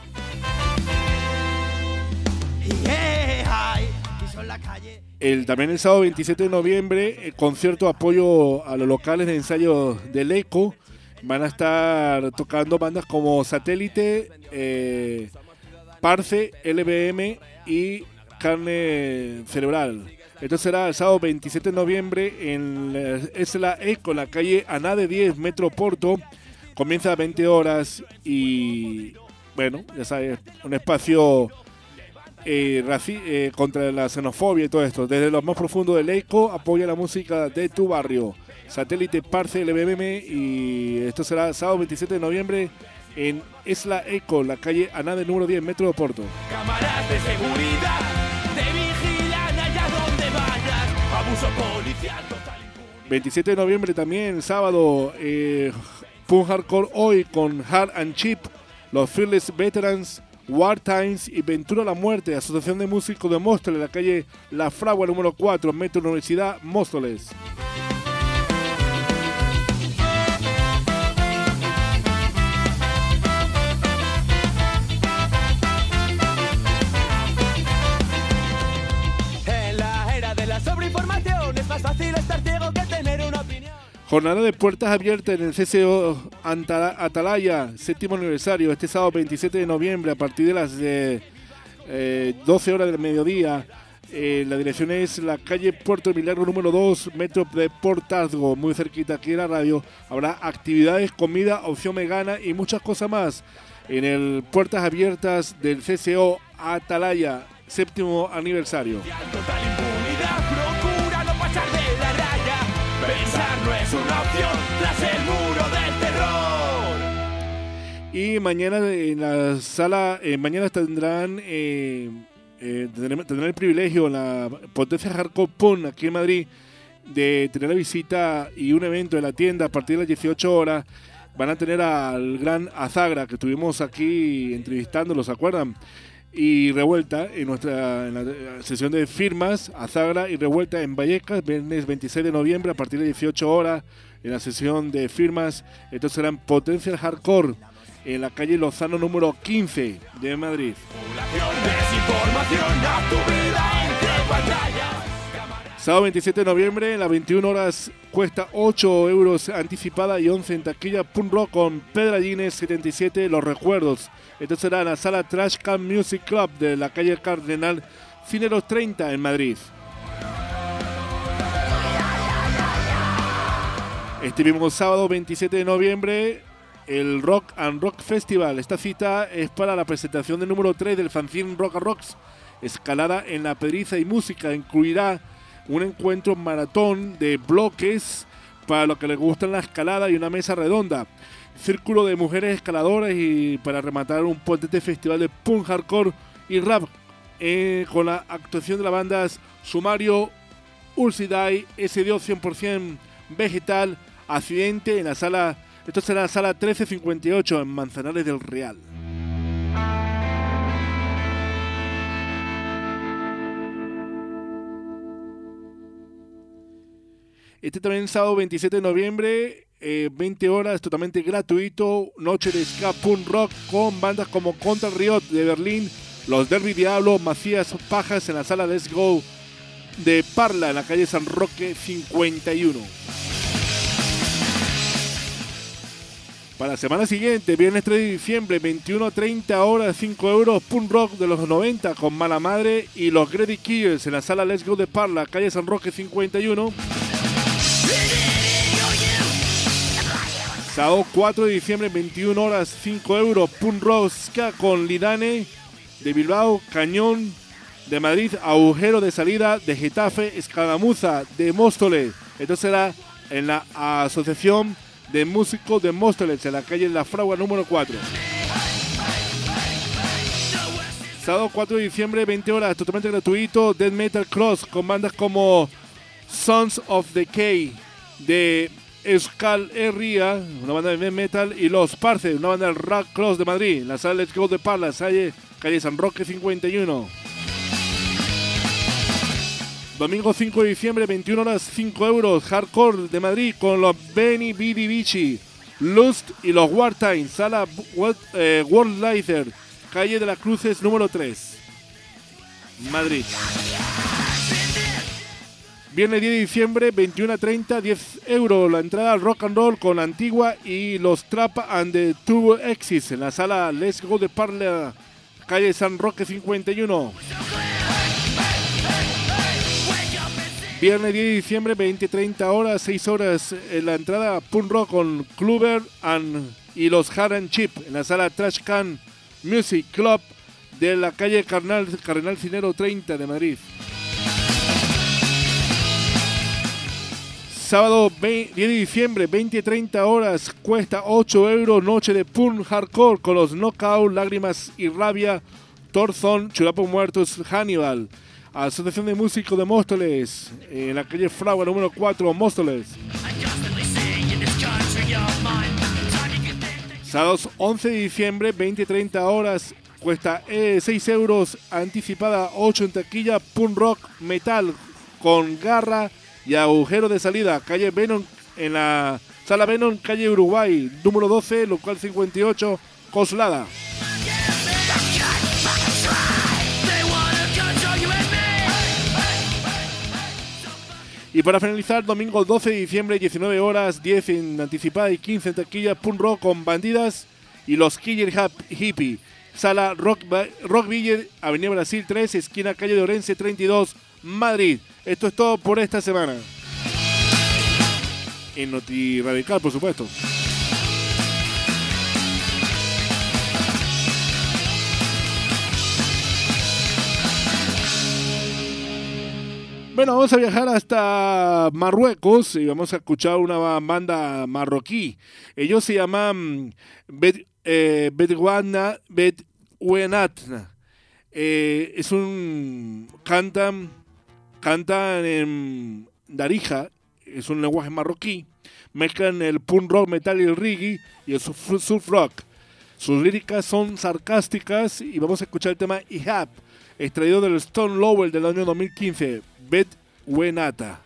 También el sábado 27 de noviembre el concierto apoyo a los locales de ensayo del ECO. Van a estar tocando bandas como Satélite, Parce, LBM y Carne Cerebral. Esto será el sábado 27 de noviembre en la ECO, en la calle Anade 10, Metro Porto. Comienza a 20 horas y, bueno, ya sabes, un espacio contra la xenofobia y todo esto. Desde lo más profundo del ECO apoya la música de tu barrio. Satélite, Parce, LBM y esto será el sábado 27 de noviembre en Esla Eco, la calle Anade número 10, Metro de Porto. Cámaras de seguridad te vigilan allá donde vayas. Abuso policial total. 27 de noviembre también, sábado, Punk Hardcore hoy con Hard and Cheap, los Fearless Veterans, War Times y Ventura la Muerte, Asociación de Músicos de Móstoles, la calle La Fragua número 4, Metro Universidad, Móstoles. Jornada de puertas abiertas en el CCO Atalaya, séptimo aniversario, este sábado 27 de noviembre a partir de las 12 horas del mediodía. La dirección es la calle Puerto de Milagro número 2, Metro de Portazgo, muy cerquita aquí de la radio. Habrá actividades, comida, opción vegana y muchas cosas más en el puertas abiertas del CCO Atalaya, séptimo aniversario. Pensar no es una opción tras el muro del terror. Y mañana en la sala, mañana tendrán el privilegio en la Potencia Hardcore Punk aquí en Madrid de tener la visita y un evento de la tienda a partir de las 18 horas. Van a tener al gran Azagra que estuvimos aquí entrevistándolo, ¿se acuerdan? Y Revuelta en la sesión de firmas, Azagra y Revuelta en Vallecas, viernes 26 de noviembre a partir de 18 horas en la sesión de firmas. Estos serán Potencial Hardcore en la calle Lozano número 15 de Madrid. Sábado 27 de noviembre, a las 21 horas, cuesta 8 euros anticipada y 11 en taquilla. Punk Rock con Pedrallines 77, Los Recuerdos. Esto será en la sala Trash Can Music Club de la calle Cardenal Cineros 30 en Madrid. Este mismo sábado 27 de noviembre, el Rock and Rock Festival. Esta cita es para la presentación del número 3 del fanzine Rock and Rocks. Escalada en la Pedriza y música. Incluirá un encuentro maratón de bloques para los que les gustan la escalada y una mesa redonda. Círculo de mujeres escaladoras y para rematar un potente festival de punk, hardcore y rap con la actuación de las bandas Sumario, Ursidai, SDO 100% Vegetal, Accidente en la sala, esto será la sala 1358 en Manzanares del Real. Este también sábado 27 de noviembre, 20 horas, totalmente gratuito, noche de ska punk rock con bandas como Contra Riot de Berlín, Los Derby Diablo, Macías Pajas en la sala Let's Go de Parla en la calle San Roque 51. Para la semana siguiente, viernes 3 de diciembre, 21 a 30 horas, 5 euros, punk rock de los 90 con Mala Madre y los Grady Killers en la sala Let's Go de Parla, calle San Roque 51. Sábado 4 de diciembre, 21 horas, 5 euros, punk rock ska con Lidane de Bilbao, Cañón de Madrid, Agujero de Salida de Getafe, Escaramuza de Móstoles. Esto será en la Asociación de Músicos de Móstoles, en la calle La Fragua número 4. Sábado 4 de diciembre, 20 horas, totalmente gratuito, Death Metal Cross con bandas como Sons of Decay de Euskal Herria, una banda de Death Metal, y Los Parce, una banda del Rock Cross de Madrid, en la sala Let's Go de Parla, calle San Roque 51. Domingo 5 de diciembre, 21 horas, 5 euros, Hardcore de Madrid con los Benny Bidi Bichi, Lust y los Wartime, sala World Lighter, calle de las Cruces número 3, Madrid. Viernes 10 de diciembre, 21 a 30, 10 euros la entrada al Rock and Roll con Antigua y los Trap and the Two Exits en la sala Let's Go de Parla, calle San Roque 51. Viernes 10 de diciembre, 20-30 horas, 6 horas en la entrada Punk Rock con Kluber y los Hard and Chip en la sala Trash Can Music Club de la calle Cardenal Cinero 30 de Madrid. Sábado 10 de diciembre, 20-30 horas, cuesta 8 euros, noche de punk hardcore con los Knockout, Lágrimas y Rabia, Torzón, Churapos Muertos, Hannibal. Asociación de Músicos de Móstoles, en la calle Fragua número 4, Móstoles. Sábados 11 de diciembre, 20-30 horas, cuesta 6 euros, anticipada 8 en taquilla, punk rock metal con Garra y Agujero de Salida, calle Venom, en la sala Venom, calle Uruguay, número 12, local 58, Coslada. Y para finalizar, domingo 12 de diciembre, 19 horas, 10 en anticipada y 15 en taquilla, punk rock con Bandidas y los Killer Hippie. Sala Rockville, Avenida Brasil 3, esquina calle de Orense 32, Madrid. Esto es todo por esta semana. En Noti Radical, por supuesto. Bueno, vamos a viajar hasta Marruecos y vamos a escuchar una banda marroquí. Ellos se llaman Bedouenat. Cantan en Darija, es un lenguaje marroquí. Mezclan el punk rock, metal y el reggae y el surf rock. Sus líricas son sarcásticas y vamos a escuchar el tema Ihab, extraído del Stone Lowell del año 2015, Bedouenata.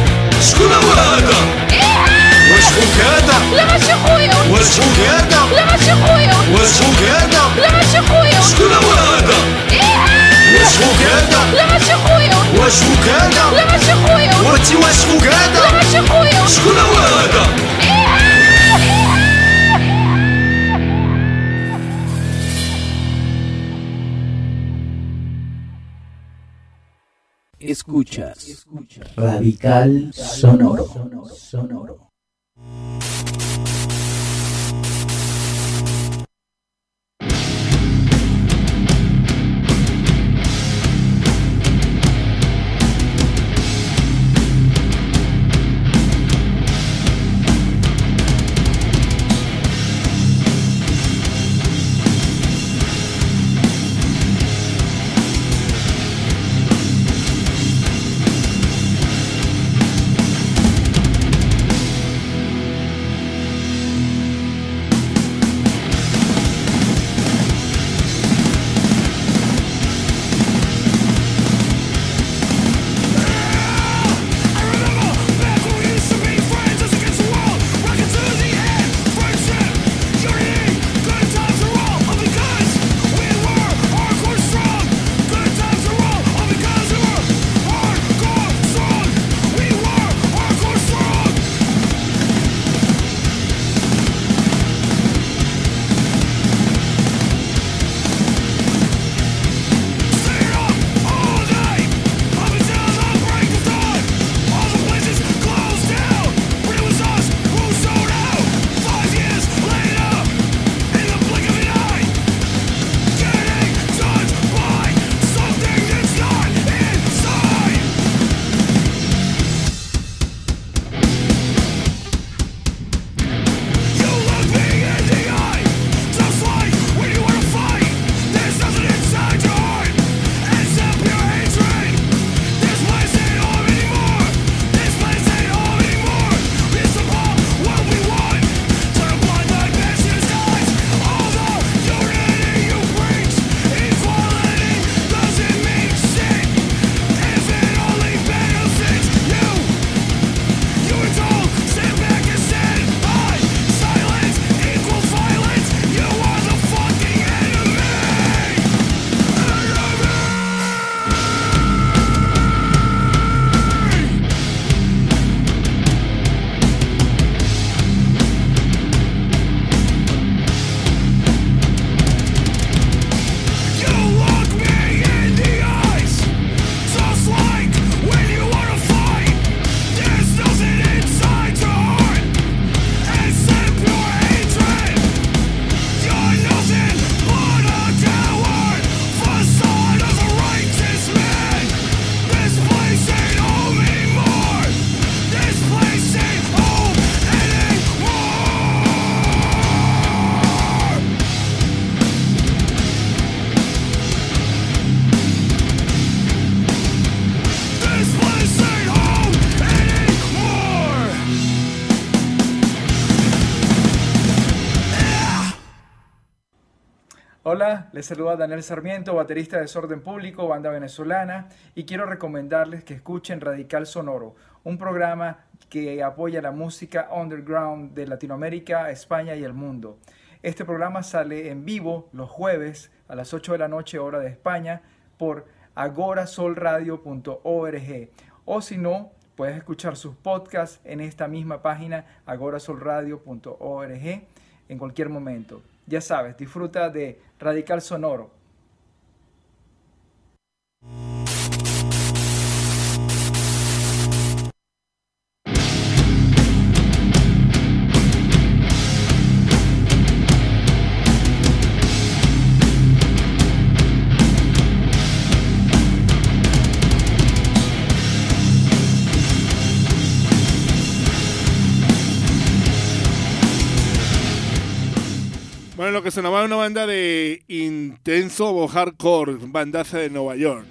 شكون هذا؟ لا ماشي خويا. واش شكون هذا؟ لا واش خوك هذا لا ماشي خويا شكون هو هذا واش خوك هذا لا ماشي خويا واش خوك هذا لا ماشي خويا وانتي واش خوك هذا لا ماشي خويا شكون هو هذا Escuchas Radical Sonoro. Hola, les saluda Daniel Sarmiento, baterista de Desorden Público, banda venezolana, y quiero recomendarles que escuchen Radical Sonoro, un programa que apoya la música underground de Latinoamérica, España y el mundo. Este programa sale en vivo los jueves a las 8 de la noche, hora de España, por agorasolradio.org. O si no, puedes escuchar sus podcasts en esta misma página, agorasolradio.org, en cualquier momento. Ya sabes, disfruta de Radical Sonoro. Bueno, lo que sonaba una banda de intenso o hardcore, bandaza de Nueva York.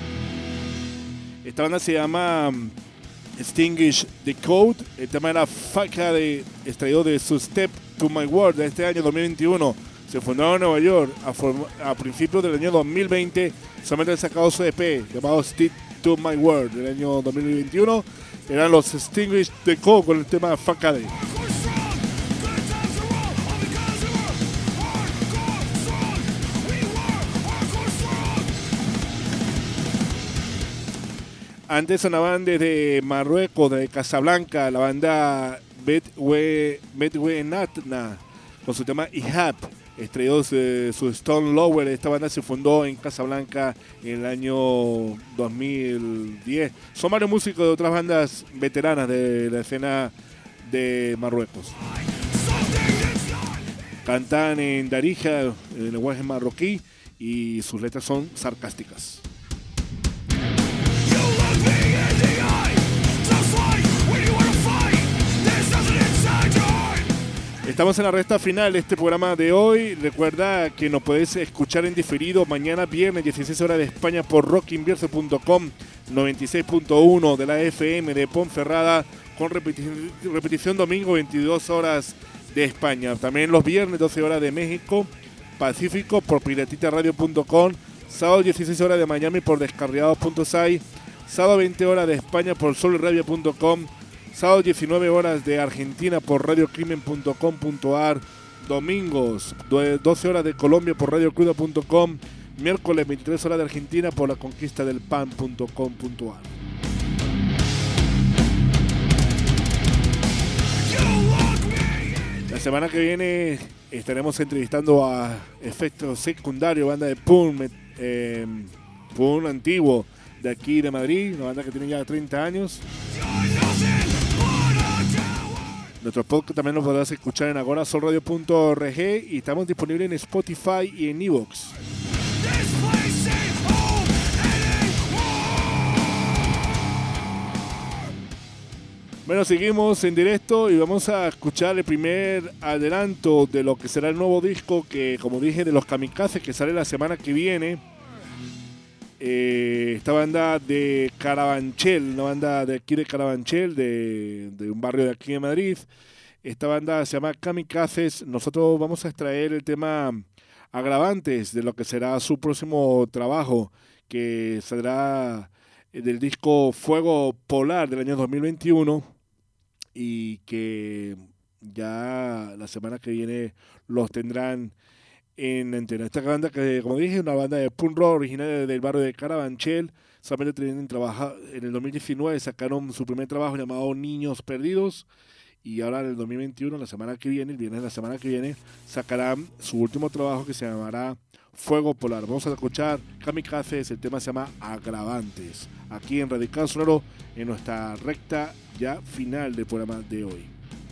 Esta banda se llama Extinguish the Code. El tema era Faca, extraído de su Step to My World de este año 2021. Se fundaron en Nueva York a principios del año 2020. Solamente han sacado su EP llamado Step to My World del año 2021. Eran los Extinguish the Code con el tema Faca. Antes sonaban desde Marruecos, de Casablanca, la banda Bedwe Natna, con su tema Ihab, extraídos de su Stone Lower. Esta banda se fundó en Casablanca en el año 2010. Son varios músicos de otras bandas veteranas de la escena de Marruecos. Cantan en Darija, en lenguaje marroquí, y sus letras son sarcásticas. Estamos en la recta final de este programa de hoy. Recuerda que nos puedes escuchar en diferido mañana viernes 16 horas de España por rockinverso.com, 96.1 de la FM de Ponferrada, con repetición domingo 22 horas de España. También los viernes 12 horas de México Pacífico por piratitaradio.com, sábado 16 horas de Miami por descarriados.site, sábado 20 horas de España por solradio.com, sábado 19 horas de Argentina por radiocrimen.com.ar, domingos 12 horas de Colombia por radiocruda.com, miércoles 23 horas de Argentina por laconquistadelpan.com.ar. La semana que viene estaremos entrevistando a Efecto Secundario, banda de punk antiguo de aquí de Madrid, una banda que tiene ya 30 años. Nuestro podcast también lo podrás escuchar en agorasolradio.org y estamos disponibles en Spotify y en iVoox. Bueno, seguimos en directo y vamos a escuchar el primer adelanto de lo que será el nuevo disco que, como dije, de los Kamikazes, que sale la semana que viene. Esta banda de Carabanchel, una banda de aquí de Carabanchel, de un barrio de aquí de Madrid. Esta banda se llama Kamikazes. Nosotros vamos a extraer el tema Agravantes de lo que será su próximo trabajo, que saldrá del disco Fuego Polar del año 2021 y que ya la semana que viene los tendrán en antena. Esta banda que, como dije, es una banda de punk rock originaria del barrio de Carabanchel. Solamente tienen trabajo en el 2019, sacaron su primer trabajo llamado Niños Perdidos, y ahora en el 2021, la semana que viene, el viernes de la semana que viene, sacarán su último trabajo que se llamará Fuego Polar. Vamos a escuchar Kamikazes, el tema se llama Agravantes, aquí en Radical Sonoro, en nuestra recta ya final del programa de hoy.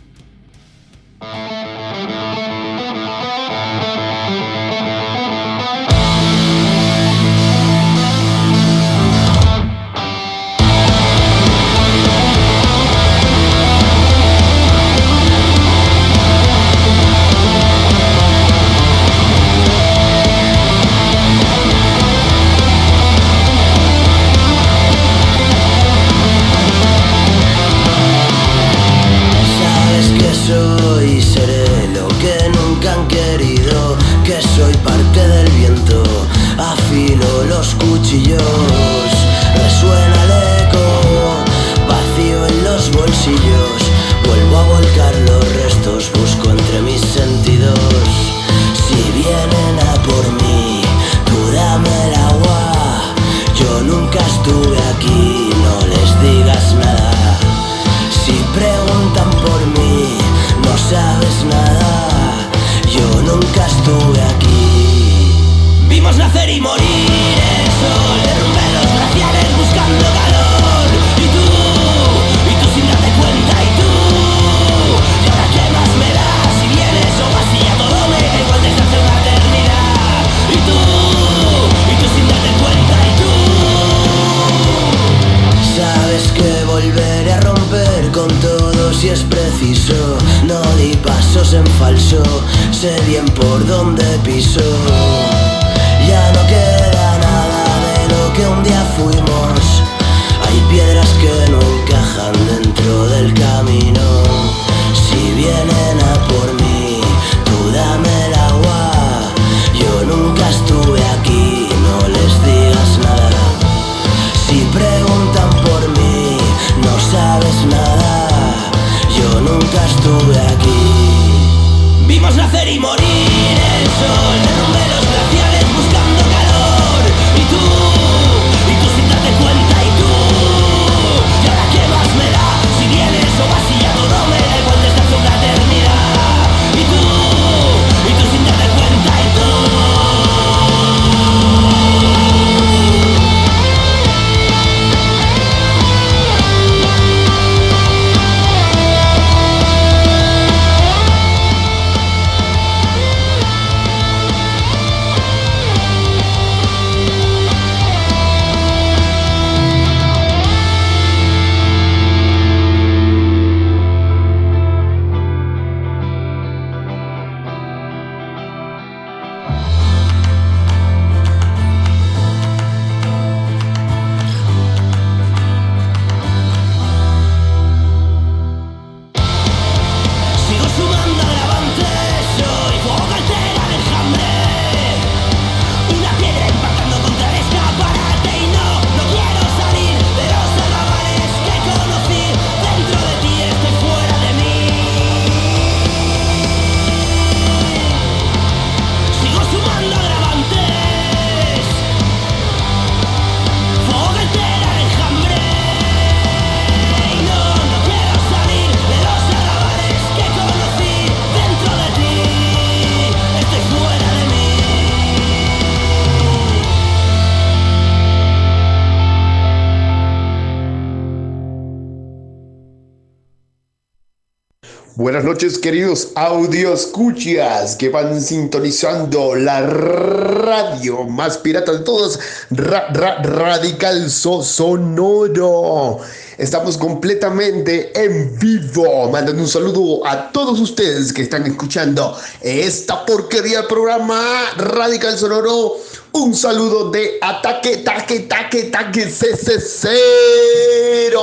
Soy, seré lo que nunca han querido, que soy parte del viento, afilo los cuchillos, resuena el eco, vacío en los bolsillos, vuelvo a volcar los restos, busco entre mis sentidos, si vienen a por mí, tú dame el agua, yo nunca estuve aquí, no les digas nada, si preguntan por mí, no sabes nada, yo nunca estuve aquí. Vimos nacer y morir el sol, derrumbé los glaciares buscando calor. Y tú sin darte cuenta, y ahora qué más me das, si vienes o vas y ya todo me da igual desde hace una eternidad. Y tú sin darte cuenta, sabes que volveré a romper con todo si es preciso, no di pasos en falso, sé bien por dónde piso. Ya no queda nada de lo que un día fuimos, hay piedras que no encajan dentro del camino. Si vienen a por mí, tú dame el agua, yo nunca estuve aquí, no les digas nada. Si preguntan por mí, no sabes nada, yo nunca estuve aquí. Vimos nacer y morir el sol, derrumbé los glaciares buscando calor. Y tú sin darte cuenta, Buenas noches, queridos audioscuchas que van sintonizando la radio más pirata de todas, Radical Sonoro. Estamos completamente en vivo, mandando un saludo a todos ustedes que están escuchando esta porquería del programa Radical Sonoro. Un saludo de ataque, cero.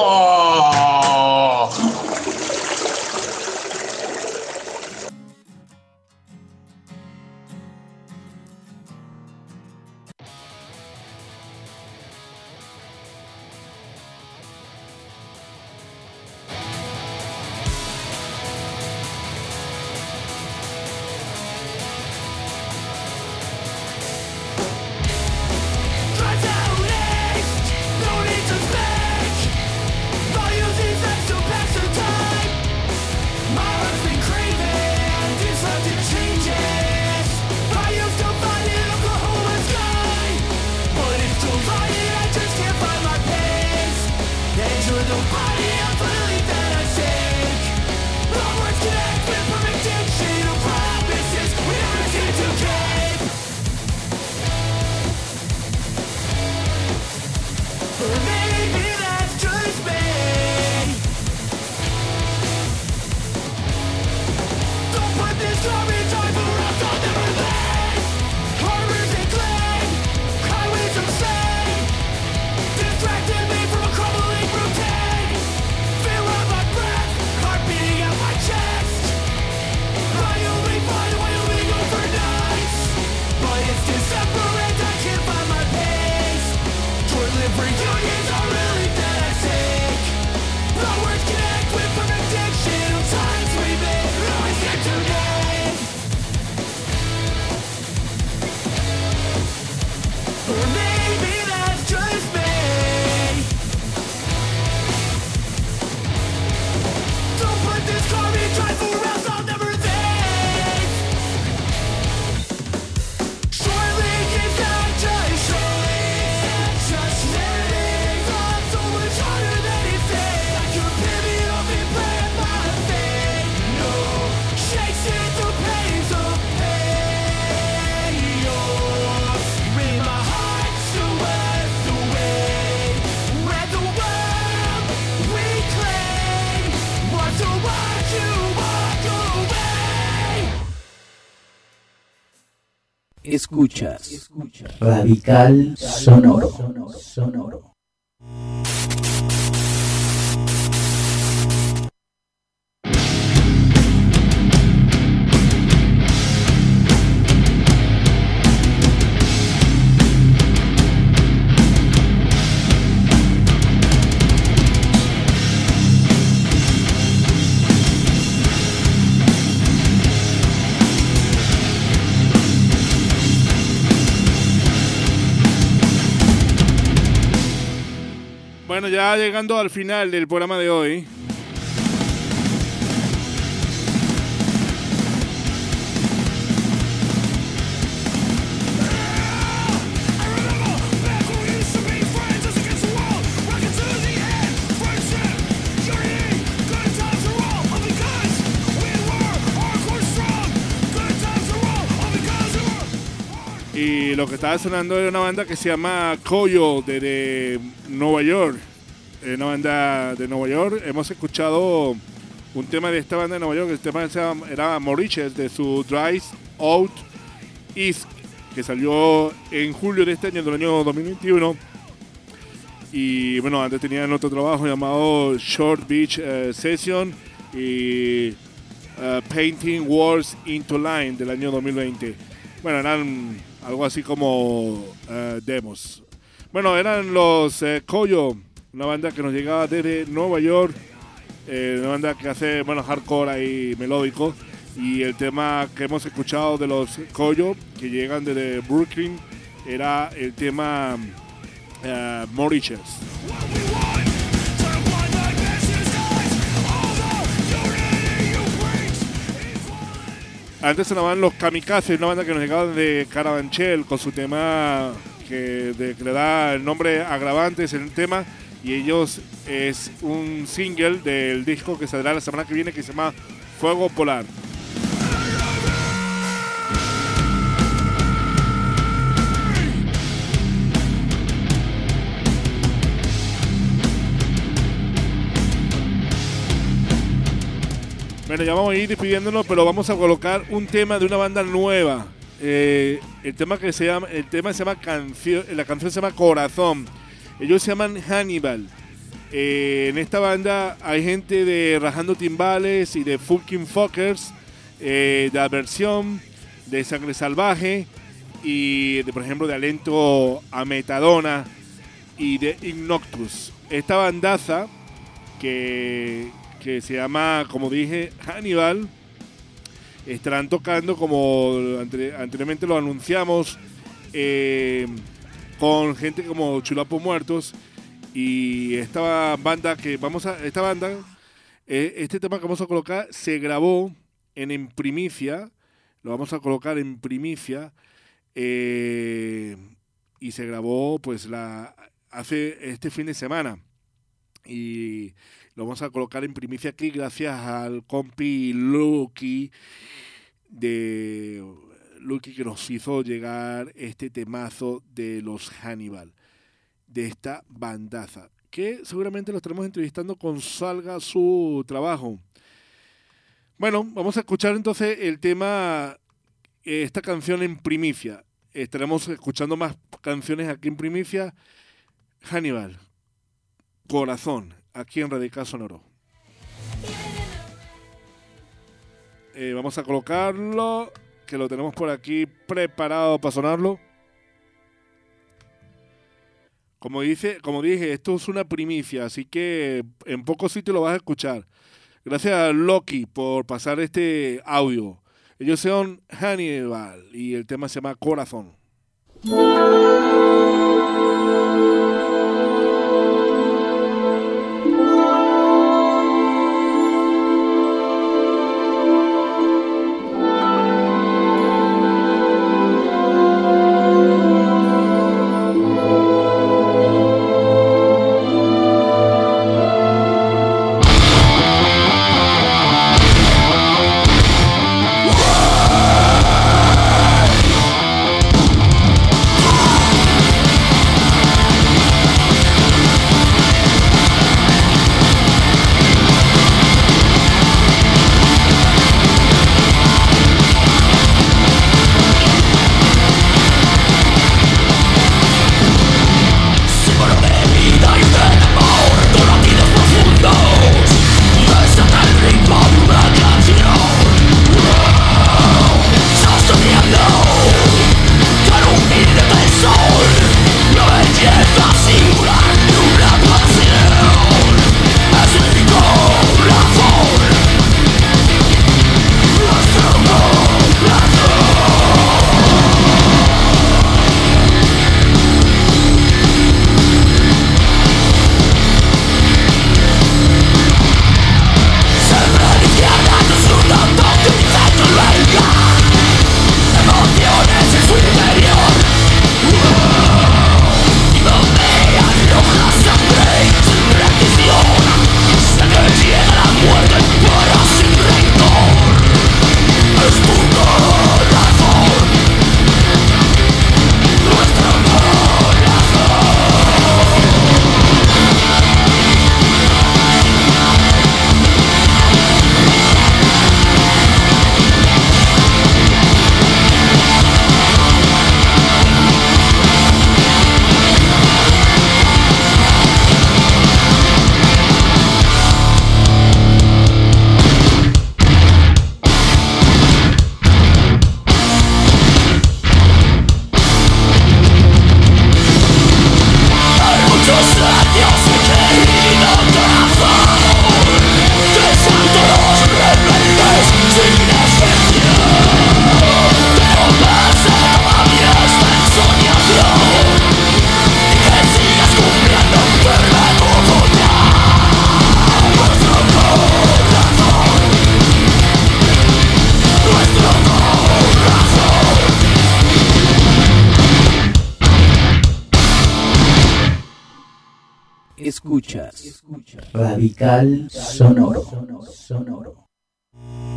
Escuchas Radical Sonoro. Bueno, ya llegando al final del programa de hoy. Y lo que estaba sonando era una banda que se llama Koyo de Nueva York. Una banda de Nueva York. Hemos escuchado un tema de esta banda de Nueva York. El tema era Mauritius de su Drive Out East, que salió en julio de este año, del año 2021. Y bueno, antes tenían otro trabajo llamado Short Beach Session y Painting Walls into Line del año 2020. Bueno, eran algo así como demos. Bueno, eran los Koyo, una banda que nos llegaba desde Nueva York, una banda que hace hardcore ahí melódico. Y el tema que hemos escuchado de los Koyo, que llegan desde Brooklyn, era el tema Mauritius. Antes sonaban los Kamikaze, una banda que nos llegaba de Carabanchel con su tema que le da el nombre Agravantes en el tema, y ellos es un single del disco que saldrá la semana que viene que se llama Fuego Polar. Bueno, ya vamos a ir despidiéndonos, pero vamos a colocar un tema de una banda nueva. La canción se llama Corazón. Ellos se llaman Hannibal. En esta banda hay gente de Rajando Timbales y de Fucking Fuckers, de Aversión, de Sangre Salvaje y por ejemplo de Alento a Metadona y de Innoctus. Esta bandaza que se llama, como dije, Hannibal, estarán tocando, como anteriormente lo anunciamos, con gente como Chulapos Muertos. Y esta banda, este tema que vamos a colocar se grabó en primicia, lo vamos a colocar en primicia, y se grabó pues hace este fin de semana. Y lo vamos a colocar en primicia aquí gracias al compi Lucky que nos hizo llegar este temazo de los Hannibal, de esta bandaza, que seguramente lo estaremos entrevistando cuando salga su trabajo. Bueno, vamos a escuchar entonces el tema, esta canción en primicia. Estaremos escuchando más canciones aquí en primicia. Hannibal, Corazón, aquí en Radical Sonoro. Vamos a colocarlo, que lo tenemos por aquí preparado para sonarlo. Como dije, esto es una primicia, así que en pocos sitios lo vas a escuchar. Gracias a Loki por pasar este audio. Ellos son Hannibal y el tema se llama Corazón. Escuchas Radical Sonoro.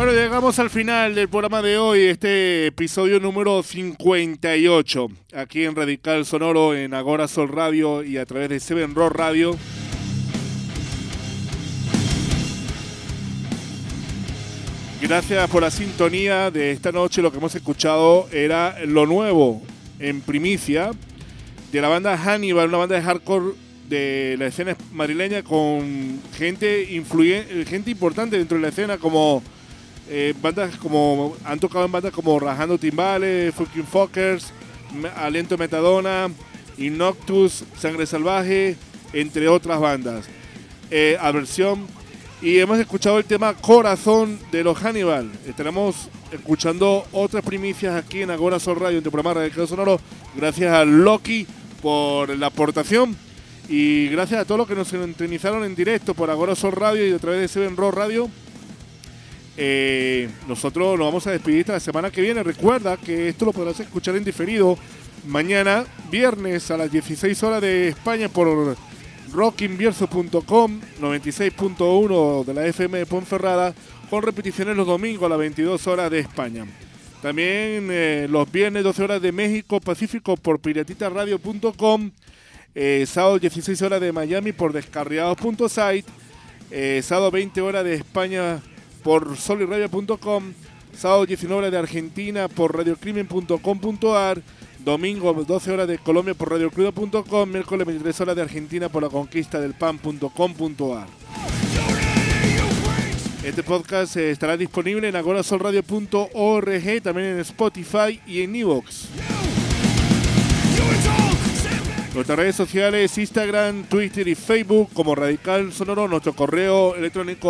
Bueno, llegamos al final del programa de hoy, este episodio número 58, aquí en Radical Sonoro, en Agora Sol Radio y a través de Seven Rock Radio. Gracias por la sintonía de esta noche. Lo que hemos escuchado era lo nuevo en primicia de la banda Hannibal, una banda de hardcore de la escena madrileña con gente importante dentro de la escena, como bandas como han tocado en bandas como Rajando Timbales, Fucking Fuckers, Aliento Metadona, Innoctus, Sangre Salvaje, entre otras bandas. Aversión. Y hemos escuchado el tema Corazón de los Hannibal. Estaremos escuchando otras primicias aquí en Agora Sol Radio, en tu programa Radical Sonoro. Gracias a Loki por la aportación. Y gracias a todos los que nos sintonizaron en directo por Agora Sol Radio y a través de Seven Rock Radio. Nosotros nos vamos a despedir hasta la semana que viene. Recuerda que esto lo podrás escuchar en diferido mañana, viernes a las 16 horas de España por rockinvierso.com, 96.1 de la FM de Ponferrada, con repeticiones los domingos a las 22 horas de España. También los viernes 12 horas de México Pacífico por piratitaradio.com, sábado 16 horas de Miami por descarriados.site, sábado 20 horas de España por soliradio.com, sábado 19 horas de Argentina por radiocrimen.com.ar, domingo 12 horas de Colombia por radiocrudo.com, miércoles 23 horas de Argentina por laconquistadelpan.com.ar. Este podcast estará disponible en agorasolradio.org, también en Spotify y en iVoox. Nuestras redes sociales, Instagram, Twitter y Facebook como Radical Sonoro, nuestro correo electrónico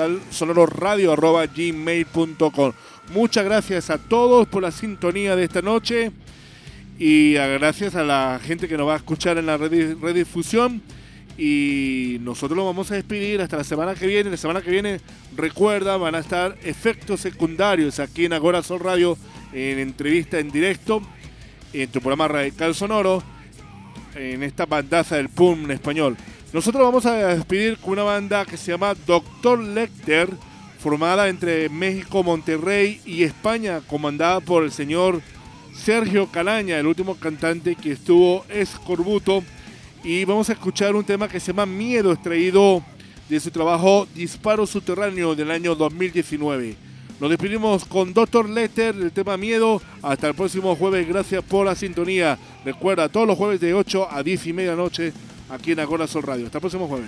radicalsonorosradio@gmail.com. Muchas gracias a todos por la sintonía de esta noche y gracias a la gente que nos va a escuchar en la redifusión. Y nosotros nos vamos a despedir hasta la semana que viene. La semana que viene, recuerda, van a estar efectos secundarios aquí en Agora Sol Radio, en entrevista en directo, en tu programa Radical Sonoro, en esta bandaza del punk en español. Nosotros vamos a despedir con una banda que se llama Dr. Lecter, formada entre México, Monterrey y España, comandada por el señor Sergio Calaña, el último cantante que estuvo Escorbuto. Y vamos a escuchar un tema que se llama Miedo, extraído de su trabajo Disparo Subterráneo del año 2019. Nos despedimos con Dr. Lecter del tema Miedo. Hasta el próximo jueves. Gracias por la sintonía. Recuerda, todos los jueves de 8 a 10 y media de la noche aquí en Agora Sol Radio. Hasta el próximo jueves.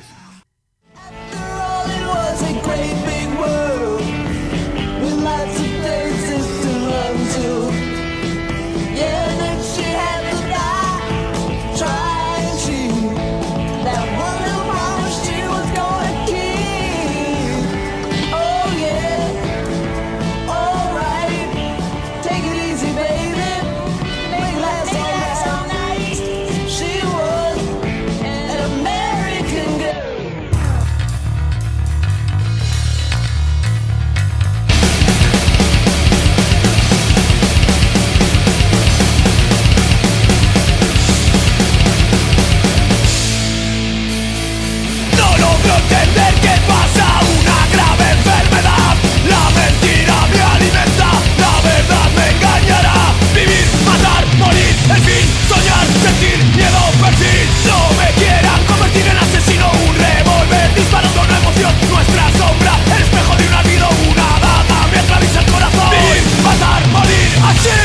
Entender qué pasa, una grave enfermedad. La mentira me alimenta, la verdad me engañará. Vivir, matar, morir, en fin, soñar, sentir miedo, perfil. No me quieran convertir en asesino, un revólver disparando una emoción. Nuestra sombra, el espejo de un olvido, una daga me atraviesa el corazón. Vivir, matar, morir, así.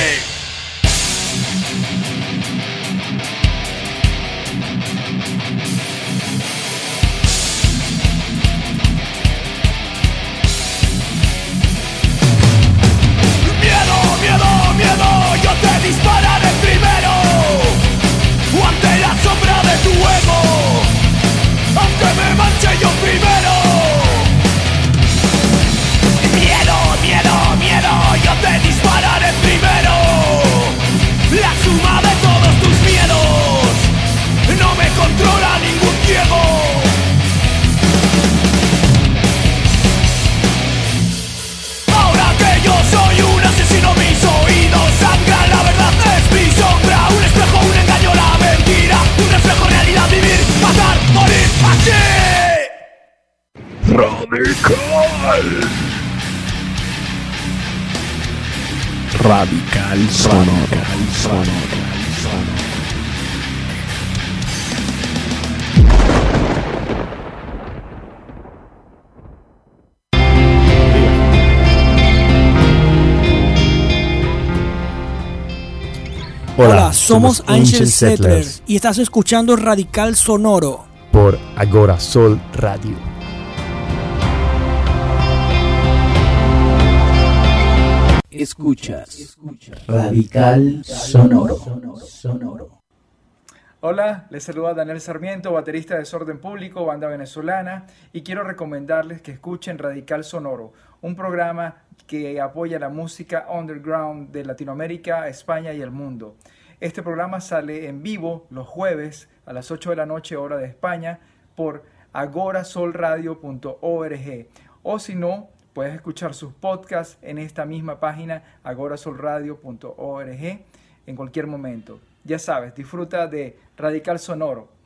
Dispararé primero ante la sombra de tu ego, aunque me manche yo primero. Miedo, miedo, miedo, yo te dispararé primero. La suma de todos tus miedos no me controla ningún ciego. Ahora que yo soy un asesino, mis oídos sangran, la verdad es mi sombra, un espejo, un engaño, la mentira, un reflejo, realidad, vivir, matar, morir, así. Radical Radical Sonoro. Hola, somos Ancient Settlers y estás escuchando Radical Sonoro por Agora Sol Radio. Escuchas Radical Sonoro. Hola, les saluda Daniel Sarmiento, baterista de Desorden Público, banda venezolana, y quiero recomendarles que escuchen Radical Sonoro, un programa que apoya la música underground de Latinoamérica, España y el mundo. Este programa sale en vivo los jueves a las 8 de la noche, hora de España, por agorasolradio.org, o si no, puedes escuchar sus podcasts en esta misma página, agorasolradio.org, en cualquier momento. Ya sabes, disfruta de Radical Sonoro.